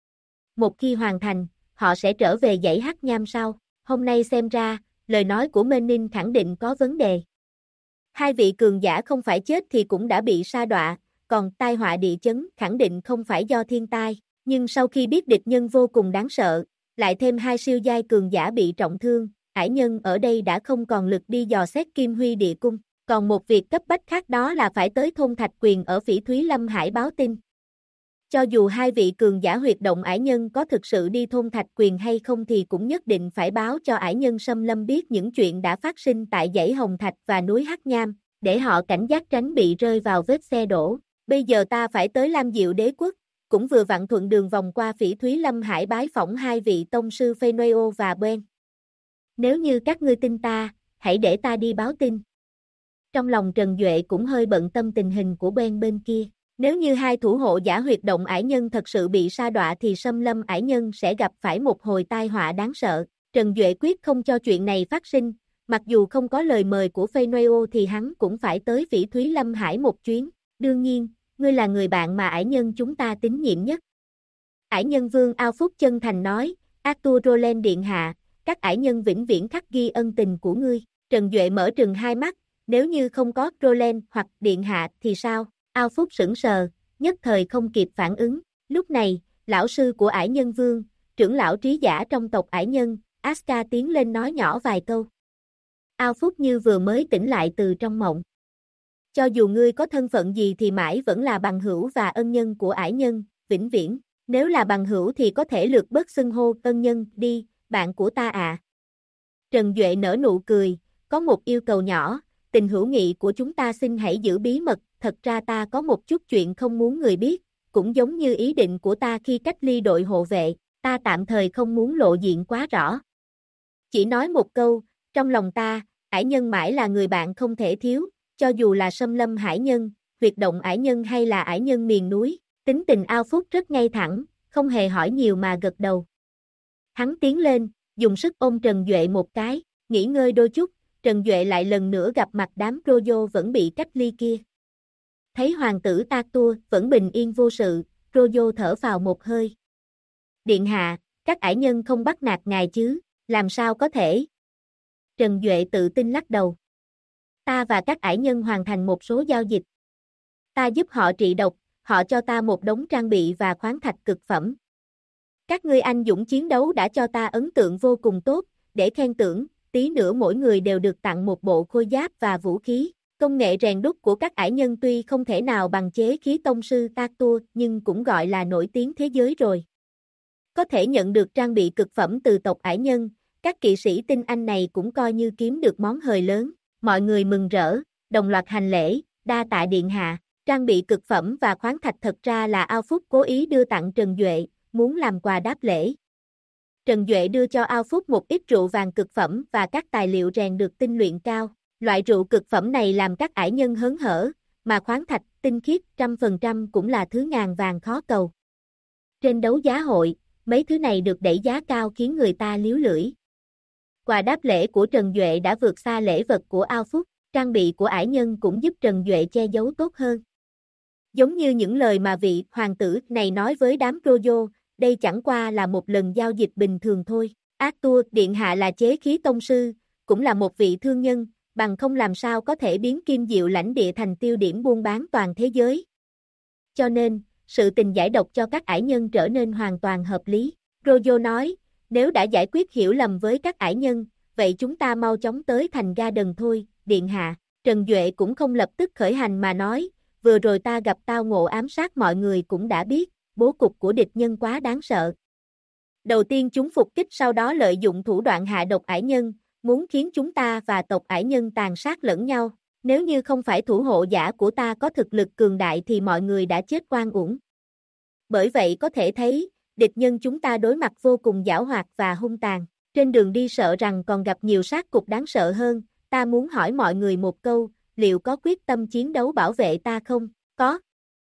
Một khi hoàn thành, họ sẽ trở về dãy Hắc Nham sau. Hôm nay xem ra, lời nói của Menin khẳng định có vấn đề. Hai vị cường giả không phải chết thì cũng đã bị sa đọa, còn tai họa địa chấn khẳng định không phải do thiên tai, nhưng sau khi biết địch nhân vô cùng đáng sợ, lại thêm hai siêu giai cường giả bị trọng thương, ải nhân ở đây đã không còn lực đi dò xét Kim Huy địa cung, còn một việc cấp bách khác đó là phải tới thôn Thạch Quyền ở Phỉ Thúy Lâm Hải báo tin. Cho dù hai vị cường giả huyệt động ải nhân có thực sự đi thôn Thạch Quyền hay không thì cũng nhất định phải báo cho ải nhân Sâm Lâm biết những chuyện đã phát sinh tại dãy Hồng Thạch và núi Hắc Nham, để họ cảnh giác tránh bị rơi vào vết xe đổ. Bây giờ ta phải tới Lam Diệu Đế Quốc, cũng vừa vặn thuận đường vòng qua Phỉ Thúy Lâm Hải bái phỏng hai vị tông sư Phenoeo và Ben. Nếu như các ngươi tin ta, hãy để ta đi báo tin. Trong lòng Trần Duệ cũng hơi bận tâm tình hình của Ben bên kia. Nếu như hai thủ hộ giả huyệt động ải nhân thật sự bị sa đọa thì Sâm Lâm ải nhân sẽ gặp phải một hồi tai họa đáng sợ. Trần Duệ quyết không cho chuyện này phát sinh, mặc dù không có lời mời của Phenoeo thì hắn cũng phải tới Phỉ Thúy Lâm Hải một chuyến. Đương nhiên, ngươi là người bạn mà ải nhân chúng ta tín nhiệm nhất. Ải nhân vương Ao Phúc chân thành nói, Arthur Roland điện hạ, các ải nhân vĩnh viễn khắc ghi ân tình của ngươi. Trần Duệ mở trừng hai mắt, nếu như không có Roland hoặc điện hạ thì sao? Ao Phúc sững sờ, nhất thời không kịp phản ứng. Lúc này, lão sư của ải nhân vương, trưởng lão trí giả trong tộc ải nhân, Aska tiến lên nói nhỏ vài câu. Ao Phúc như vừa mới tỉnh lại từ trong mộng. Cho dù ngươi có thân phận gì thì mãi vẫn là bằng hữu và ân nhân của ải nhân, vĩnh viễn. Nếu là bằng hữu thì có thể lược bớt xưng hô ân nhân đi, bạn của ta à. Trần Duệ nở nụ cười, có một yêu cầu nhỏ, tình hữu nghị của chúng ta xin hãy giữ bí mật, thật ra ta có một chút chuyện không muốn người biết, cũng giống như ý định của ta khi cách ly đội hộ vệ, ta tạm thời không muốn lộ diện quá rõ. Chỉ nói một câu, trong lòng ta, ải nhân mãi là người bạn không thể thiếu, cho dù là Sâm Lâm hải nhân, huyệt động ải nhân hay là ải nhân miền núi, tính tình Ao Phúc rất ngay thẳng, không hề hỏi nhiều mà gật đầu. Hắn tiến lên, dùng sức ôm Trần Duệ một cái, nghỉ ngơi đôi chút, Trần Duệ lại lần nữa gặp mặt đám Rojo vẫn bị cách ly kia. Thấy hoàng tử Arthur vẫn bình yên vô sự, Rojo thở vào một hơi. Điện hạ, các ải nhân không bắt nạt ngài chứ, làm sao có thể? Trần Duệ tự tin lắc đầu. Ta và các ải nhân hoàn thành một số giao dịch. Ta giúp họ trị độc, họ cho ta một đống trang bị và khoáng thạch cực phẩm. Các ngươi anh dũng chiến đấu đã cho ta ấn tượng vô cùng tốt, để khen thưởng, tí nữa mỗi người đều được tặng một bộ khôi giáp và vũ khí. Công nghệ rèn đúc của các ải nhân tuy không thể nào bằng chế khí tông sư Arthur nhưng cũng gọi là nổi tiếng thế giới rồi. Có thể nhận được trang bị cực phẩm từ tộc ải nhân, các kỵ sĩ tinh anh này cũng coi như kiếm được món hời lớn. Mọi người mừng rỡ, đồng loạt hành lễ, đa tạ điện hạ. Trang bị cực phẩm và khoáng thạch thật ra là Ao Phúc cố ý đưa tặng Trần Duệ, muốn làm quà đáp lễ. Trần Duệ đưa cho Ao Phúc một ít rượu vàng cực phẩm và các tài liệu rèn được tinh luyện cao. Loại rượu cực phẩm này làm các ải nhân hớn hở, mà khoáng thạch, tinh khiết 100% cũng là thứ ngàn vàng khó cầu. Trên đấu giá hội, mấy thứ này được đẩy giá cao khiến người ta líu lưỡi. Quà đáp lễ của Trần Duệ đã vượt xa lễ vật của Ao Phúc, trang bị của ải nhân cũng giúp Trần Duệ che giấu tốt hơn. Giống như những lời mà vị hoàng tử này nói với đám Rojo, đây chẳng qua là một lần giao dịch bình thường thôi. Arthur điện hạ là chế khí tông sư, cũng là một vị thương nhân, bằng không làm sao có thể biến Kim Diệu lãnh địa thành tiêu điểm buôn bán toàn thế giới. Cho nên, sự tình giải độc cho các ải nhân trở nên hoàn toàn hợp lý. Rojo nói, nếu đã giải quyết hiểu lầm với các ải nhân, vậy chúng ta mau chóng tới thành Garden thôi, điện hạ. Trần Duệ cũng không lập tức khởi hành mà nói, vừa rồi ta gặp tao ngộ ám sát mọi người cũng đã biết, bố cục của địch nhân quá đáng sợ. Đầu tiên chúng phục kích sau đó lợi dụng thủ đoạn hạ độc ải nhân, muốn khiến chúng ta và tộc ải nhân tàn sát lẫn nhau. Nếu như không phải thủ hộ giả của ta có thực lực cường đại thì mọi người đã chết oan uổng. Bởi vậy có thể thấy, địch nhân chúng ta đối mặt vô cùng giảo hoạt và hung tàn. Trên đường đi sợ rằng còn gặp nhiều sát cục đáng sợ hơn, ta muốn hỏi mọi người một câu, liệu có quyết tâm chiến đấu bảo vệ ta không? Có.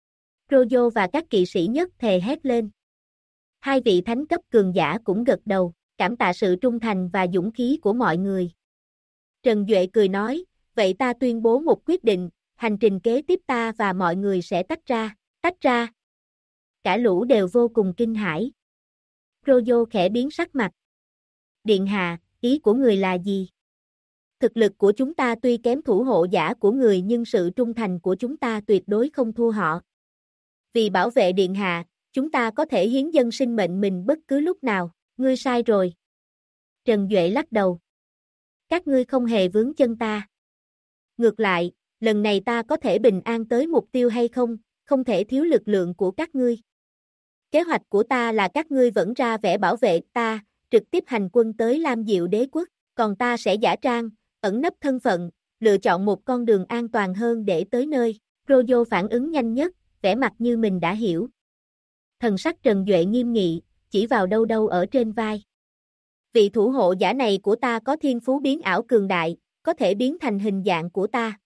Rojo và các kỵ sĩ nhất thề hét lên. Hai vị thánh cấp cường giả cũng gật đầu, cảm tạ sự trung thành và dũng khí của mọi người. Trần Duệ cười nói, vậy ta tuyên bố một quyết định, hành trình kế tiếp ta và mọi người sẽ tách ra. Tách ra. Cả lũ đều vô cùng kinh hãi. Rojo khẽ biến sắc mặt. Điện hạ, ý của người là gì? Thực lực của chúng ta tuy kém thủ hộ giả của người nhưng sự trung thành của chúng ta tuyệt đối không thua họ. Vì bảo vệ điện hạ, chúng ta có thể hiến dâng sinh mệnh mình bất cứ lúc nào, ngươi sai rồi. Trần Duệ lắc đầu. Các ngươi không hề vướng chân ta. Ngược lại, lần này ta có thể bình an tới mục tiêu hay không, không thể thiếu lực lượng của các ngươi. Kế hoạch của ta là các ngươi vẫn ra vẻ bảo vệ ta, trực tiếp hành quân tới Lam Diệu Đế quốc, còn ta sẽ giả trang, ẩn nấp thân phận, lựa chọn một con đường an toàn hơn để tới nơi. Rojo phản ứng nhanh nhất, vẻ mặt như mình đã hiểu. Thần sắc Trần Duệ nghiêm nghị, chỉ vào đâu đâu ở trên vai. Vị thủ hộ giả này của ta có thiên phú biến ảo cường đại, có thể biến thành hình dạng của ta.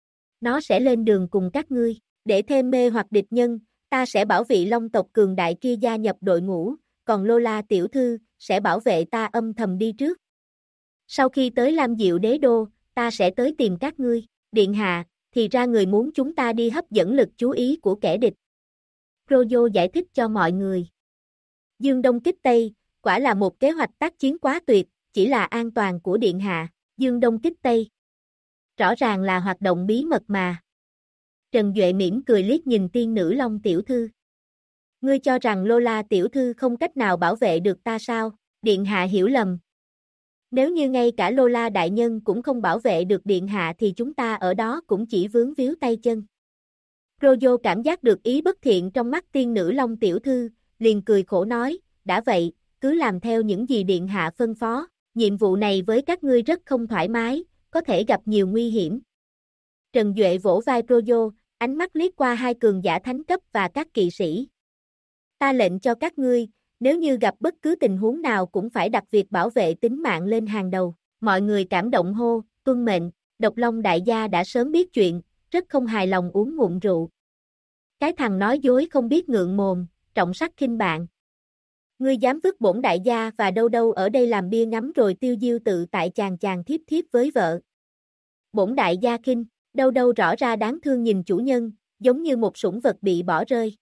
Nó sẽ lên đường cùng các ngươi, để thêm mê hoặc địch nhân, ta sẽ bảo vị Long tộc cường đại kia gia nhập đội ngũ, còn Lola tiểu thư sẽ bảo vệ ta âm thầm đi trước. Sau khi tới Lam Diệu Đế đô, ta sẽ tới tìm các ngươi, điện hạ, thì ra người muốn chúng ta đi hấp dẫn lực chú ý của kẻ địch. Rojo giải thích cho mọi người. Dương Đông kích Tây, quả là một kế hoạch tác chiến quá tuyệt, chỉ là an toàn của điện hạ, Dương Đông kích Tây. Rõ ràng là hoạt động bí mật mà. Trần Duệ mỉm cười liếc nhìn tiên nữ Long tiểu thư. Ngươi cho rằng Lola tiểu thư không cách nào bảo vệ được ta sao? Điện hạ hiểu lầm. Nếu như ngay cả Lola đại nhân cũng không bảo vệ được điện hạ thì chúng ta ở đó cũng chỉ vướng víu tay chân. Rojo cảm giác được ý bất thiện trong mắt tiên nữ Long tiểu thư, liền cười khổ nói, đã vậy, cứ làm theo những gì điện hạ phân phó, nhiệm vụ này với các ngươi rất không thoải mái, có thể gặp nhiều nguy hiểm. Trần Duệ vỗ vai Rojo, ánh mắt liếc qua hai cường giả thánh cấp và các kỵ sĩ. Ta lệnh cho các ngươi, nếu như gặp bất cứ tình huống nào cũng phải đặt việc bảo vệ tính mạng lên hàng đầu. Mọi người cảm động hô, tuân mệnh, Độc Long đại gia đã sớm biết chuyện, rất không hài lòng uống ngụm rượu. Cái thằng nói dối không biết ngượng mồm, trọng sắc khinh bạn. Ngươi dám vứt bổn đại gia và đâu đâu ở đây làm bia ngắm rồi tiêu diêu tự tại chàng chàng thiếp thiếp với vợ. Bổn đại gia khinh, đâu đâu rõ ra đáng thương nhìn chủ nhân, giống như một sủng vật bị bỏ rơi.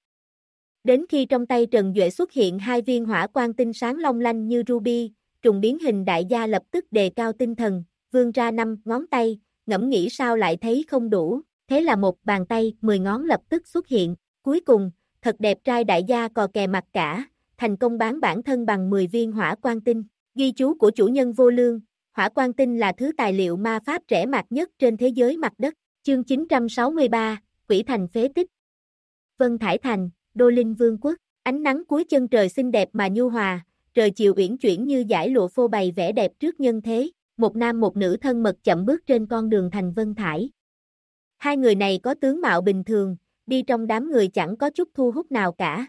Đến khi trong tay Trần Duệ xuất hiện hai viên hỏa quang tinh sáng long lanh như ruby, trùng biến hình đại gia lập tức đề cao tinh thần, vươn ra 5 ngón tay, ngẫm nghĩ sao lại thấy không đủ, thế là một bàn tay 10 ngón lập tức xuất hiện, cuối cùng, thật đẹp trai đại gia cò kè mặt cả, thành công bán bản thân bằng 10 viên hỏa quang tinh, ghi chú của chủ nhân vô lương, hỏa quang tinh là thứ tài liệu ma pháp rẻ mạt nhất trên thế giới mặt đất, chương 963, Quỷ Thành phế tích. Vân Thải Thành, Đô Linh Vương quốc, ánh nắng cuối chân trời xinh đẹp mà nhu hòa, trời chiều uyển chuyển như dải lụa phô bày vẻ đẹp trước nhân thế, một nam một nữ thân mật chậm bước trên con đường thành Vân Thải. Hai người này có tướng mạo bình thường, đi trong đám người chẳng có chút thu hút nào cả.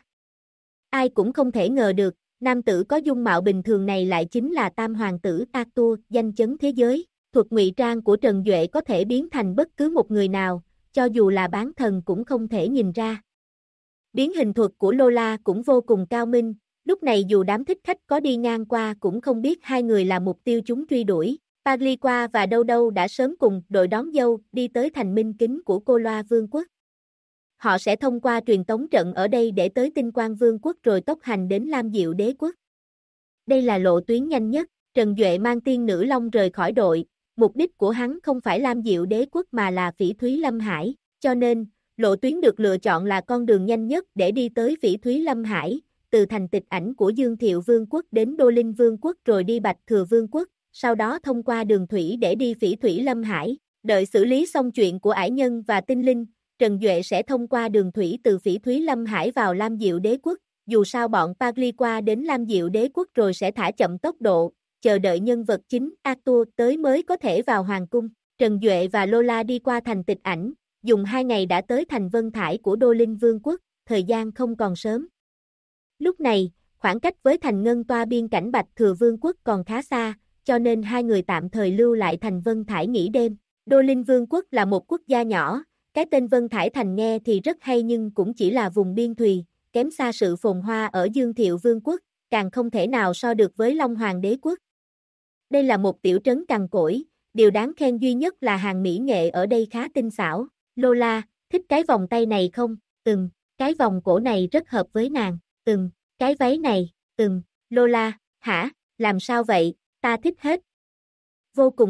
Ai cũng không thể ngờ được, nam tử có dung mạo bình thường này lại chính là tam hoàng tử Arthur, danh chấn thế giới. Thuật ngụy trang của Trần Duệ có thể biến thành bất cứ một người nào, cho dù là bán thần cũng không thể nhìn ra. Biến hình thuật của Lola cũng vô cùng cao minh, lúc này dù đám thích khách có đi ngang qua cũng không biết hai người là mục tiêu chúng truy đuổi. Pagliqua và Đâu Đâu đã sớm cùng đội đón dâu đi tới thành minh kính của Cô Loa Vương quốc. Họ sẽ thông qua truyền tống trận ở đây để tới Tinh Quang Vương quốc rồi tốc hành đến Lam Diệu Đế quốc. Đây là lộ tuyến nhanh nhất, Trần Duệ mang tiên nữ Long rời khỏi đội, mục đích của hắn không phải Lam Diệu Đế quốc mà là Phỉ Thúy Lâm Hải, cho nên, lộ tuyến được lựa chọn là con đường nhanh nhất để đi tới Phỉ Thúy Lâm Hải, từ thành Tịch Ảnh của Dương Thiệu Vương quốc đến Đô Linh Vương quốc rồi đi Bạch Thừa Vương quốc, sau đó thông qua đường thủy để đi Phỉ Thúy Lâm Hải, đợi xử lý xong chuyện của ải nhân và tinh linh, Trần Duệ sẽ thông qua đường thủy từ Phỉ Thúy Lâm Hải vào Lam Diệu Đế quốc, dù sao bọn Pagliqua đến Lam Diệu Đế quốc rồi sẽ thả chậm tốc độ, chờ đợi nhân vật chính Arthur tới mới có thể vào hoàng cung. Trần Duệ và Lola đi qua thành Tịch Ảnh, dùng 2 ngày đã tới thành Vân Thải của Đô Linh Vương quốc, thời gian không còn sớm. Lúc này, khoảng cách với thành Ngân Toa biên cảnh Bạch Thừa Vương quốc còn khá xa, cho nên hai người tạm thời lưu lại thành Vân Thải nghỉ đêm. Đô Linh Vương quốc là một quốc gia nhỏ, cái tên Vân Thải Thành nghe thì rất hay nhưng cũng chỉ là vùng biên thùy, kém xa sự phồn hoa ở Dương Thiệu Vương quốc, càng không thể nào so được với Long Hoàng Đế quốc. Đây là một tiểu trấn cằn cỗi, điều đáng khen duy nhất là hàng mỹ nghệ ở đây khá tinh xảo. Lola, thích cái vòng tay này không? Cái vòng cổ này rất hợp với nàng. Cái váy này, Lola, hả? Làm sao vậy? Ta thích hết. Vô cùng thích,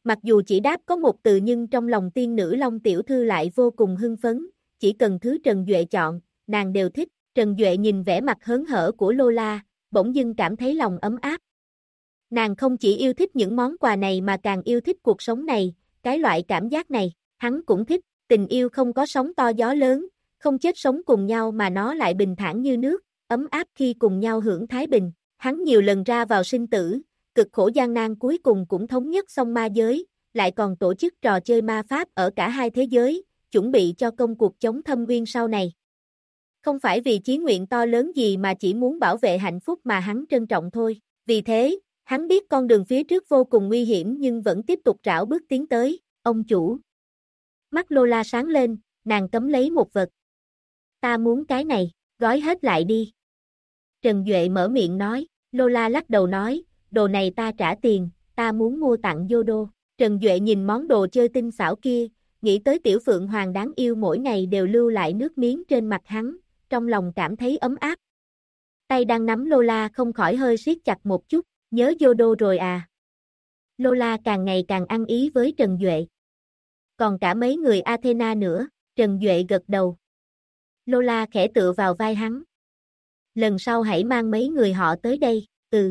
Mặc dù chỉ đáp có một từ nhưng trong lòng tiên nữ Long tiểu thư lại vô cùng hưng phấn, chỉ cần thứ Trần Duệ chọn, nàng đều thích. Trần Duệ nhìn vẻ mặt hớn hở của Lola, bỗng dưng cảm thấy lòng ấm áp. Nàng không chỉ yêu thích những món quà này mà càng yêu thích cuộc sống này, cái loại cảm giác này, hắn cũng thích, tình yêu không có sóng to gió lớn, không chết sống cùng nhau mà nó lại bình thản như nước, ấm áp khi cùng nhau hưởng thái bình. Hắn nhiều lần ra vào sinh tử, cực khổ gian nan cuối cùng cũng thống nhất xong ma giới, lại còn tổ chức trò chơi ma pháp ở cả hai thế giới, chuẩn bị cho công cuộc chống thâm uyên sau này. Không phải vì chí nguyện to lớn gì mà chỉ muốn bảo vệ hạnh phúc mà hắn trân trọng thôi. Vì thế, hắn biết con đường phía trước vô cùng nguy hiểm nhưng vẫn tiếp tục rảo bước tiến tới. Ông chủ. Mắt Lola sáng lên, nàng cấm lấy một vật. Ta muốn cái này, gói hết lại đi. Trần Duệ mở miệng nói, Lola lắc đầu nói, đồ này ta trả tiền, ta muốn mua tặng Yodo. Trần Duệ nhìn món đồ chơi tinh xảo kia, nghĩ tới tiểu phượng hoàng đáng yêu mỗi ngày đều lưu lại nước miếng trên mặt hắn, trong lòng cảm thấy ấm áp. Tay đang nắm Lola không khỏi hơi siết chặt một chút, nhớ Yodo rồi à. Lola càng ngày càng ăn ý với Trần Duệ. Còn cả mấy người Athena nữa, Trần Duệ gật đầu. Lola khẽ tựa vào vai hắn. Lần sau hãy mang mấy người họ tới đây,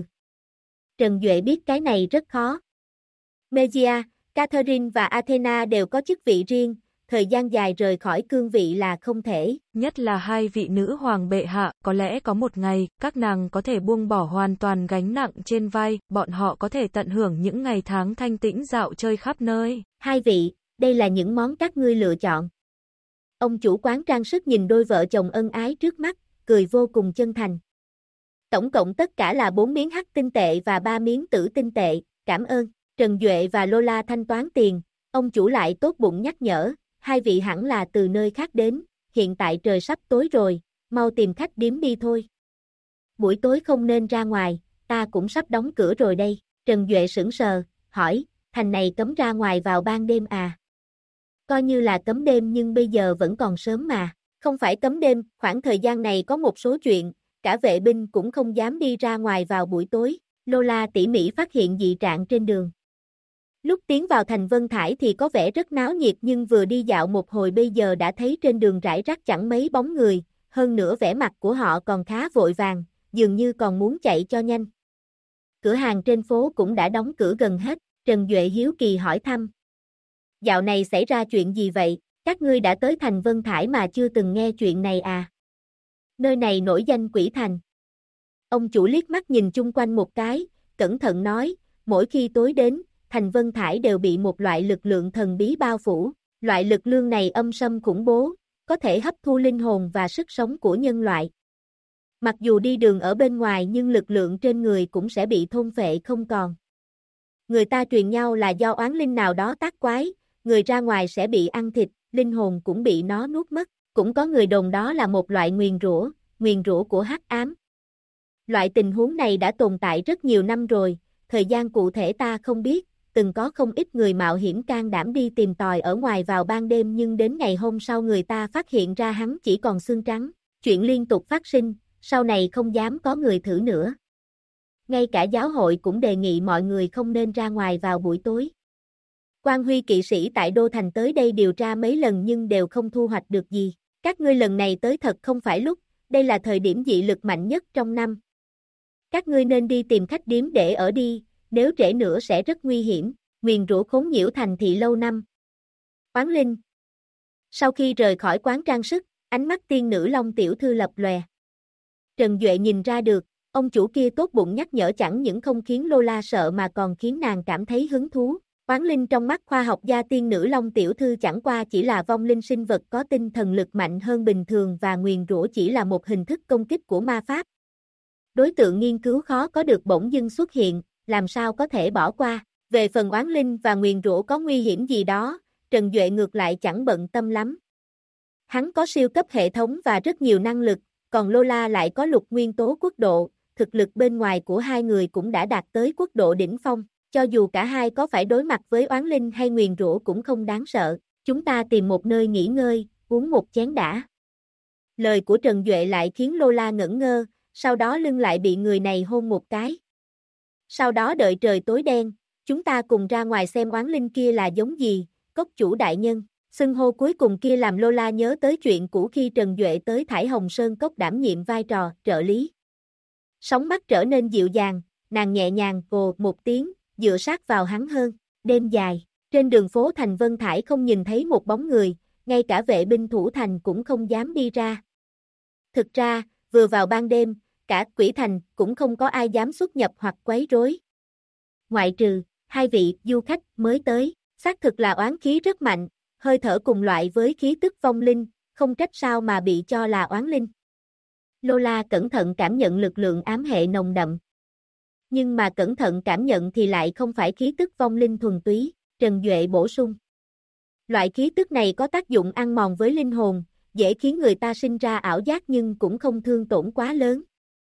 Trần Duệ biết cái này rất khó. Megia, Catherine và Athena đều có chức vị riêng, thời gian dài rời khỏi cương vị là không thể. Nhất là hai vị nữ hoàng bệ hạ, có lẽ có một ngày, các nàng có thể buông bỏ hoàn toàn gánh nặng trên vai, bọn họ có thể tận hưởng những ngày tháng thanh tĩnh dạo chơi khắp nơi. Hai vị, đây là những món các ngươi lựa chọn. Ông chủ quán trang sức nhìn đôi vợ chồng ân ái trước mắt, cười vô cùng chân thành. Tổng cộng tất cả là 4 miếng hắc tinh tệ và 3 miếng tử tinh tệ, cảm ơn. Trần Duệ và Lola thanh toán tiền, ông chủ lại tốt bụng nhắc nhở, hai vị hẳn là từ nơi khác đến, hiện tại trời sắp tối rồi, mau tìm khách điếm đi thôi. Buổi tối không nên ra ngoài, ta cũng sắp đóng cửa rồi đây. Trần Duệ sững sờ, hỏi, thành này cấm ra ngoài vào ban đêm à? Coi như là cấm đêm nhưng bây giờ vẫn còn sớm mà. Không phải cấm đêm, khoảng thời gian này có một số chuyện, cả vệ binh cũng không dám đi ra ngoài vào buổi tối. Lola tỉ mỉ phát hiện dị trạng trên đường. Lúc tiến vào thành Vân Thải thì có vẻ rất náo nhiệt nhưng vừa đi dạo một hồi bây giờ đã thấy trên đường rải rác chẳng mấy bóng người, hơn nữa vẻ mặt của họ còn khá vội vàng, dường như còn muốn chạy cho nhanh. Cửa hàng trên phố cũng đã đóng cửa gần hết, Trần Duệ hiếu kỳ hỏi thăm. Dạo này xảy ra chuyện gì vậy, các ngươi đã tới thành Vân Thải mà chưa từng nghe chuyện này à? Nơi này nổi danh quỷ thành. Ông chủ liếc mắt nhìn chung quanh một cái, cẩn thận nói, mỗi khi tối đến, thành Vân Thải đều bị một loại lực lượng thần bí bao phủ. Loại lực lượng này âm sâm khủng bố, có thể hấp thu linh hồn và sức sống của nhân loại. Mặc dù đi đường ở bên ngoài nhưng lực lượng trên người cũng sẽ bị thôn phệ không còn. Người ta truyền nhau là do oán linh nào đó tác quái, người ra ngoài sẽ bị ăn thịt, linh hồn cũng bị nó nuốt mất. Cũng có người đồn đó là một loại nguyền rủa của hắc ám. Loại tình huống này đã tồn tại rất nhiều năm rồi, thời gian cụ thể ta không biết, từng có không ít người mạo hiểm can đảm đi tìm tòi ở ngoài vào ban đêm nhưng đến ngày hôm sau người ta phát hiện ra hắn chỉ còn xương trắng. Chuyện liên tục phát sinh, sau này không dám có người thử nữa. Ngay cả giáo hội cũng đề nghị mọi người không nên ra ngoài vào buổi tối. Quan Huy kỵ sĩ tại Đô Thành tới đây điều tra mấy lần nhưng đều không thu hoạch được gì. Các ngươi lần này tới thật không phải lúc, đây là thời điểm dị lực mạnh nhất trong năm. Các ngươi nên đi tìm khách điếm để ở đi, nếu trễ nữa sẽ rất nguy hiểm, nguyền rủa khốn nhiễu thành thị lâu năm. Oán linh. Sau khi rời khỏi quán trang sức, ánh mắt tiên nữ Long tiểu thư lập lòe. Trần Duệ nhìn ra được, ông chủ kia tốt bụng nhắc nhở chẳng những không khiến Lola sợ mà còn khiến nàng cảm thấy hứng thú. Oán linh trong mắt khoa học gia tiên nữ Long tiểu thư chẳng qua chỉ là vong linh sinh vật có tinh thần lực mạnh hơn bình thường và nguyền rủa chỉ là một hình thức công kích của ma pháp. Đối tượng nghiên cứu khó có được bỗng dưng xuất hiện, làm sao có thể bỏ qua. Về phần oán linh và nguyền rủa có nguy hiểm gì đó, Trần Duệ ngược lại chẳng bận tâm lắm. Hắn có siêu cấp hệ thống và rất nhiều năng lực, còn Lola lại có lục nguyên tố quốc độ, thực lực bên ngoài của hai người cũng đã đạt tới quốc độ đỉnh phong. Cho dù cả hai có phải đối mặt với oán linh hay nguyền rủa cũng không đáng sợ, chúng ta tìm một nơi nghỉ ngơi, uống một chén đã. Lời của Trần Duệ lại khiến Lola ngẩn ngơ, sau đó lưng lại bị người này hôn một cái. Sau đó đợi trời tối đen, chúng ta cùng ra ngoài xem oán linh kia là giống gì, cốc chủ đại nhân. Xưng hô cuối cùng kia làm Lola nhớ tới chuyện cũ khi Trần Duệ tới Thải Hồng Sơn Cốc đảm nhiệm vai trò trợ lý. Sóng mắt trở nên dịu dàng, nàng nhẹ nhàng ồ một tiếng, dựa sát vào hắn hơn. Đêm dài, trên đường phố thành Vân Thải không nhìn thấy một bóng người, ngay cả vệ binh thủ thành cũng không dám đi ra. Thực ra, vừa vào ban đêm, cả Quỷ Thành cũng không có ai dám xuất nhập hoặc quấy rối. Ngoại trừ hai vị du khách mới tới, xác thực là oán khí rất mạnh, hơi thở cùng loại với khí tức vong linh, không trách sao mà bị cho là oán linh. Lola cẩn thận cảm nhận lực lượng ám hệ nồng đậm. Nhưng mà cẩn thận cảm nhận thì lại không phải khí tức vong linh thuần túy, Trần Duệ bổ sung. Loại khí tức này có tác dụng ăn mòn với linh hồn, dễ khiến người ta sinh ra ảo giác nhưng cũng không thương tổn quá lớn.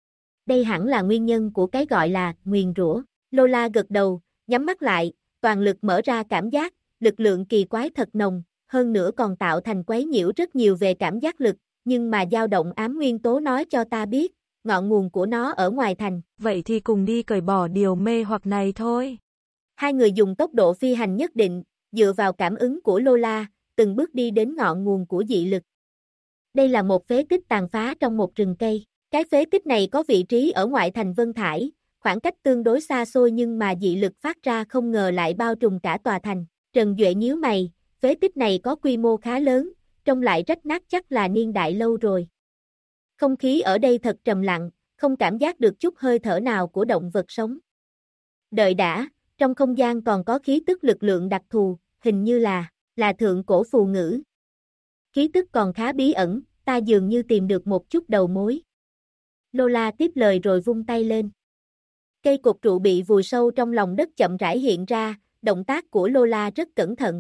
Đây hẳn là nguyên nhân của cái gọi là nguyền rủa. Lola gật đầu, nhắm mắt lại, toàn lực mở ra cảm giác, lực lượng kỳ quái thật nồng, hơn nữa còn tạo thành quấy nhiễu rất nhiều về cảm giác lực, nhưng mà dao động ám nguyên tố nói cho ta biết, ngọn nguồn của nó ở ngoài thành. Vậy thì cùng đi cởi bỏ điều mê hoặc này thôi. Hai người dùng tốc độ phi hành nhất định, dựa vào cảm ứng của Lola, từng bước đi đến ngọn nguồn của dị lực. Đây là một phế tích tàn phá trong một rừng cây. Cái phế tích này có vị trí ở ngoại thành Vân Thải, khoảng cách tương đối xa xôi nhưng mà dị lực phát ra không ngờ lại bao trùm cả tòa thành. Trần Duệ nhíu mày, phế tích này có quy mô khá lớn, trông lại rách nát chắc là niên đại lâu rồi. Không khí ở đây thật trầm lặng, không cảm giác được chút hơi thở nào của động vật sống. Đợi đã, trong không gian còn có khí tức lực lượng đặc thù, hình như là thượng cổ phù ngữ. Khí tức còn khá bí ẩn, ta dường như tìm được một chút đầu mối. Lola tiếp lời rồi vung tay lên. Cây cột trụ bị vùi sâu trong lòng đất chậm rãi hiện ra, động tác của Lola rất cẩn thận.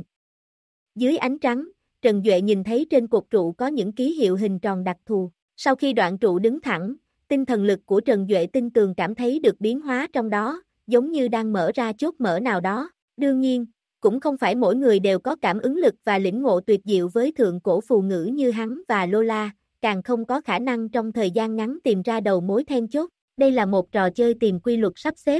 Dưới ánh trắng, Trần Duệ nhìn thấy trên cột trụ có những ký hiệu hình tròn đặc thù. Sau khi đoạn trụ đứng thẳng, tinh thần lực của Trần Duệ tinh tường cảm thấy được biến hóa trong đó, giống như đang mở ra chốt mở nào đó. Đương nhiên, cũng không phải mỗi người đều có cảm ứng lực và lĩnh ngộ tuyệt diệu với thượng cổ phù ngữ như hắn và Lola, càng không có khả năng trong thời gian ngắn tìm ra đầu mối then chốt. Đây là một trò chơi tìm quy luật sắp xếp.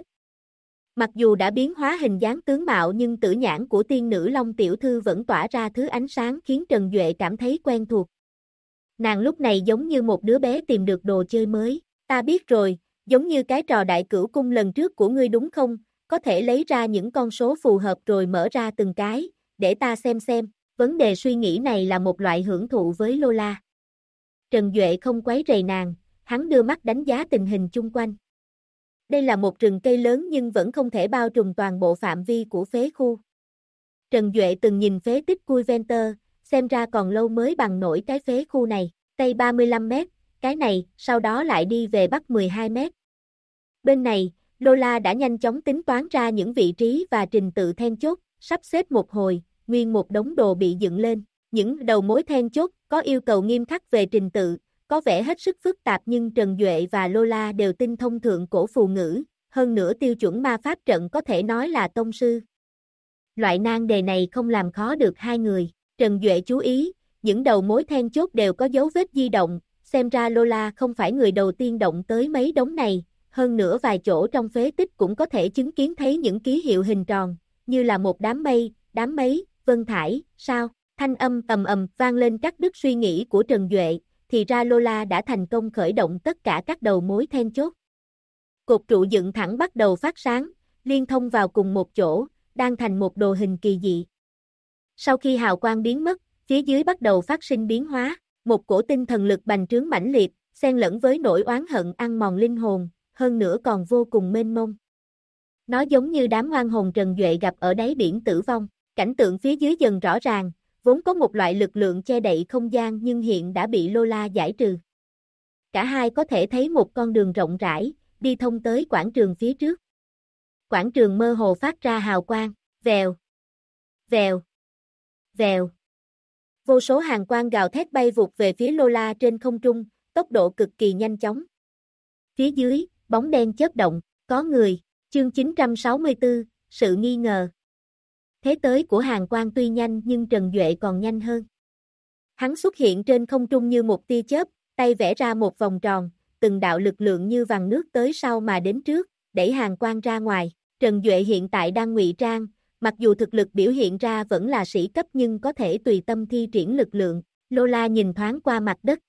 Mặc dù đã biến hóa hình dáng tướng mạo nhưng tử nhãn của tiên nữ Long tiểu thư vẫn tỏa ra thứ ánh sáng khiến Trần Duệ cảm thấy quen thuộc. Nàng lúc này giống như một đứa bé tìm được đồ chơi mới. Ta biết rồi, giống như cái trò đại cửu cung lần trước của ngươi đúng không? Có thể lấy ra những con số phù hợp rồi mở ra từng cái, để ta xem. Vấn đề suy nghĩ này là một loại hưởng thụ với Lola. Trần Duệ không quấy rầy nàng, hắn đưa mắt đánh giá tình hình chung quanh. Đây là một rừng cây lớn nhưng vẫn không thể bao trùm toàn bộ phạm vi của phế khu. Trần Duệ từng nhìn phế tích Cuyventer, xem ra còn lâu mới bằng nổi cái phế khu này, tây 35 mét, cái này, sau đó lại đi về bắc 12 mét. Bên này, Lola đã nhanh chóng tính toán ra những vị trí và trình tự then chốt, sắp xếp một hồi, nguyên một đống đồ bị dựng lên. Những đầu mối then chốt có yêu cầu nghiêm khắc về trình tự, có vẻ hết sức phức tạp nhưng Trần Duệ và Lola đều tinh thông thượng cổ phù ngữ, hơn nữa tiêu chuẩn ma pháp trận có thể nói là tông sư. Loại nan đề này không làm khó được hai người. Trần Duệ chú ý, những đầu mối then chốt đều có dấu vết di động, xem ra Lola không phải người đầu tiên động tới mấy đống này, hơn nữa vài chỗ trong phế tích cũng có thể chứng kiến thấy những ký hiệu hình tròn, như là một đám mây, Vân Thải, sao? Thanh âm ầm vang lên cắt đứt suy nghĩ của Trần Duệ, thì ra Lola đã thành công khởi động tất cả các đầu mối then chốt. Cột trụ dựng thẳng bắt đầu phát sáng, liên thông vào cùng một chỗ, đang thành một đồ hình kỳ dị. Sau khi hào quang biến mất, phía dưới bắt đầu phát sinh biến hóa, một cổ tinh thần lực bành trướng mãnh liệt, xen lẫn với nỗi oán hận ăn mòn linh hồn, hơn nữa còn vô cùng mênh mông. Nó giống như đám oan hồn Trần Duệ gặp ở đáy biển tử vong, cảnh tượng phía dưới dần rõ ràng, vốn có một loại lực lượng che đậy không gian nhưng hiện đã bị Lola giải trừ. Cả hai có thể thấy một con đường rộng rãi, đi thông tới quảng trường phía trước. Quảng trường mơ hồ phát ra hào quang, vèo, vèo, vèo. Vô số hàng quang gào thét bay vụt về phía Lola trên không trung, tốc độ cực kỳ nhanh chóng. Phía dưới, bóng đen chớp động, có người, chương 964, sự nghi ngờ. Thế tới của hàng quang tuy nhanh nhưng Trần Duệ còn nhanh hơn. Hắn xuất hiện trên không trung như một tia chớp, tay vẽ ra một vòng tròn, từng đạo lực lượng như vằn nước tới sau mà đến trước, đẩy hàng quang ra ngoài. Trần Duệ hiện tại đang ngụy trang, mặc dù thực lực biểu hiện ra vẫn là sĩ cấp nhưng có thể tùy tâm thi triển lực lượng. Lola nhìn thoáng qua mặt đất.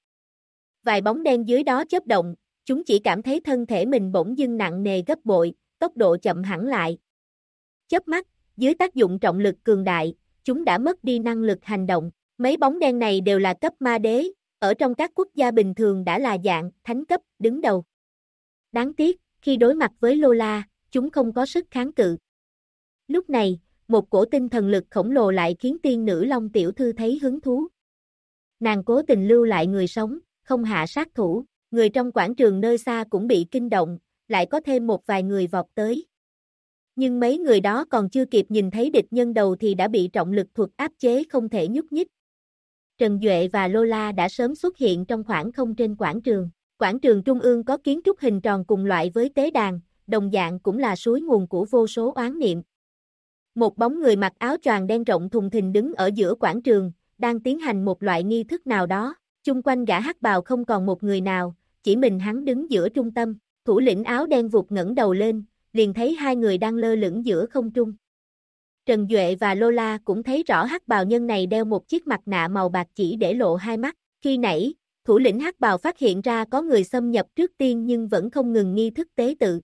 Vài bóng đen dưới đó chớp động, chúng chỉ cảm thấy thân thể mình bỗng dưng nặng nề gấp bội, tốc độ chậm hẳn lại. Chớp mắt, dưới tác dụng trọng lực cường đại, chúng đã mất đi năng lực hành động. Mấy bóng đen này đều là cấp ma đế, ở trong các quốc gia bình thường đã là dạng thánh cấp đứng đầu. Đáng tiếc, khi đối mặt với Lola, chúng không có sức kháng cự. Lúc này, một cổ tinh thần lực khổng lồ lại khiến tiên nữ Long tiểu thư thấy hứng thú. Nàng cố tình lưu lại người sống, không hạ sát thủ, người trong quảng trường nơi xa cũng bị kinh động, lại có thêm một vài người vọt tới. Nhưng mấy người đó còn chưa kịp nhìn thấy địch nhân đầu thì đã bị trọng lực thuật áp chế không thể nhúc nhích. Trần Duệ và Lola đã sớm xuất hiện trong khoảng không trên quảng trường. Quảng trường trung ương có kiến trúc hình tròn cùng loại với tế đàn, đồng dạng cũng là suối nguồn của vô số oán niệm. Một bóng người mặc áo choàng đen rộng thùng thình đứng ở giữa quảng trường, đang tiến hành một loại nghi thức nào đó. Chung quanh gã hắc bào không còn một người nào, chỉ mình hắn đứng giữa trung tâm. Thủ lĩnh áo đen vụt ngẩng đầu lên, liền thấy hai người đang lơ lửng giữa không trung. Trần Duệ và Lola cũng thấy rõ hắc bào nhân này đeo một chiếc mặt nạ màu bạc chỉ để lộ hai mắt. Khi nãy, thủ lĩnh hắc bào phát hiện ra có người xâm nhập trước tiên nhưng vẫn không ngừng nghi thức tế tự.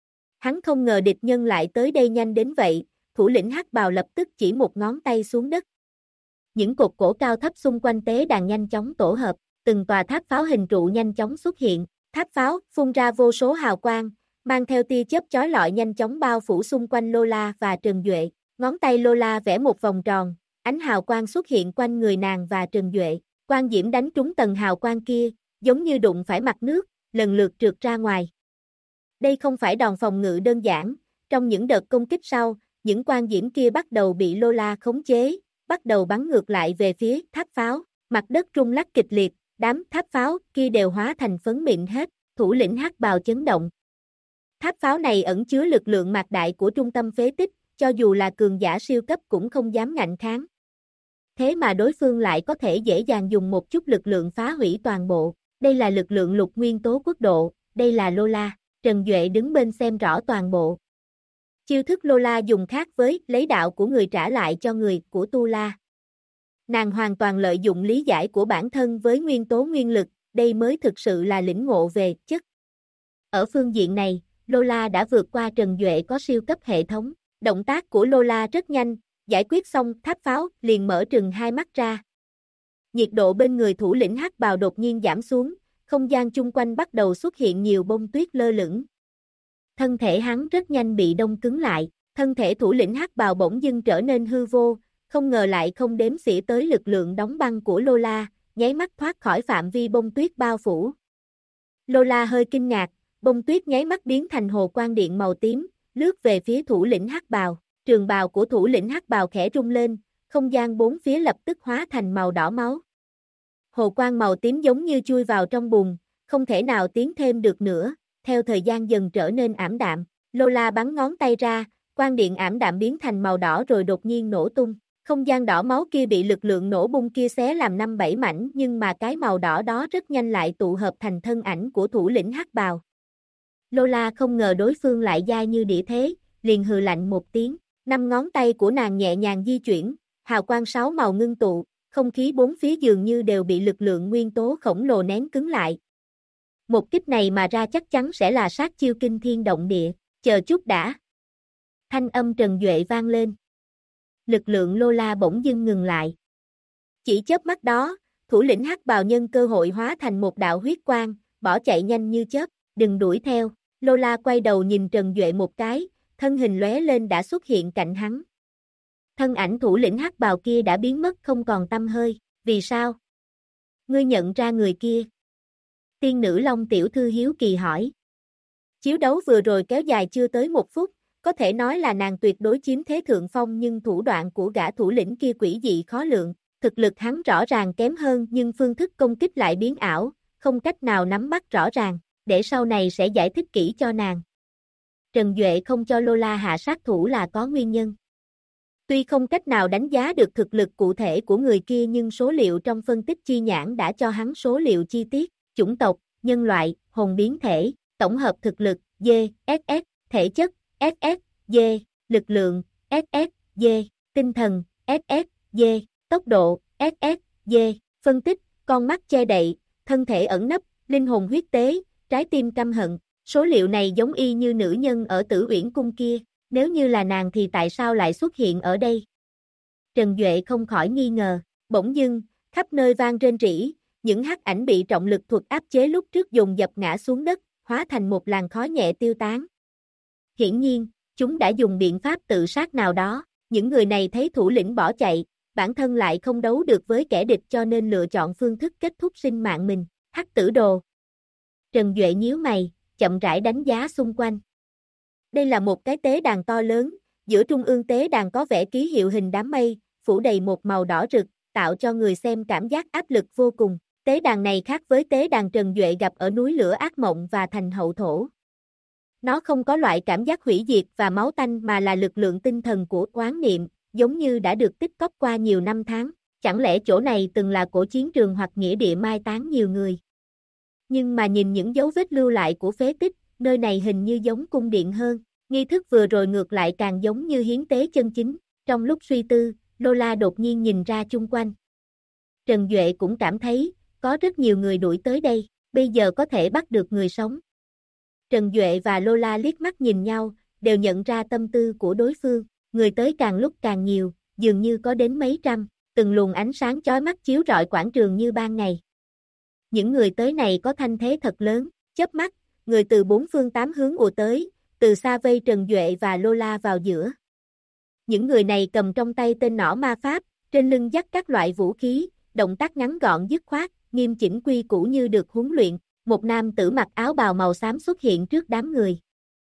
Hắn không ngờ địch nhân lại tới đây nhanh đến vậy, thủ lĩnh hắc bào lập tức chỉ một ngón tay xuống đất. Những cột cổ cao thấp xung quanh tế đàn nhanh chóng tổ hợp, từng tòa tháp pháo hình trụ nhanh chóng xuất hiện, tháp pháo phun ra vô số hào quang, mang theo tia chớp chói lọi nhanh chóng bao phủ xung quanh Lola và Trần Duệ. Ngón tay Lola vẽ một vòng tròn, ánh hào quang xuất hiện quanh người nàng và Trần Duệ. Quang diễm đánh trúng tầng hào quang kia, giống như đụng phải mặt nước, lần lượt trượt ra ngoài. Đây không phải đòn phòng ngự đơn giản, trong những đợt công kích sau, những quang diễm kia bắt đầu bị Lola khống chế, bắt đầu bắn ngược lại về phía tháp pháo. Mặt đất rung lắc kịch liệt, đám tháp pháo kia đều hóa thành phấn mịn hết, thủ lĩnh hắc bào chấn động. Tháp pháo này ẩn chứa lực lượng mạc đại của trung tâm phế tích, cho dù là cường giả siêu cấp cũng không dám ngạnh kháng. Thế mà đối phương lại có thể dễ dàng dùng một chút lực lượng phá hủy toàn bộ. Đây là lực lượng lục nguyên tố quốc độ, đây là Lola. Trần Duệ đứng bên xem rõ toàn bộ. Chiêu thức Lola dùng khác với lấy đạo của người trả lại cho người của Tu La. Nàng hoàn toàn lợi dụng lý giải của bản thân với nguyên tố nguyên lực, đây mới thực sự là lĩnh ngộ về chất. Ở phương diện này, Lola đã vượt qua Trần Duệ có siêu cấp hệ thống. Động tác của Lola rất nhanh, giải quyết xong tháp pháo liền mở trừng hai mắt ra. Nhiệt độ bên người thủ lĩnh hắc bào đột nhiên giảm xuống, không gian chung quanh bắt đầu xuất hiện nhiều bông tuyết lơ lửng. Thân thể hắn rất nhanh bị đông cứng lại, thân thể thủ lĩnh hắc bào bỗng dưng trở nên hư vô, không ngờ lại không đếm xỉa tới lực lượng đóng băng của Lola, nháy mắt thoát khỏi phạm vi bông tuyết bao phủ. Lola hơi kinh ngạc, bông tuyết nháy mắt biến thành hồ quang điện màu tím, lướt về phía thủ lĩnh hắc bào. Trường bào của thủ lĩnh hắc bào khẽ rung lên, không gian bốn phía lập tức hóa thành màu đỏ máu. Hồ quang màu tím giống như chui vào trong bùn, không thể nào tiến thêm được nữa, theo thời gian dần trở nên ảm đạm. Lola bắn ngón tay ra, quang điện ảm đạm biến thành màu đỏ rồi đột nhiên nổ tung. Không gian đỏ máu kia bị lực lượng nổ bung kia xé làm 5-7 mảnh nhưng mà cái màu đỏ đó rất nhanh lại tụ hợp thành thân ảnh của thủ lĩnh hắc bào. Lola không ngờ đối phương lại dai như đĩa thế, liền hừ lạnh một tiếng. 5 ngón tay của nàng nhẹ nhàng di chuyển, hào quang 6 màu ngưng tụ, không khí bốn phía dường như đều bị lực lượng nguyên tố khổng lồ nén cứng lại. Một kích này mà ra chắc chắn sẽ là sát chiêu kinh thiên động địa, chờ chút đã. Thanh âm Trần Duệ vang lên. Lực lượng Lola bỗng dưng ngừng lại. Chỉ chớp mắt đó, thủ lĩnh hắc bào nhân cơ hội hóa thành một đạo huyết quang, bỏ chạy nhanh như chớp, đừng đuổi theo. Lola quay đầu nhìn Trần Duệ một cái, thân hình lóe lên đã xuất hiện cạnh hắn. Thân ảnh thủ lĩnh hắc bào kia đã biến mất không còn tăm hơi, vì sao? Ngươi nhận ra người kia? Tiên nữ Long tiểu thư hiếu kỳ hỏi. Chiếu đấu vừa rồi kéo dài chưa tới 1 phút, có thể nói là nàng tuyệt đối chiếm thế thượng phong nhưng thủ đoạn của gã thủ lĩnh kia quỷ dị khó lượng, thực lực hắn rõ ràng kém hơn nhưng phương thức công kích lại biến ảo, không cách nào nắm bắt rõ ràng, để sau này sẽ giải thích kỹ cho nàng. Trần Duệ không cho Lola hạ sát thủ là có nguyên nhân. Tuy không cách nào đánh giá được thực lực cụ thể của người kia nhưng số liệu trong phân tích chi nhãn đã cho hắn số liệu chi tiết, chủng tộc, nhân loại, hồn biến thể, tổng hợp thực lực, D, SS, thể chất, SS, D, lực lượng, SS, D, tinh thần, SS, D, tốc độ, SS, D, phân tích, con mắt che đậy, thân thể ẩn nấp, linh hồn huyết tế, trái tim căm hận. Số liệu này giống y như nữ nhân ở Tử Uyển Cung kia, nếu như là nàng thì tại sao lại xuất hiện ở đây? Trần Duệ không khỏi nghi ngờ, bỗng dưng, khắp nơi vang rên rỉ, những hắc ảnh bị trọng lực thuật áp chế lúc trước dồn dập ngã xuống đất, hóa thành một làn khói nhẹ tiêu tán. Hiển nhiên, chúng đã dùng biện pháp tự sát nào đó, những người này thấy thủ lĩnh bỏ chạy, bản thân lại không đấu được với kẻ địch cho nên lựa chọn phương thức kết thúc sinh mạng mình, Hắc Tử Đồ. Trần Duệ nhíu mày, chậm rãi đánh giá xung quanh. Đây là một cái tế đàn to lớn, giữa trung ương tế đàn có vẽ ký hiệu hình đám mây, phủ đầy một màu đỏ rực, tạo cho người xem cảm giác áp lực vô cùng. Tế đàn này khác với tế đàn Trần Duệ gặp ở núi lửa ác mộng và thành hậu thổ. Nó không có loại cảm giác hủy diệt và máu tanh mà là lực lượng tinh thần của oán niệm, giống như đã được tích cóp qua nhiều năm tháng. Chẳng lẽ chỗ này từng là cổ chiến trường hoặc nghĩa địa mai táng nhiều người? Nhưng mà nhìn những dấu vết lưu lại của phế tích, nơi này hình như giống cung điện hơn. Nghi thức vừa rồi ngược lại càng giống như hiến tế chân chính. Trong lúc suy tư, Lola đột nhiên nhìn ra chung quanh. Trần Duệ cũng cảm thấy, có rất nhiều người đuổi tới đây, bây giờ có thể bắt được người sống. Trần Duệ và Lola liếc mắt nhìn nhau, đều nhận ra tâm tư của đối phương. Người tới càng lúc càng nhiều, dường như có đến mấy trăm, từng luồng ánh sáng chói mắt chiếu rọi quảng trường như ban ngày. Những người tới này có thanh thế thật lớn, chớp mắt, người từ bốn phương tám hướng ùa tới, từ xa vây Trần Duệ và Lola vào giữa. Những người này cầm trong tay tên nỏ ma pháp, trên lưng dắt các loại vũ khí, động tác ngắn gọn dứt khoát, nghiêm chỉnh quy củ như được huấn luyện. Một nam tử mặc áo bào màu xám xuất hiện trước đám người.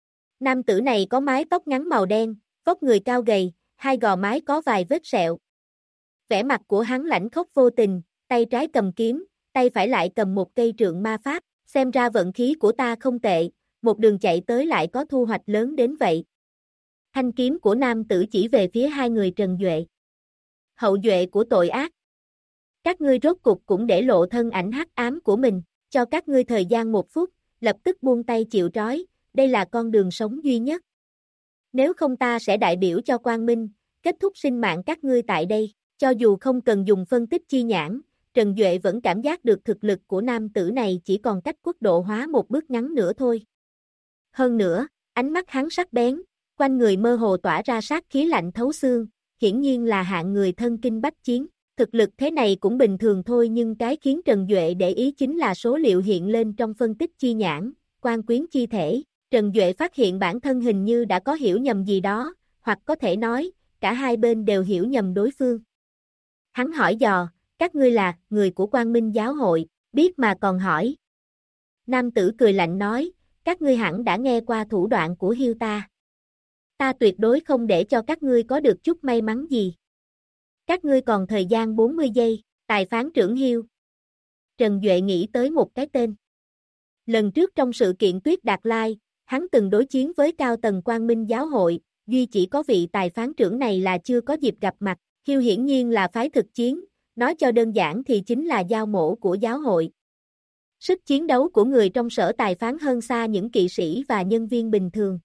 Nam tử này có mái tóc ngắn màu đen, vóc người cao gầy, hai gò má có vài vết sẹo. Vẻ mặt của hắn lãnh khốc vô tình, tay trái cầm kiếm, tay phải lại cầm một cây trượng ma pháp, xem ra vận khí của ta không tệ, một đường chạy tới lại có thu hoạch lớn đến vậy. Thanh kiếm của nam tử chỉ về phía hai người Trần Duệ. Hậu duệ của tội ác. Các ngươi rốt cục cũng để lộ thân ảnh hắc ám của mình, cho các ngươi thời gian 1 phút, lập tức buông tay chịu trói, đây là con đường sống duy nhất. Nếu không ta sẽ đại biểu cho Quang Minh, kết thúc sinh mạng các ngươi tại đây, cho dù không cần dùng phân tích chi nhãn, Trần Duệ vẫn cảm giác được thực lực của nam tử này chỉ còn cách quốc độ hóa một bước ngắn nữa thôi. Hơn nữa, ánh mắt hắn sắc bén, quanh người mơ hồ tỏa ra sát khí lạnh thấu xương, hiển nhiên là hạng người thân kinh bách chiến. Thực lực thế này cũng bình thường thôi nhưng cái khiến Trần Duệ để ý chính là số liệu hiện lên trong phân tích chi nhãn, quan quyến chi thể. Trần Duệ phát hiện bản thân hình như đã có hiểu nhầm gì đó, hoặc có thể nói, cả hai bên đều hiểu nhầm đối phương. Hắn hỏi dò, các ngươi là người của Quang Minh Giáo hội, biết mà còn hỏi. Nam tử cười lạnh nói, các ngươi hẳn đã nghe qua thủ đoạn của Hiêu ta. Ta tuyệt đối không để cho các ngươi có được chút may mắn gì. Các ngươi còn thời gian 40 giây, tài phán trưởng Hiêu. Trần Duệ nghĩ tới một cái tên. Lần trước trong sự kiện Tuyết Đạt Lai, hắn từng đối chiến với cao tầng Quang Minh Giáo hội, duy chỉ có vị tài phán trưởng này là chưa có dịp gặp mặt. Hiêu hiển nhiên là phái thực chiến, nói cho đơn giản thì chính là dao mổ của giáo hội. Sức chiến đấu của người trong sở tài phán hơn xa những kỵ sĩ và nhân viên bình thường.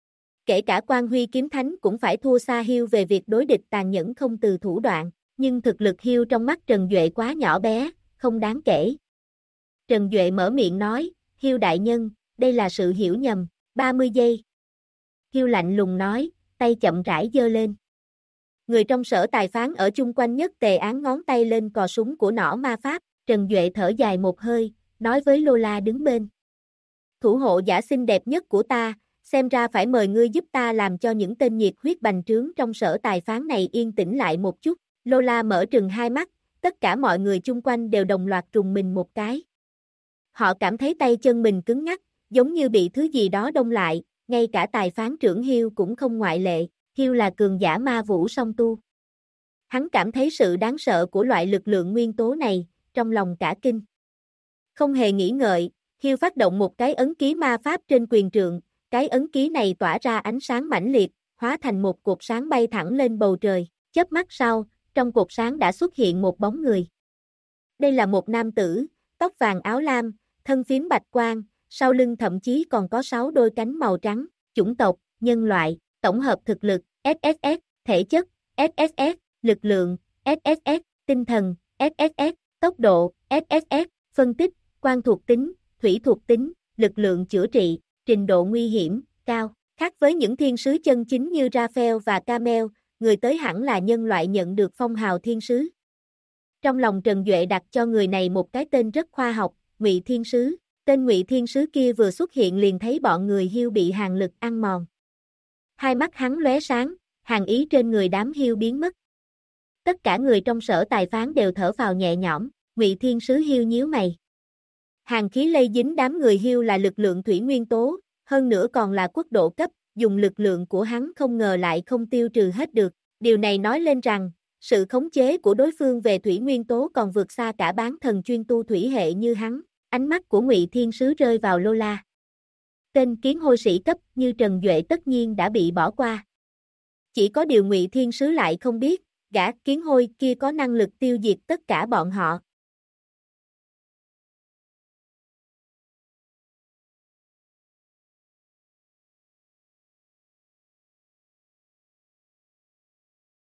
Kể cả Quan Huy kiếm thánh cũng phải thua xa Hiêu về việc đối địch tàn nhẫn không từ thủ đoạn, nhưng thực lực Hiêu trong mắt Trần Duệ quá nhỏ bé, không đáng kể. Trần Duệ mở miệng nói, Hiêu đại nhân, đây là sự hiểu nhầm, 30 giây. Hiêu lạnh lùng nói, tay chậm rãi giơ lên. Người trong sở tài phán ở chung quanh nhất tề án ngón tay lên cò súng của nỏ ma pháp, Trần Duệ thở dài một hơi, nói với Lola đứng bên. Thủ hộ giả xinh đẹp nhất của ta, xem ra phải mời ngươi giúp ta làm cho những tên nhiệt huyết bành trướng trong sở tài phán này yên tĩnh lại một chút. Lola mở trừng hai mắt, tất cả mọi người chung quanh đều đồng loạt rùng mình một cái. Họ cảm thấy tay chân mình cứng ngắc, giống như bị thứ gì đó đông lại, ngay cả tài phán trưởng Hiêu cũng không ngoại lệ. Hiêu là cường giả ma vũ song tu. Hắn cảm thấy sự đáng sợ của loại lực lượng nguyên tố này, trong lòng cả kinh. Không hề nghĩ ngợi, Hiêu phát động một cái ấn ký ma pháp trên quyền trượng, cái ấn ký này tỏa ra ánh sáng mãnh liệt, hóa thành một cột sáng bay thẳng lên bầu trời, chớp mắt sau, trong cột sáng đã xuất hiện một bóng người. Đây là một nam tử, tóc vàng áo lam, thân phiếm bạch quang, sau lưng thậm chí còn có 6 đôi cánh màu trắng, chủng tộc, nhân loại. tổng hợp thực lực, SSS, thể chất, SSS, lực lượng, SSS, tinh thần, SSS, tốc độ, SSS, phân tích, quang thuộc tính, thủy thuộc tính, lực lượng chữa trị, trình độ nguy hiểm, cao. Khác với những thiên sứ chân chính như Raphael và Camel, người tới hẳn là nhân loại nhận được phong hào thiên sứ. Trong lòng Trần Duệ đặt cho người này một cái tên rất khoa học, Ngụy Thiên Sứ. Tên Ngụy Thiên Sứ kia vừa xuất hiện liền thấy bọn người Hiêu bị hàn lực ăn mòn. Hai mắt hắn lóe sáng, hàn ý trên người đám Hiêu biến mất. Tất cả người trong sở tài phán đều thở phào nhẹ nhõm, Ngụy Thiên Sứ Hiêu nhíu mày. Hàn khí lây dính đám người Hiêu là lực lượng thủy nguyên tố, hơn nữa còn là quốc độ cấp, dùng lực lượng của hắn không ngờ lại không tiêu trừ hết được. Điều này nói lên rằng, sự khống chế của đối phương về thủy nguyên tố còn vượt xa cả bán thần chuyên tu thủy hệ như hắn. Ánh mắt của Ngụy Thiên Sứ rơi vào Lola. Tên kiến hôi sĩ cấp như Trần Duệ tất nhiên đã bị bỏ qua. Chỉ có điều Ngụy Thiên Sứ lại không biết, gã kiến hôi kia có năng lực tiêu diệt tất cả bọn họ,